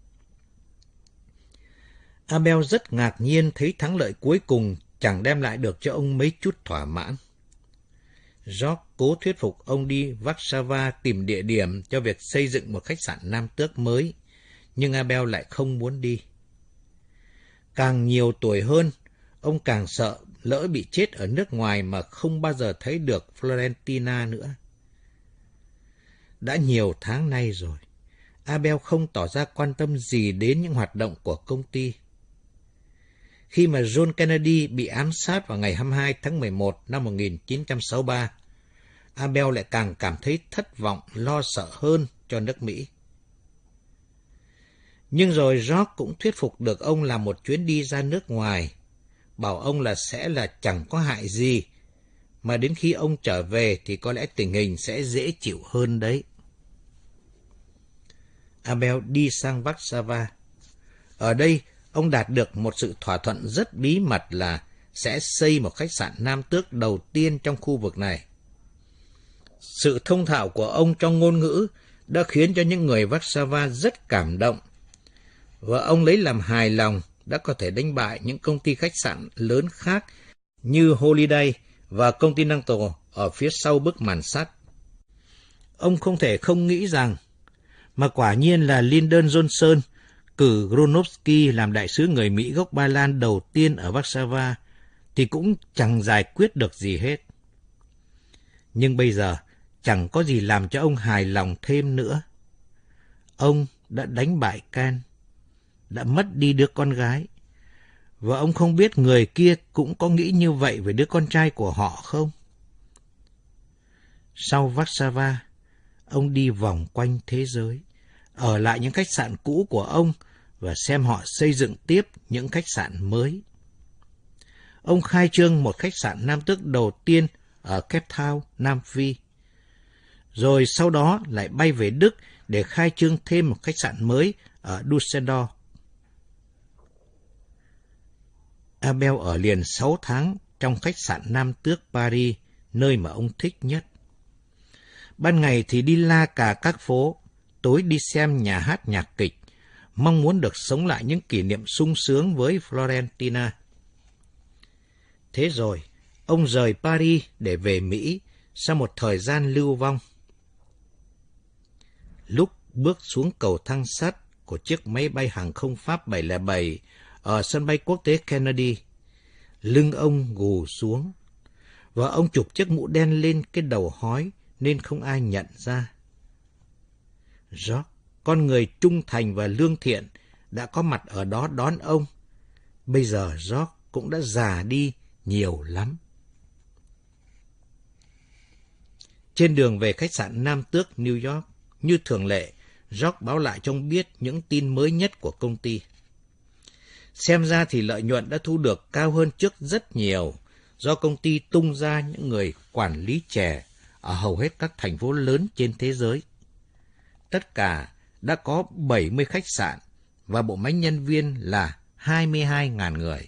Abel rất ngạc nhiên thấy thắng lợi cuối cùng chẳng đem lại được cho ông mấy chút thỏa mãn. George cố thuyết phục ông đi Warsaw tìm địa điểm cho việc xây dựng một khách sạn Nam Tước mới, nhưng Abel lại không muốn đi. Càng nhiều tuổi hơn, ông càng sợ lỡ bị chết ở nước ngoài mà không bao giờ thấy được Florentina nữa. Đã nhiều tháng nay rồi, Abel không tỏ ra quan tâm gì đến những hoạt động của công ty. Khi mà John Kennedy bị ám sát vào ngày hai mươi hai tháng mười một năm một nghìn chín trăm sáu mươi ba, Abel lại càng cảm thấy thất vọng, lo sợ hơn cho nước Mỹ. Nhưng rồi George cũng thuyết phục được ông làm một chuyến đi ra nước ngoài, bảo ông là sẽ là chẳng có hại gì, mà đến khi ông trở về thì có lẽ tình hình sẽ dễ chịu hơn đấy. Abel đi sang Warsaw. Ở đây, ông đạt được một sự thỏa thuận rất bí mật là sẽ xây một khách sạn nam tước đầu tiên trong khu vực này. Sự thông thạo của ông trong ngôn ngữ đã khiến cho những người Warsaw rất cảm động, và ông lấy làm hài lòng đã có thể đánh bại những công ty khách sạn lớn khác như Holiday và Continental ở phía sau bức màn sắt. Ông không thể không nghĩ rằng, mà quả nhiên là Lyndon Johnson cử Gronowski làm đại sứ người Mỹ gốc Ba Lan đầu tiên ở Warsaw thì cũng chẳng giải quyết được gì hết. Nhưng bây giờ chẳng có gì làm cho ông hài lòng thêm nữa. Ông đã đánh bại Can, đã mất đi đứa con gái, và ông không biết người kia cũng có nghĩ như vậy về đứa con trai của họ không? Sau Warsaw, ông đi vòng quanh thế giới, ở lại những khách sạn cũ của ông và xem họ xây dựng tiếp những khách sạn mới. Ông khai trương một khách sạn nam tước đầu tiên ở Cape Town, Nam Phi. Rồi sau đó lại bay về Đức để khai trương thêm một khách sạn mới ở Düsseldorf. Abel ở liền sáu tháng trong khách sạn nam tước Paris, nơi mà ông thích nhất. Ban ngày thì đi la cà các phố, tối đi xem nhà hát nhạc kịch, mong muốn được sống lại những kỷ niệm sung sướng với Florentina. Thế rồi, ông rời Paris để về Mỹ sau một thời gian lưu vong. Lúc bước xuống cầu thang sắt của chiếc máy bay hàng không Pháp bảy không bảy ở sân bay quốc tế Kennedy, lưng ông gù xuống, và ông chụp chiếc mũ đen lên cái đầu hói nên không ai nhận ra. George, con người trung thành và lương thiện, đã có mặt ở đó đón ông. Bây giờ George cũng đã già đi nhiều lắm. Trên đường về khách sạn Nam Tước New York, như thường lệ, George báo lại cho ông biết những tin mới nhất của công ty. Xem ra thì lợi nhuận đã thu được cao hơn trước rất nhiều, do công ty tung ra những người quản lý trẻ ở hầu hết các thành phố lớn trên thế giới. Tất cả đã có bảy mươi khách sạn và bộ máy nhân viên là hai mươi hai nghìn người.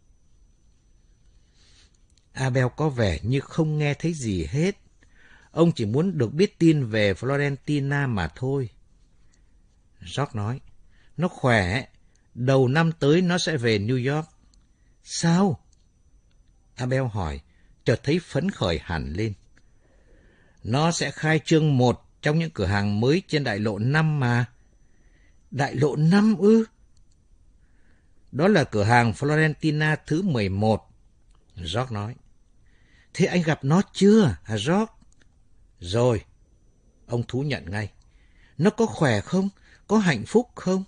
Abel có vẻ như không nghe thấy gì hết. Ông chỉ muốn được biết tin về Florentina mà thôi. George nói, nó khỏe, đầu năm tới nó sẽ về New York. Sao? Abel hỏi, chợt thấy phấn khởi hẳn lên. Nó sẽ khai trương một trong những cửa hàng mới trên đại lộ năm mà. Đại lộ năm ư? Đó là cửa hàng Florentina thứ mười một. George nói. Thế anh gặp nó chưa hả George? Rồi. Ông thú nhận ngay. Nó có khỏe không? Có hạnh phúc không?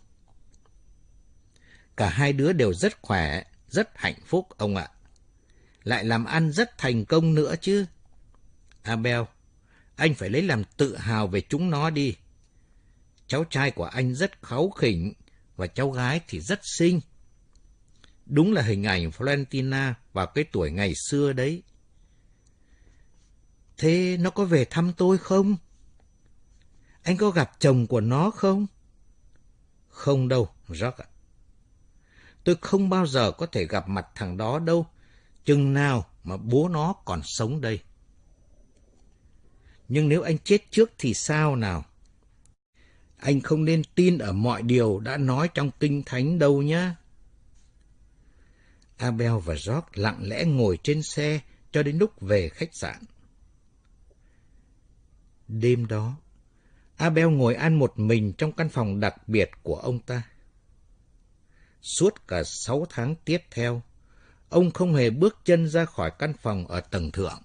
Cả hai đứa đều rất khỏe, rất hạnh phúc ông ạ. Lại làm ăn rất thành công nữa chứ. Abel, anh phải lấy làm tự hào về chúng nó đi. Cháu trai của anh rất kháu khỉnh và cháu gái thì rất xinh. Đúng là hình ảnh Florentina vào cái tuổi ngày xưa đấy. Thế nó có về thăm tôi không? Anh có gặp chồng của nó không? Không đâu, George ạ. Tôi không bao giờ có thể gặp mặt thằng đó đâu, chừng nào mà bố nó còn sống đây. Nhưng nếu anh chết trước thì sao nào? Anh không nên tin ở mọi điều đã nói trong Kinh Thánh đâu nhá. Abel và George lặng lẽ ngồi trên xe cho đến lúc về khách sạn. Đêm đó, Abel ngồi ăn một mình trong căn phòng đặc biệt của ông ta. Suốt cả sáu tháng tiếp theo, ông không hề bước chân ra khỏi căn phòng ở tầng thượng.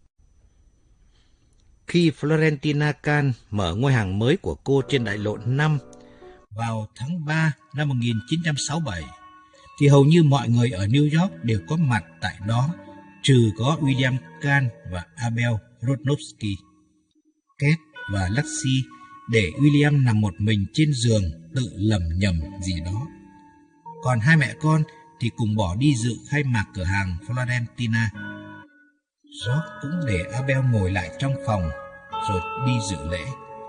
Khi Florentina Khan mở ngôi hàng mới của cô trên đại lộ năm vào tháng ba năm một nghìn chín trăm sáu mươi bảy, thì hầu như mọi người ở New York đều có mặt tại đó, trừ có William Khan và Abel Rodnowski. Kate và Lexi để William nằm một mình trên giường tự lẩm nhẩm gì đó. Còn hai mẹ con thì cùng bỏ đi dự khai mạc cửa hàng Florentina. George cũng để Abel ngồi lại trong phòng rồi đi dự lễ.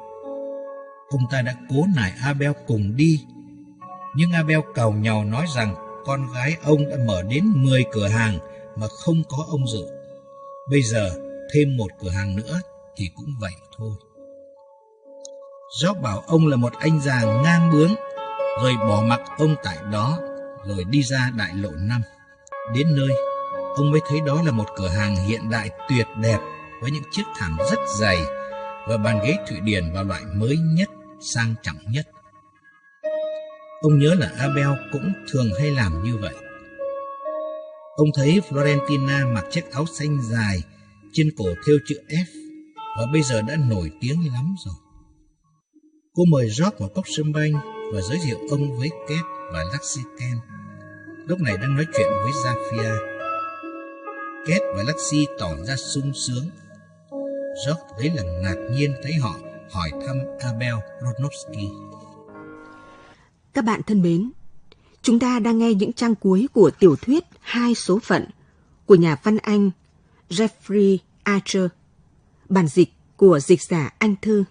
Ông ta đã cố nài Abel cùng đi, nhưng Abel càu nhàu nói rằng con gái ông đã mở đến mười cửa hàng mà không có ông dự. Bây giờ thêm một cửa hàng nữa thì cũng vậy thôi. George bảo ông là một anh già ngang bướng, rồi bỏ mặc ông tại đó, rồi đi ra đại lộ năm. Đến nơi, ông mới thấy đó là một cửa hàng hiện đại tuyệt đẹp với những chiếc thảm rất dày và bàn ghế Thụy Điển vào loại mới nhất, sang trọng nhất. Ông nhớ là Abel cũng thường hay làm như vậy. Ông thấy Florentina mặc chiếc áo xanh dài, trên cổ thêu chữ F, và bây giờ đã nổi tiếng lắm rồi. Cô mời George một cốc sâm banh và giới thiệu ông với Kate và Lexi Kent, lúc này đang nói chuyện với Zafia. Kate và Lexi tỏ ra sung sướng. George lấy làm ngạc nhiên thấy họ hỏi thăm Abel Rodnowski.
Các bạn thân mến, chúng ta đang nghe những trang cuối của tiểu thuyết Hai số phận của nhà văn Anh Jeffrey Archer, bản dịch của dịch giả Anh Thư.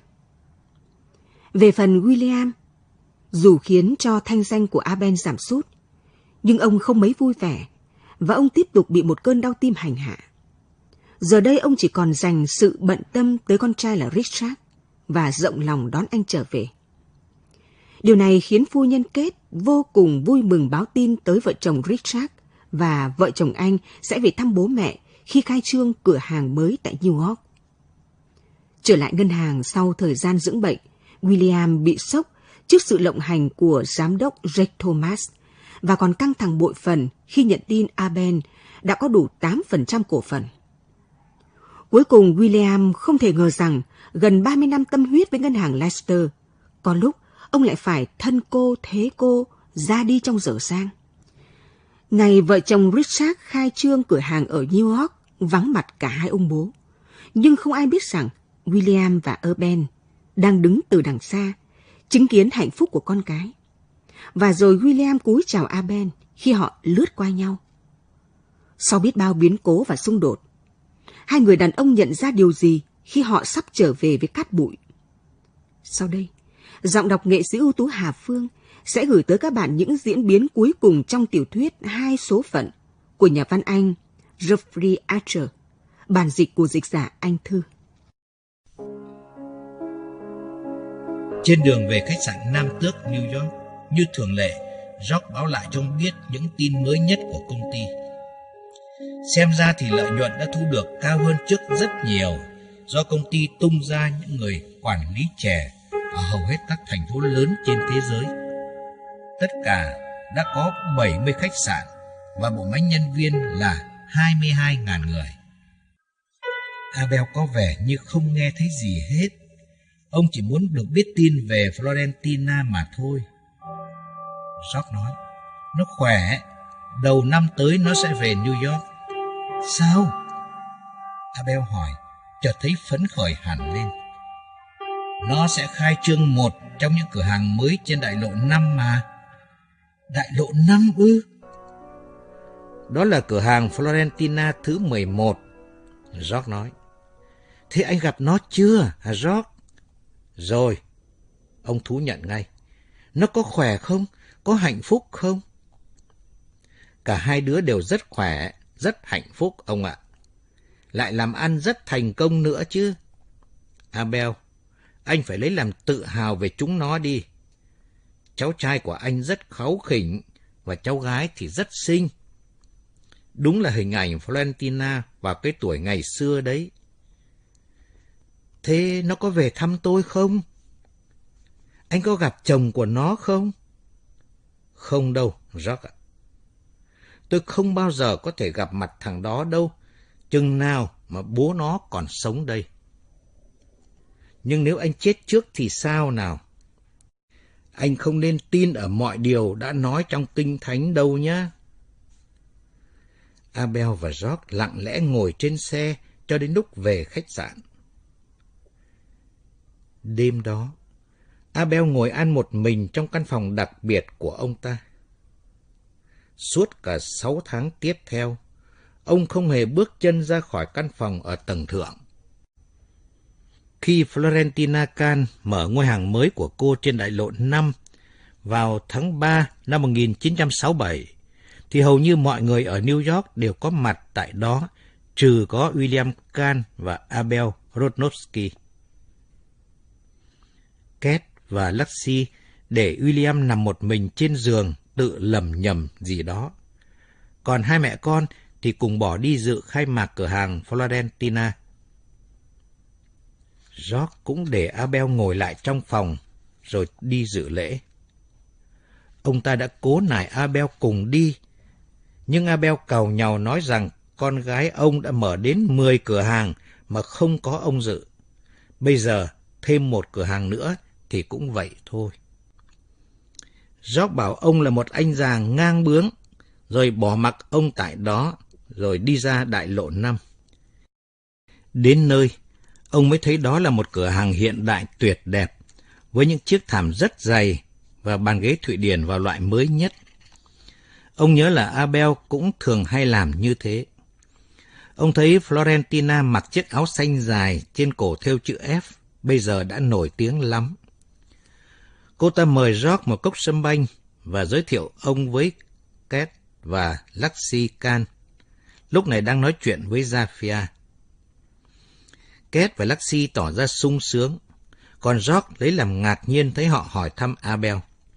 Về phần William, dù khiến cho thanh danh của Abel giảm sút, nhưng ông không mấy vui vẻ và ông tiếp tục bị một cơn đau tim hành hạ. Giờ đây ông chỉ còn dành sự bận tâm tới con trai là Richard và rộng lòng đón anh trở về. Điều này khiến phu nhân Kate vô cùng vui mừng báo tin tới vợ chồng Richard và vợ chồng anh sẽ về thăm bố mẹ khi khai trương cửa hàng mới tại New York. Trở lại ngân hàng sau thời gian dưỡng bệnh, William bị sốc trước sự lộng hành của giám đốc Jake Thomas và còn căng thẳng bội phần khi nhận tin Abel đã có đủ tám phần trăm cổ phần. Cuối cùng William không thể ngờ rằng gần ba mươi năm tâm huyết với ngân hàng Leicester, có lúc ông lại phải thân cô thế cô ra đi trong dở dang. Ngày vợ chồng Richard khai trương cửa hàng ở New York vắng mặt cả hai ông bố, nhưng không ai biết rằng William và Abel đang đứng từ đằng xa, chứng kiến hạnh phúc của con cái. Và rồi William cúi chào Abel khi họ lướt qua nhau. Sau biết bao biến cố và xung đột, hai người đàn ông nhận ra điều gì khi họ sắp trở về với cát bụi. Sau đây, giọng đọc nghệ sĩ ưu tú Hà Phương sẽ gửi tới các bạn những diễn biến cuối cùng trong tiểu thuyết Hai số phận của nhà văn Anh Jeffrey Archer, bản dịch của dịch giả Anh Thư.
Trên đường về khách sạn Nam Tước, New York, như thường lệ, George báo lại cho ông biết những tin mới nhất của công ty. Xem ra thì lợi nhuận đã thu được cao hơn trước rất nhiều, do công ty tung ra những người quản lý trẻ ở hầu hết các thành phố lớn trên thế giới. Tất cả đã có bảy mươi khách sạn và bộ máy nhân viên là hai mươi hai nghìn người. Abel có vẻ như không nghe thấy gì hết. Ông chỉ muốn được biết tin về Florentina mà thôi. George nói, nó khỏe, đầu năm tới nó sẽ về New York. Sao? Abel hỏi, chợt thấy phấn khởi hẳn lên. Nó sẽ khai trương một trong những cửa hàng mới trên đại lộ năm mà. Đại lộ năm ư? Đó là cửa hàng Florentina thứ mười một, George nói. Thế anh gặp nó chưa hả George? Rồi, ông thú nhận ngay. Nó có khỏe không? Có hạnh phúc không? Cả hai đứa đều rất khỏe, rất hạnh phúc ông ạ. Lại làm ăn rất thành công nữa chứ. Abel, anh phải lấy làm tự hào về chúng nó đi. Cháu trai của anh rất kháu khỉnh và cháu gái thì rất xinh. Đúng là hình ảnh Florentina vào cái tuổi ngày xưa đấy. Thế nó có về thăm tôi không? Anh có gặp chồng của nó không? Không đâu, George ạ. Tôi không bao giờ có thể gặp mặt thằng đó đâu, chừng nào mà bố nó còn sống đây. Nhưng nếu anh chết trước thì sao nào? Anh không nên tin ở mọi điều đã nói trong Kinh Thánh đâu nhé. Abel và George lặng lẽ ngồi trên xe cho đến lúc về khách sạn. Đêm đó, Abel ngồi ăn một mình trong căn phòng đặc biệt của ông ta. Suốt cả sáu tháng tiếp theo, ông không hề bước chân ra khỏi căn phòng ở tầng thượng. Khi Florentina Kahn mở ngôi hàng mới của cô trên đại lộ năm vào tháng ba năm một nghìn chín trăm sáu mươi bảy, thì hầu như mọi người ở New York đều có mặt tại đó, trừ có William Kahn và Abel Rodnowski. Kate và Lucy để William nằm một mình trên giường tự lầm nhầm gì đó. Còn hai mẹ con thì cùng bỏ đi dự khai mạc cửa hàng Florentina. George cũng để Abel ngồi lại trong phòng rồi đi dự lễ. Ông ta đã cố nài Abel cùng đi, nhưng Abel càu nhàu nói rằng con gái ông đã mở đến mười cửa hàng mà không có ông dự. Bây giờ thêm một cửa hàng nữa thì cũng vậy thôi. George bảo ông là một anh già ngang bướng, rồi bỏ mặc ông tại đó, rồi đi ra đại lộ năm. Đến nơi, ông mới thấy đó là một cửa hàng hiện đại tuyệt đẹp, với những chiếc thảm rất dày và bàn ghế Thụy Điển vào loại mới nhất. Ông nhớ là Abel cũng thường hay làm như thế. Ông thấy Florentina mặc chiếc áo xanh dài trên cổ thêu chữ F, bây giờ đã nổi tiếng lắm. Cô ta mời George một cốc sâm banh và giới thiệu ông với Kate và Lucy Kahn, lúc này đang nói chuyện với Zafia. Kate và Lucy tỏ ra sung sướng, còn George lấy làm ngạc nhiên thấy họ hỏi thăm Abel.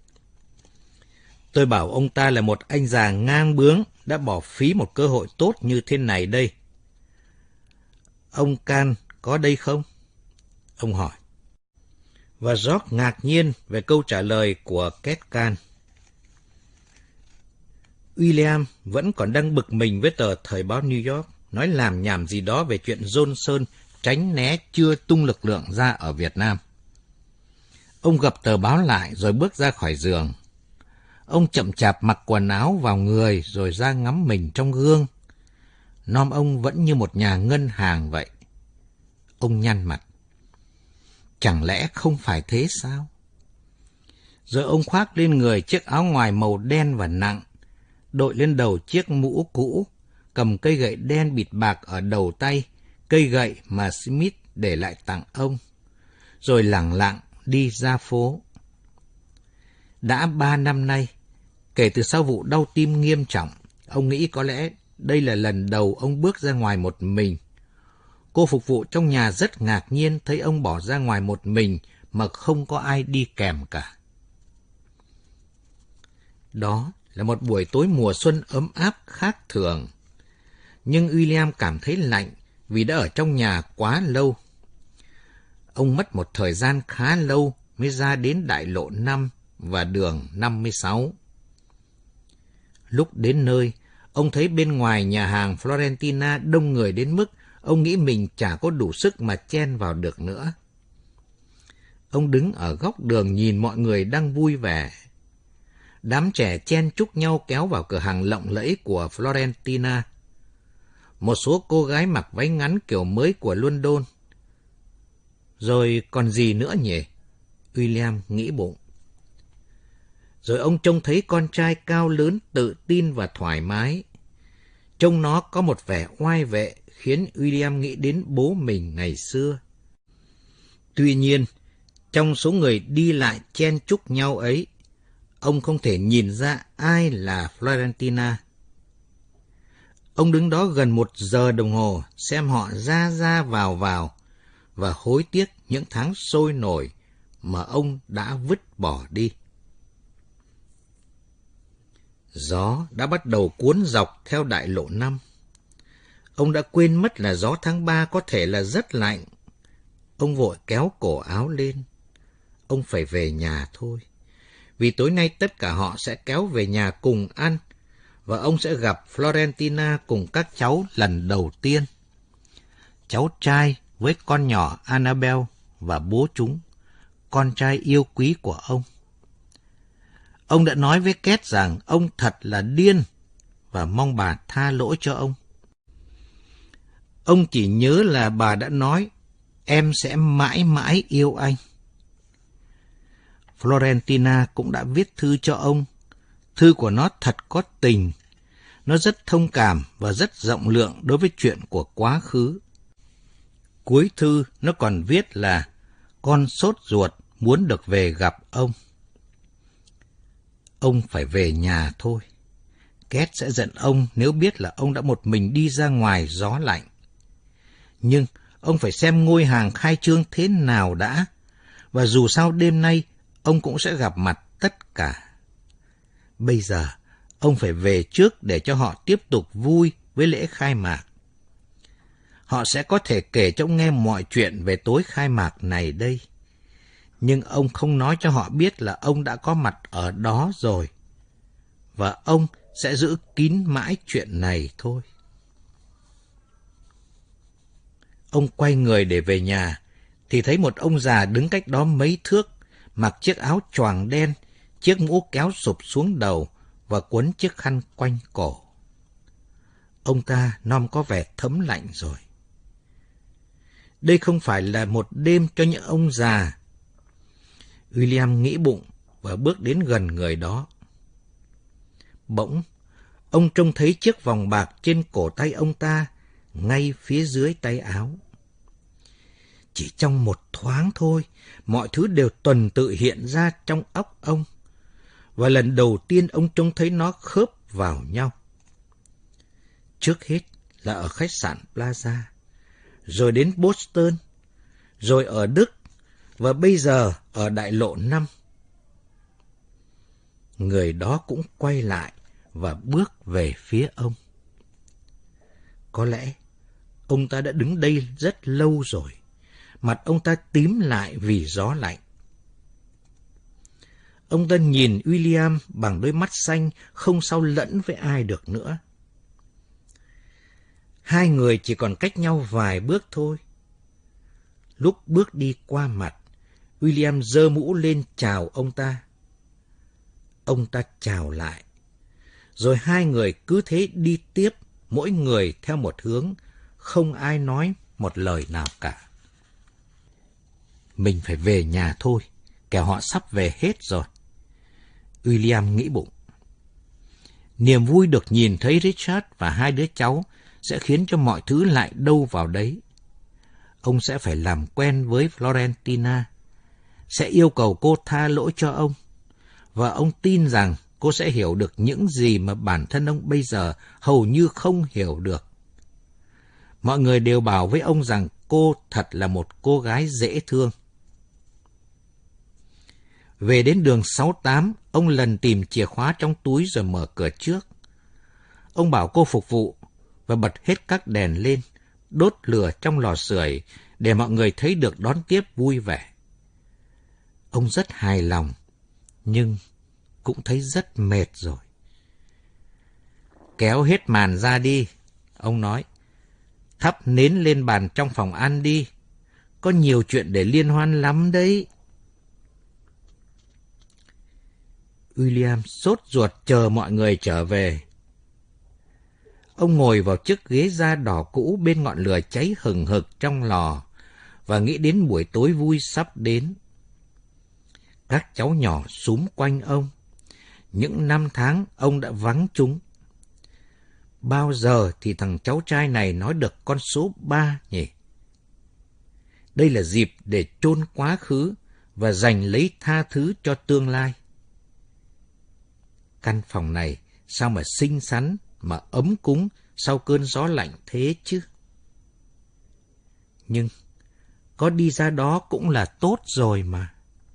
Tôi bảo ông ta là một anh già ngang bướng đã bỏ phí một cơ hội tốt như thế này đây. Ông Kahn có đây không? Ông hỏi. Và George ngạc nhiên về câu trả lời của Kate Kahn. William vẫn còn đang bực mình với tờ Thời báo New York, nói làm nhảm gì đó về chuyện Johnson tránh né chưa tung lực lượng ra ở Việt Nam. Ông gập tờ báo lại rồi bước ra khỏi giường. Ông chậm chạp mặc quần áo vào người rồi ra ngắm mình trong gương. Nom ông vẫn như một nhà ngân hàng vậy. Ông nhăn mặt. Chẳng lẽ không phải thế sao? Rồi ông khoác lên người chiếc áo ngoài màu đen và nặng, đội lên đầu chiếc mũ cũ, cầm cây gậy đen bịt bạc ở đầu tay, cây gậy mà Smith để lại tặng ông, rồi lẳng lặng đi ra phố. Đã ba năm nay, kể từ sau vụ đau tim nghiêm trọng, ông nghĩ có lẽ đây là lần đầu ông bước ra ngoài một mình. Cô phục vụ trong nhà rất ngạc nhiên thấy ông bỏ ra ngoài một mình mà không có ai đi kèm cả. Đó là một buổi tối mùa xuân ấm áp khác thường. Nhưng William cảm thấy lạnh vì đã ở trong nhà quá lâu. Ông mất một thời gian khá lâu mới ra đến đại lộ năm và đường năm mươi sáu. Lúc đến nơi, ông thấy bên ngoài nhà hàng Florentina đông người đến mức ông nghĩ mình chả có đủ sức mà chen vào được nữa. Ông đứng ở góc đường nhìn mọi người đang vui vẻ. Đám trẻ chen chúc nhau kéo vào cửa hàng lộng lẫy của Florentina. Một số cô gái mặc váy ngắn kiểu mới của London. Rồi còn gì nữa nhỉ? William nghĩ bụng. Rồi ông trông thấy con trai cao lớn, tự tin và thoải mái. Trông nó có một vẻ oai vệ khiến William nghĩ đến bố mình ngày xưa. Tuy nhiên, trong số người đi lại chen chúc nhau ấy, ông không thể nhìn ra ai là Florentina. Ông đứng đó gần một giờ đồng hồ xem họ ra ra vào vào và hối tiếc những tháng sôi nổi mà ông đã vứt bỏ đi. Gió đã bắt đầu cuốn dọc theo đại lộ năm. Ông đã quên mất là gió tháng ba có thể là rất lạnh. Ông vội kéo cổ áo lên. Ông phải về nhà thôi. Vì tối nay tất cả họ sẽ kéo về nhà cùng ăn. và ông sẽ gặp Florentina cùng các cháu lần đầu tiên. Cháu trai với con nhỏ Annabel và bố chúng, con trai yêu quý của ông. Ông đã nói với Kate rằng ông thật là điên và mong bà tha lỗi cho ông. Ông chỉ nhớ là bà đã nói, em sẽ mãi mãi yêu anh. Florentina cũng đã viết thư cho ông. Thư của nó thật có tình. Nó rất thông cảm và rất rộng lượng đối với chuyện của quá khứ. Cuối thư nó còn viết là con sốt ruột muốn được về gặp ông. Ông phải về nhà thôi. Kate sẽ giận ông nếu biết là ông đã một mình đi ra ngoài gió lạnh. Nhưng ông phải xem ngôi hàng khai trương thế nào đã, và dù sao đêm nay ông cũng sẽ gặp mặt tất cả. Bây giờ, ông phải về trước để cho họ tiếp tục vui với lễ khai mạc. Họ sẽ có thể kể cho ông nghe mọi chuyện về tối khai mạc này đây. Nhưng ông không nói cho họ biết là ông đã có mặt ở đó rồi. Và ông sẽ giữ kín mãi chuyện này thôi. Ông quay người để về nhà, thì thấy một ông già đứng cách đó mấy thước, mặc chiếc áo choàng đen, chiếc mũ kéo sụp xuống đầu và quấn chiếc khăn quanh cổ. Ông ta nom có vẻ thấm lạnh rồi. Đây không phải là một đêm cho những ông già. William nghĩ bụng và bước đến gần người đó. Bỗng, ông trông thấy chiếc vòng bạc trên cổ tay ông ta, ngay phía dưới tay áo. Chỉ trong một thoáng thôi, mọi thứ đều tuần tự hiện ra trong óc ông. Và lần đầu tiên ông trông thấy nó khớp vào nhau. Trước hết là ở khách sạn Plaza, rồi đến Boston, rồi ở Đức, và bây giờ ở đại lộ năm. Người đó cũng quay lại và bước về phía ông. Có lẽ ông ta đã đứng đây rất lâu rồi. Mặt ông ta tím lại vì gió lạnh. Ông ta nhìn William bằng đôi mắt xanh không sao lẫn với ai được nữa. Hai người chỉ còn cách nhau vài bước thôi. Lúc bước đi qua mặt, William giơ mũ lên chào ông ta. Ông ta chào lại. Rồi hai người cứ thế đi tiếp, mỗi người theo một hướng, không ai nói một lời nào cả. Mình phải về nhà thôi, kẻo họ sắp về hết rồi. William nghĩ bụng. Niềm vui được nhìn thấy Richard và hai đứa cháu sẽ khiến cho mọi thứ lại đâu vào đấy. Ông sẽ phải làm quen với Florentina, sẽ yêu cầu cô tha lỗi cho ông, và ông tin rằng cô sẽ hiểu được những gì mà bản thân ông bây giờ hầu như không hiểu được. Mọi người đều bảo với ông rằng cô thật là một cô gái dễ thương. Về đến đường sáu tám, ông lần tìm chìa khóa trong túi rồi mở cửa trước. Ông bảo cô phục vụ và bật hết các đèn lên, đốt lửa trong lò sưởi để mọi người thấy được đón tiếp vui vẻ. Ông rất hài lòng, nhưng cũng thấy rất mệt rồi. Kéo hết màn ra đi, ông nói. Thắp nến lên bàn trong phòng ăn đi. Có nhiều chuyện để liên hoan lắm đấy. William sốt ruột chờ mọi người trở về. Ông ngồi vào chiếc ghế da đỏ cũ bên ngọn lửa cháy hừng hực trong lò và nghĩ đến buổi tối vui sắp đến. Các cháu nhỏ xúm quanh ông. Những năm tháng ông đã vắng chúng. Bao giờ thì thằng cháu trai này nói được con số ba nhỉ? Đây là dịp để chôn quá khứ và giành lấy tha thứ cho tương lai. Căn phòng này sao mà xinh xắn, mà ấm cúng sau cơn gió lạnh thế chứ? Nhưng có đi ra đó cũng là tốt rồi mà.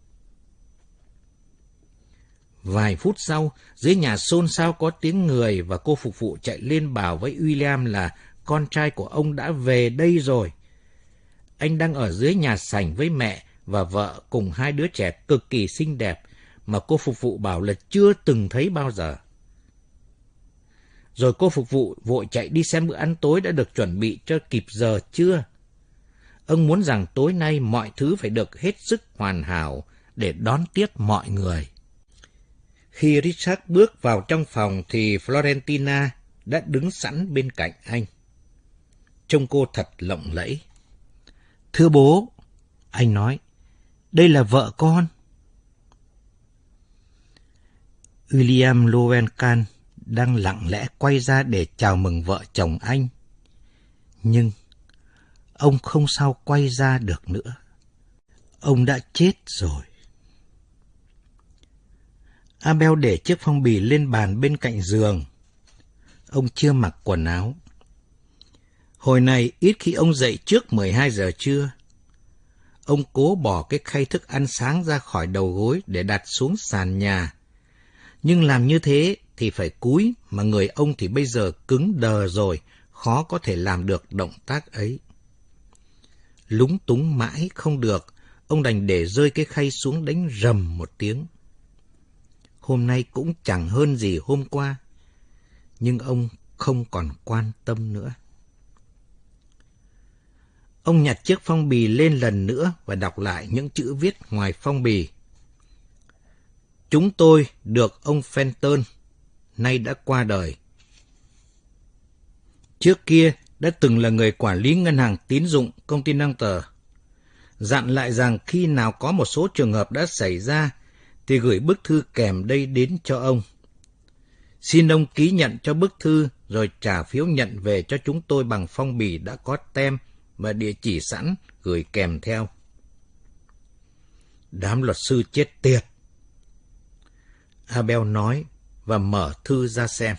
Vài phút sau, dưới nhà xôn xao có tiếng người và cô phục vụ chạy lên bảo với William là con trai của ông đã về đây rồi. Anh đang ở dưới nhà sảnh với mẹ và vợ cùng hai đứa trẻ cực kỳ xinh đẹp mà cô phục vụ bảo là chưa từng thấy bao giờ. Rồi cô phục vụ vội chạy đi xem bữa ăn tối đã được chuẩn bị cho kịp giờ chưa. Ông muốn rằng tối nay mọi thứ phải được hết sức hoàn hảo để đón tiếp mọi người. Khi Richard bước vào trong phòng thì Florentina đã đứng sẵn bên cạnh anh. Trông cô thật lộng lẫy. Thưa bố, anh nói, đây là vợ con. William Lowencan đang lặng lẽ quay ra để chào mừng vợ chồng anh. Nhưng ông không sao quay ra được nữa. Ông đã chết rồi. Abel để chiếc phong bì lên bàn bên cạnh giường. Ông chưa mặc quần áo. Hồi này ít khi ông dậy trước mười hai giờ trưa. Ông cố bỏ cái khay thức ăn sáng ra khỏi đầu gối để đặt xuống sàn nhà. Nhưng làm như thế thì phải cúi, mà người ông thì bây giờ cứng đờ rồi, khó có thể làm được động tác ấy. Lúng túng mãi không được, ông đành để rơi cái khay xuống đánh rầm một tiếng. Hôm nay cũng chẳng hơn gì hôm qua, nhưng ông không còn quan tâm nữa. Ông nhặt chiếc phong bì lên lần nữa và đọc lại những chữ viết ngoài phong bì. Chúng tôi được ông Fenton, nay đã qua đời. Trước kia đã từng là người quản lý ngân hàng tín dụng Continental. Dặn lại rằng khi nào có một số trường hợp đã xảy ra thì gửi bức thư kèm đây đến cho ông. Xin ông ký nhận cho bức thư rồi trả phiếu nhận về cho chúng tôi bằng phong bì đã có tem và địa chỉ sẵn gửi kèm theo. Đám luật sư chết tiệt, Abel nói và mở thư ra xem.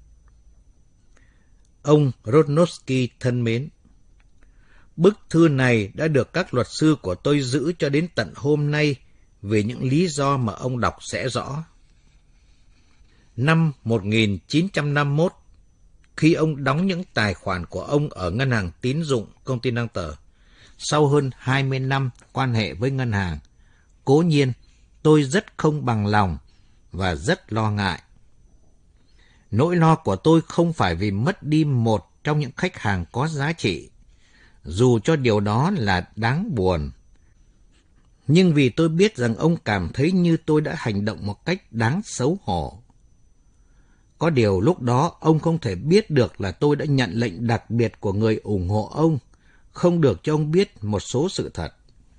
Ông Rodnowski thân mến, bức thư này đã được các luật sư của tôi giữ cho đến tận hôm nay vì những lý do mà ông đọc sẽ rõ. Năm một nghìn chín trăm năm mươi mốt, khi ông đóng những tài khoản của ông ở ngân hàng tín dụng Continental, sau hơn hai mươi năm quan hệ với ngân hàng, cố nhiên tôi rất không bằng lòng và rất lo ngại. Nỗi lo của tôi không phải vì mất đi một trong những khách hàng có giá trị, dù cho điều đó là đáng buồn, nhưng vì tôi biết rằng ông cảm thấy như tôi đã hành động một cách đáng xấu hổ. Có điều lúc đó ông không thể biết được là tôi đã nhận lệnh đặc biệt của người ủng hộ ông, không được cho ông biết một số sự thật.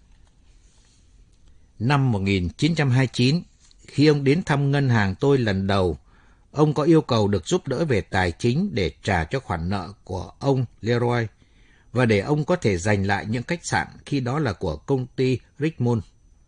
Năm một nghìn chín trăm hai mươi chín, khi ông đến thăm ngân hàng tôi lần đầu, ông có yêu cầu được giúp đỡ về tài chính để trả cho khoản nợ của ông Leroy và để ông có thể giành lại những khách sạn khi đó là của công ty Richmond.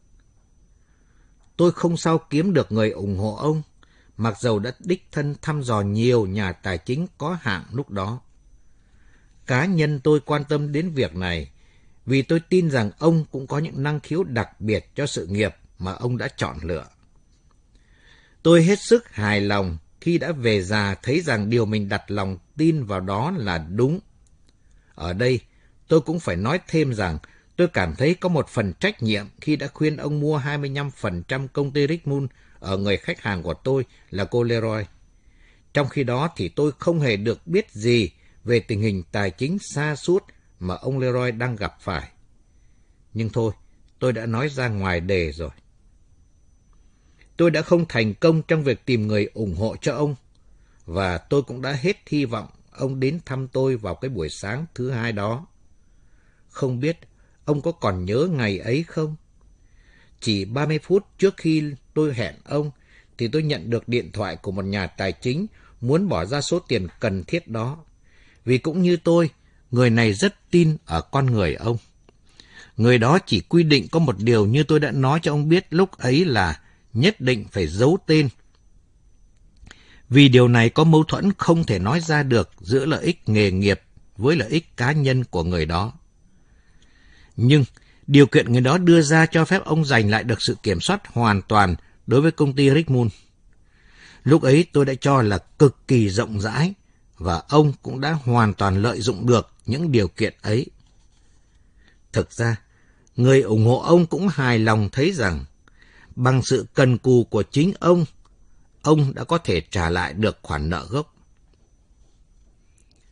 Tôi không sao kiếm được người ủng hộ ông, mặc dầu đã đích thân thăm dò nhiều nhà tài chính có hạng lúc đó. Cá nhân tôi quan tâm đến việc này vì tôi tin rằng ông cũng có những năng khiếu đặc biệt cho sự nghiệp mà ông đã chọn lựa. Tôi hết sức hài lòng khi đã về già thấy rằng điều mình đặt lòng tin vào đó là đúng. Ở đây, tôi cũng phải nói thêm rằng tôi cảm thấy có một phần trách nhiệm khi đã khuyên ông mua hai mươi lăm phần trăm công ty Richmond ở người khách hàng của tôi là cô Leroy. Trong khi đó thì tôi không hề được biết gì về tình hình tài chính sa sút mà ông Leroy đang gặp phải. Nhưng thôi, tôi đã nói ra ngoài đề rồi. Tôi đã không thành công trong việc tìm người ủng hộ cho ông, và tôi cũng đã hết hy vọng ông đến thăm tôi vào cái buổi sáng thứ hai đó. Không biết ông có còn nhớ ngày ấy không? Chỉ ba mươi phút trước khi tôi hẹn ông, thì tôi nhận được điện thoại của một nhà tài chính muốn bỏ ra số tiền cần thiết đó. Vì cũng như tôi, người này rất tin ở con người ông. Người đó chỉ quy định có một điều như tôi đã nói cho ông biết lúc ấy là nhất định phải giấu tên. Vì điều này có mâu thuẫn không thể nói ra được giữa lợi ích nghề nghiệp với lợi ích cá nhân của người đó. Nhưng điều kiện người đó đưa ra cho phép ông giành lại được sự kiểm soát hoàn toàn đối với công ty Richmond. Lúc ấy tôi đã cho là cực kỳ rộng rãi, và ông cũng đã hoàn toàn lợi dụng được những điều kiện ấy. Thực ra, người ủng hộ ông cũng hài lòng thấy rằng bằng sự cần cù của chính ông, ông đã có thể trả lại được khoản nợ gốc.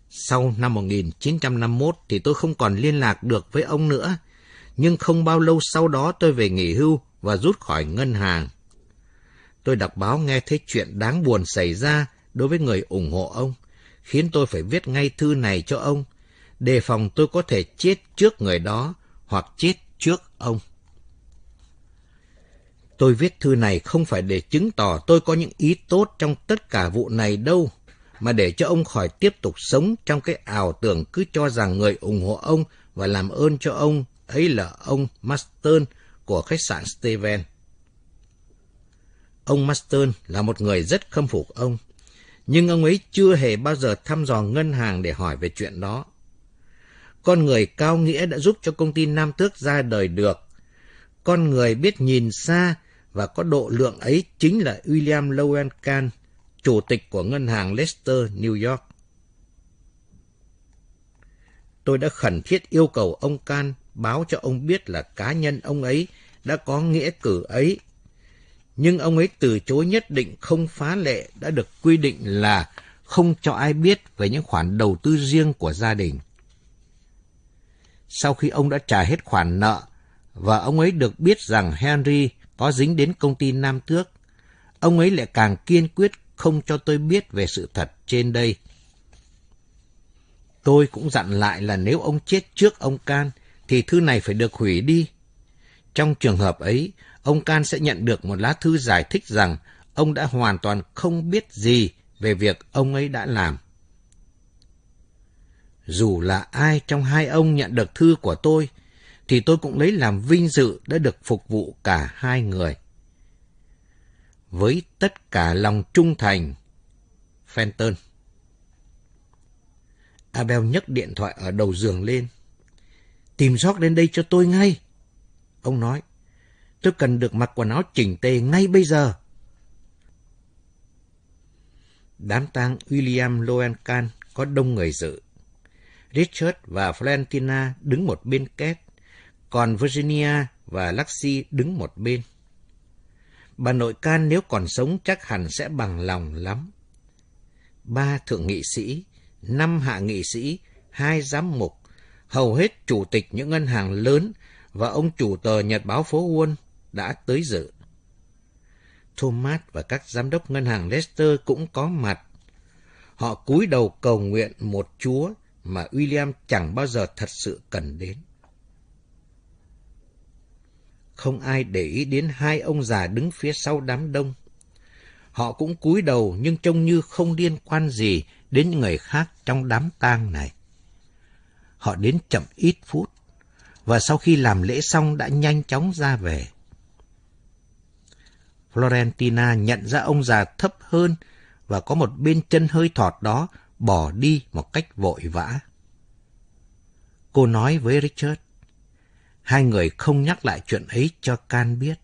Sau năm một nghìn chín trăm năm mươi mốt thì tôi không còn liên lạc được với ông nữa, nhưng không bao lâu sau đó tôi về nghỉ hưu và rút khỏi ngân hàng. Tôi đọc báo nghe thấy chuyện đáng buồn xảy ra đối với người ủng hộ ông, khiến tôi phải viết ngay thư này cho ông, đề phòng tôi có thể chết trước người đó hoặc chết trước ông. Tôi viết thư này không phải để chứng tỏ tôi có những ý tốt trong tất cả vụ này đâu, mà để cho ông khỏi tiếp tục sống trong cái ảo tưởng cứ cho rằng người ủng hộ ông và làm ơn cho ông ấy là ông Marston của khách sạn Steven. Ông Marston là một người rất khâm phục ông, nhưng ông ấy chưa hề bao giờ thăm dò ngân hàng để hỏi về chuyện đó. Con người cao nghĩa đã giúp cho công ty Nam Tước ra đời được. Con người biết nhìn xa và có độ lượng ấy chính là William Lowen Kahn, chủ tịch của ngân hàng Leicester, New York. Tôi đã khẩn thiết yêu cầu ông Kahn báo cho ông biết là cá nhân ông ấy đã có nghĩa cử ấy, nhưng ông ấy từ chối nhất định không phá lệ đã được quy định là không cho ai biết về những khoản đầu tư riêng của gia đình. Sau khi ông đã trả hết khoản nợ và ông ấy được biết rằng Henry có dính đến công ty Nam Tước, ông ấy lại càng kiên quyết không cho tôi biết về sự thật trên đây. Tôi cũng dặn lại là nếu ông chết trước ông Kahn thì thư này phải được hủy đi. Trong trường hợp ấy, ông Kahn sẽ nhận được một lá thư giải thích rằng ông đã hoàn toàn không biết gì về việc ông ấy đã làm. Dù là ai trong hai ông nhận được thư của tôi, thì tôi cũng lấy làm vinh dự đã được phục vụ cả hai người. Với tất cả lòng trung thành, Fenton. Abel nhấc điện thoại ở đầu giường lên. Tìm George đến đây cho tôi ngay. Ông nói, tôi cần được mặc quần áo chỉnh tề ngay bây giờ. Đám tang William Lowen Kahn có đông người dự. Richard và Florentina đứng một bên két, còn Virginia và Lacey đứng một bên. Bà nội Kahn nếu còn sống chắc hẳn sẽ bằng lòng lắm. Ba thượng nghị sĩ, năm hạ nghị sĩ, hai giám mục, hầu hết chủ tịch những ngân hàng lớn và ông chủ tờ Nhật báo phố Wall đã tới dự. Thomas và các giám đốc ngân hàng Leicester cũng có mặt. Họ cúi đầu cầu nguyện một Chúa mà William chẳng bao giờ thật sự cần đến. Không ai để ý đến hai ông già đứng phía sau đám đông. Họ cũng cúi đầu nhưng trông như không liên quan gì đến những người khác trong đám tang này. Họ đến chậm ít phút, và sau khi làm lễ xong đã nhanh chóng ra về. Florentina nhận ra ông già thấp hơn và có một bên chân hơi thọt đó bỏ đi một cách vội vã. Cô nói với Richard, hai người không nhắc lại chuyện ấy cho Kahn biết.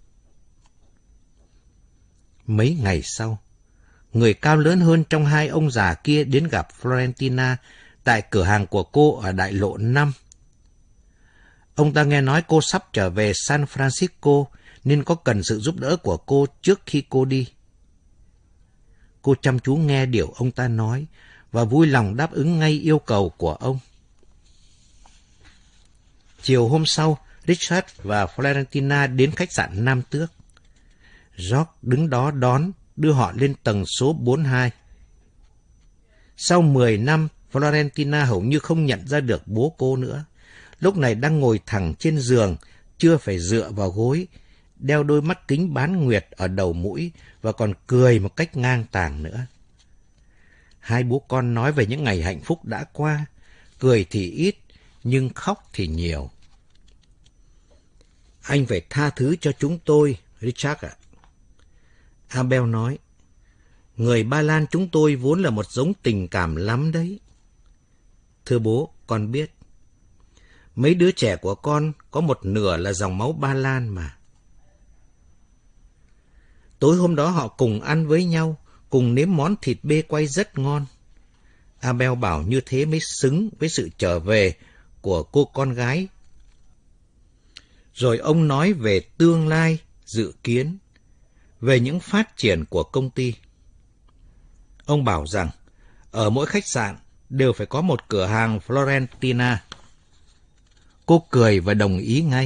Mấy ngày sau, người cao lớn hơn trong hai ông già kia đến gặp Florentina tại cửa hàng của cô ở đại lộ năm. Ông ta nghe nói cô sắp trở về San Francisco nên có cần sự giúp đỡ của cô trước khi cô đi. Cô chăm chú nghe điều ông ta nói và vui lòng đáp ứng ngay yêu cầu của ông. Chiều hôm sau, Richard và Florentina đến khách sạn Nam Tước. George đứng đó đón, đưa họ lên tầng số bốn mươi hai. Sau mười năm, Florentina hầu như không nhận ra được bố cô nữa. Lúc này đang ngồi thẳng trên giường, chưa phải dựa vào gối, đeo đôi mắt kính bán nguyệt ở đầu mũi và còn cười một cách ngang tàng nữa. Hai bố con nói về những ngày hạnh phúc đã qua, cười thì ít, nhưng khóc thì nhiều. Anh phải tha thứ cho chúng tôi, Richard ạ. Abel nói, người Ba Lan chúng tôi vốn là một giống tình cảm lắm đấy. Thưa bố, con biết. Mấy đứa trẻ của con có một nửa là dòng máu Ba Lan mà. Tối hôm đó họ cùng ăn với nhau, cùng nếm món thịt bê quay rất ngon. Abel bảo như thế mới xứng với sự trở về của cô con gái. Rồi ông nói về tương lai, dự kiến, về những phát triển của công ty. Ông bảo rằng, ở mỗi khách sạn đều phải có một cửa hàng Florentina. Cô cười và đồng ý ngay.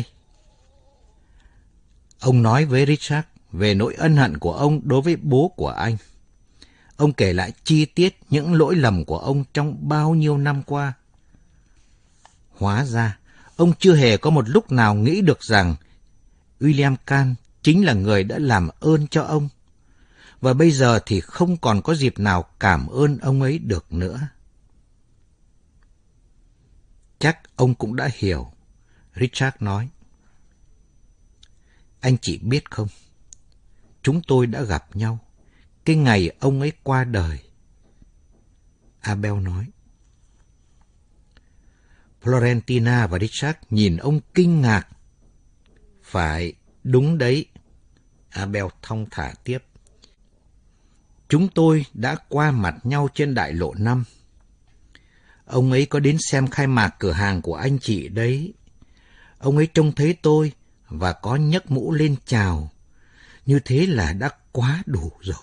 Ông nói với Richard về nỗi ân hận của ông đối với bố của anh. Ông kể lại chi tiết những lỗi lầm của ông trong bao nhiêu năm qua. Hóa ra, ông chưa hề có một lúc nào nghĩ được rằng William Kahn chính là người đã làm ơn cho ông. Và bây giờ thì không còn có dịp nào cảm ơn ông ấy được nữa. Chắc ông cũng đã hiểu, Richard nói. Anh chỉ biết không, chúng tôi đã gặp nhau cái ngày ông ấy qua đời. Abel nói. Florentina và Richard nhìn ông kinh ngạc. Phải, đúng đấy, Abel thong thả tiếp. Chúng tôi đã qua mặt nhau trên đại lộ năm. Ông ấy có đến xem khai mạc cửa hàng của anh chị đấy. Ông ấy trông thấy tôi và có nhấc mũ lên chào. Như thế là đã quá đủ rồi.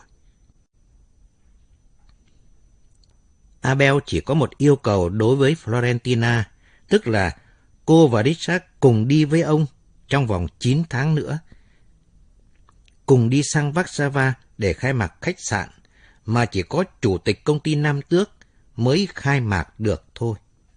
Abel chỉ có một yêu cầu đối với Florentina, tức là cô và Richard cùng đi với ông trong vòng chín tháng nữa. Cùng đi sang Warsaw để khai mạc khách sạn, mà chỉ có chủ tịch công ty Nam Tước mới khai mạc được thôi.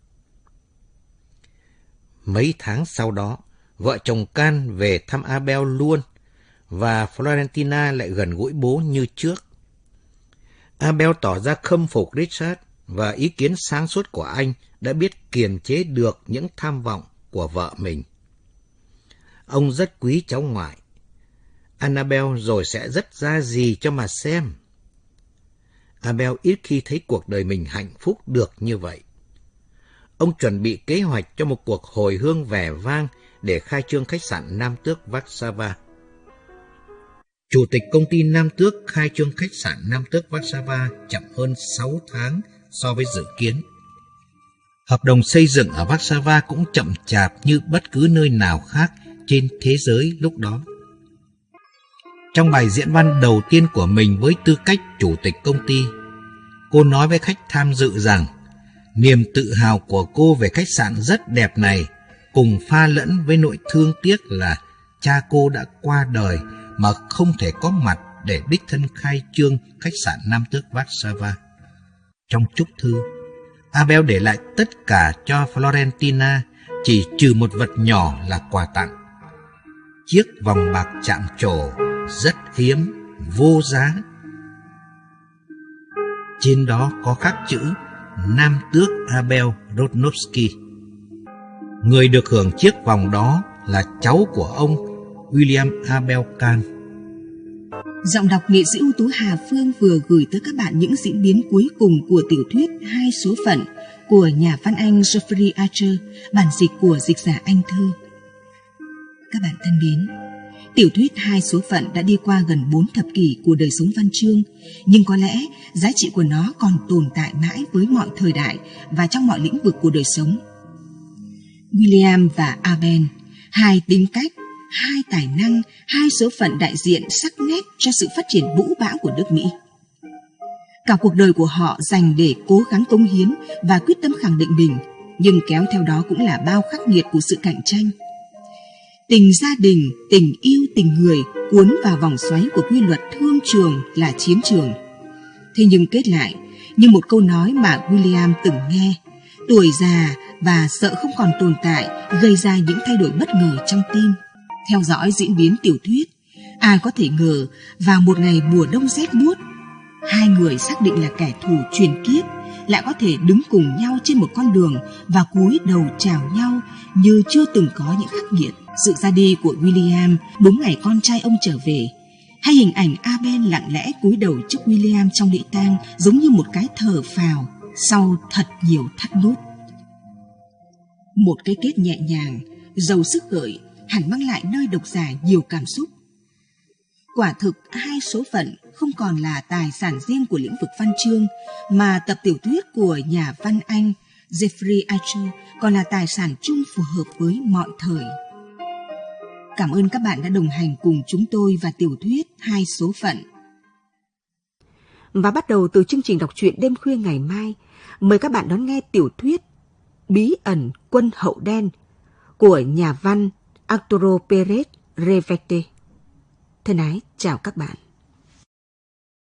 Mấy tháng sau đó, vợ chồng Kahn về thăm Abel luôn, và Florentina lại gần gũi bố như trước. Abel tỏ ra khâm phục Richard, và ý kiến sáng suốt của anh đã biết kiềm chế được những tham vọng của vợ mình. Ông rất quý cháu ngoại. Annabel rồi sẽ rất ra gì cho mà xem. Abel ít khi thấy cuộc đời mình hạnh phúc được như vậy. Ông chuẩn bị kế hoạch cho một cuộc hồi hương vẻ vang để khai trương khách sạn Nam Tước Warsaw. Chủ tịch công ty Nam Tước khai trương khách sạn Nam Tước Warsaw chậm hơn sáu tháng so với dự kiến. Hợp đồng xây dựng ở Warsaw cũng chậm chạp như bất cứ nơi nào khác trên thế giới lúc đó. Trong bài diễn văn đầu tiên của mình với tư cách chủ tịch công ty, cô nói với khách tham dự rằng niềm tự hào của cô về khách sạn rất đẹp này cùng pha lẫn với nỗi thương tiếc là cha cô đã qua đời mà không thể có mặt để đích thân khai trương khách sạn Nam Tước Warsaw. Trong chúc thư, Abel để lại tất cả cho Florentina, chỉ trừ một vật nhỏ là quà tặng. Chiếc vòng bạc chạm trổ rất hiếm, vô giá. Trên đó có khắc chữ Nam Tước Abel Rodnowski. Người được hưởng chiếc vòng đó là cháu của ông William Abel Kahn.
Giọng đọc nghệ sĩ ưu tú Hà Phương vừa gửi tới các bạn những diễn biến cuối cùng của tiểu thuyết Hai số phận của nhà văn Anh Jeffrey Archer, bản dịch của dịch giả Anh Thư. Các bạn thân mến, tiểu thuyết Hai số phận đã đi qua gần bốn thập kỷ của đời sống văn chương, nhưng có lẽ giá trị của nó còn tồn tại mãi với mọi thời đại và trong mọi lĩnh vực của đời sống. William và Abel, hai tính cách, hai tài năng, hai số phận đại diện sắc nét cho sự phát triển vũ bão của nước Mỹ. Cả cuộc đời của họ dành để cố gắng cống hiến và quyết tâm khẳng định mình, nhưng kéo theo đó cũng là bao khắc nghiệt của sự cạnh tranh. Tình gia đình, tình yêu, tình người cuốn vào vòng xoáy của quy luật thương trường là chiến trường. Thế nhưng kết lại, như một câu nói mà William từng nghe, tuổi già và sợ không còn tồn tại gây ra những thay đổi bất ngờ trong tim. Theo dõi diễn biến tiểu thuyết, ai có thể ngờ vào một ngày mùa đông rét buốt, hai người xác định là kẻ thù truyền kiếp lại có thể đứng cùng nhau trên một con đường và cúi đầu chào nhau như chưa từng có những khắc nghiệt. Sự ra đi của William đúng ngày con trai ông trở về, hay hình ảnh Abel lặng lẽ cúi đầu trước William trong lễ tang giống như một cái thở phào sau thật nhiều thắt nút. Một cái kết nhẹ nhàng, giàu sức gợi, hẳn mang lại nơi độc giả nhiều cảm xúc. Quả thực, Hai số phận không còn là tài sản riêng của lĩnh vực văn chương, mà tập tiểu thuyết của nhà văn Anh Jeffrey Archer còn là tài sản chung phù hợp với mọi thời. Cảm ơn các bạn đã đồng hành cùng chúng tôi và tiểu thuyết Hai số phận. Và bắt đầu từ chương trình đọc truyện đêm khuya ngày mai, mời các bạn đón nghe tiểu thuyết Bí ẩn quân hậu đen của nhà văn Arturo Pérez Reverte. Thân ái chào các bạn.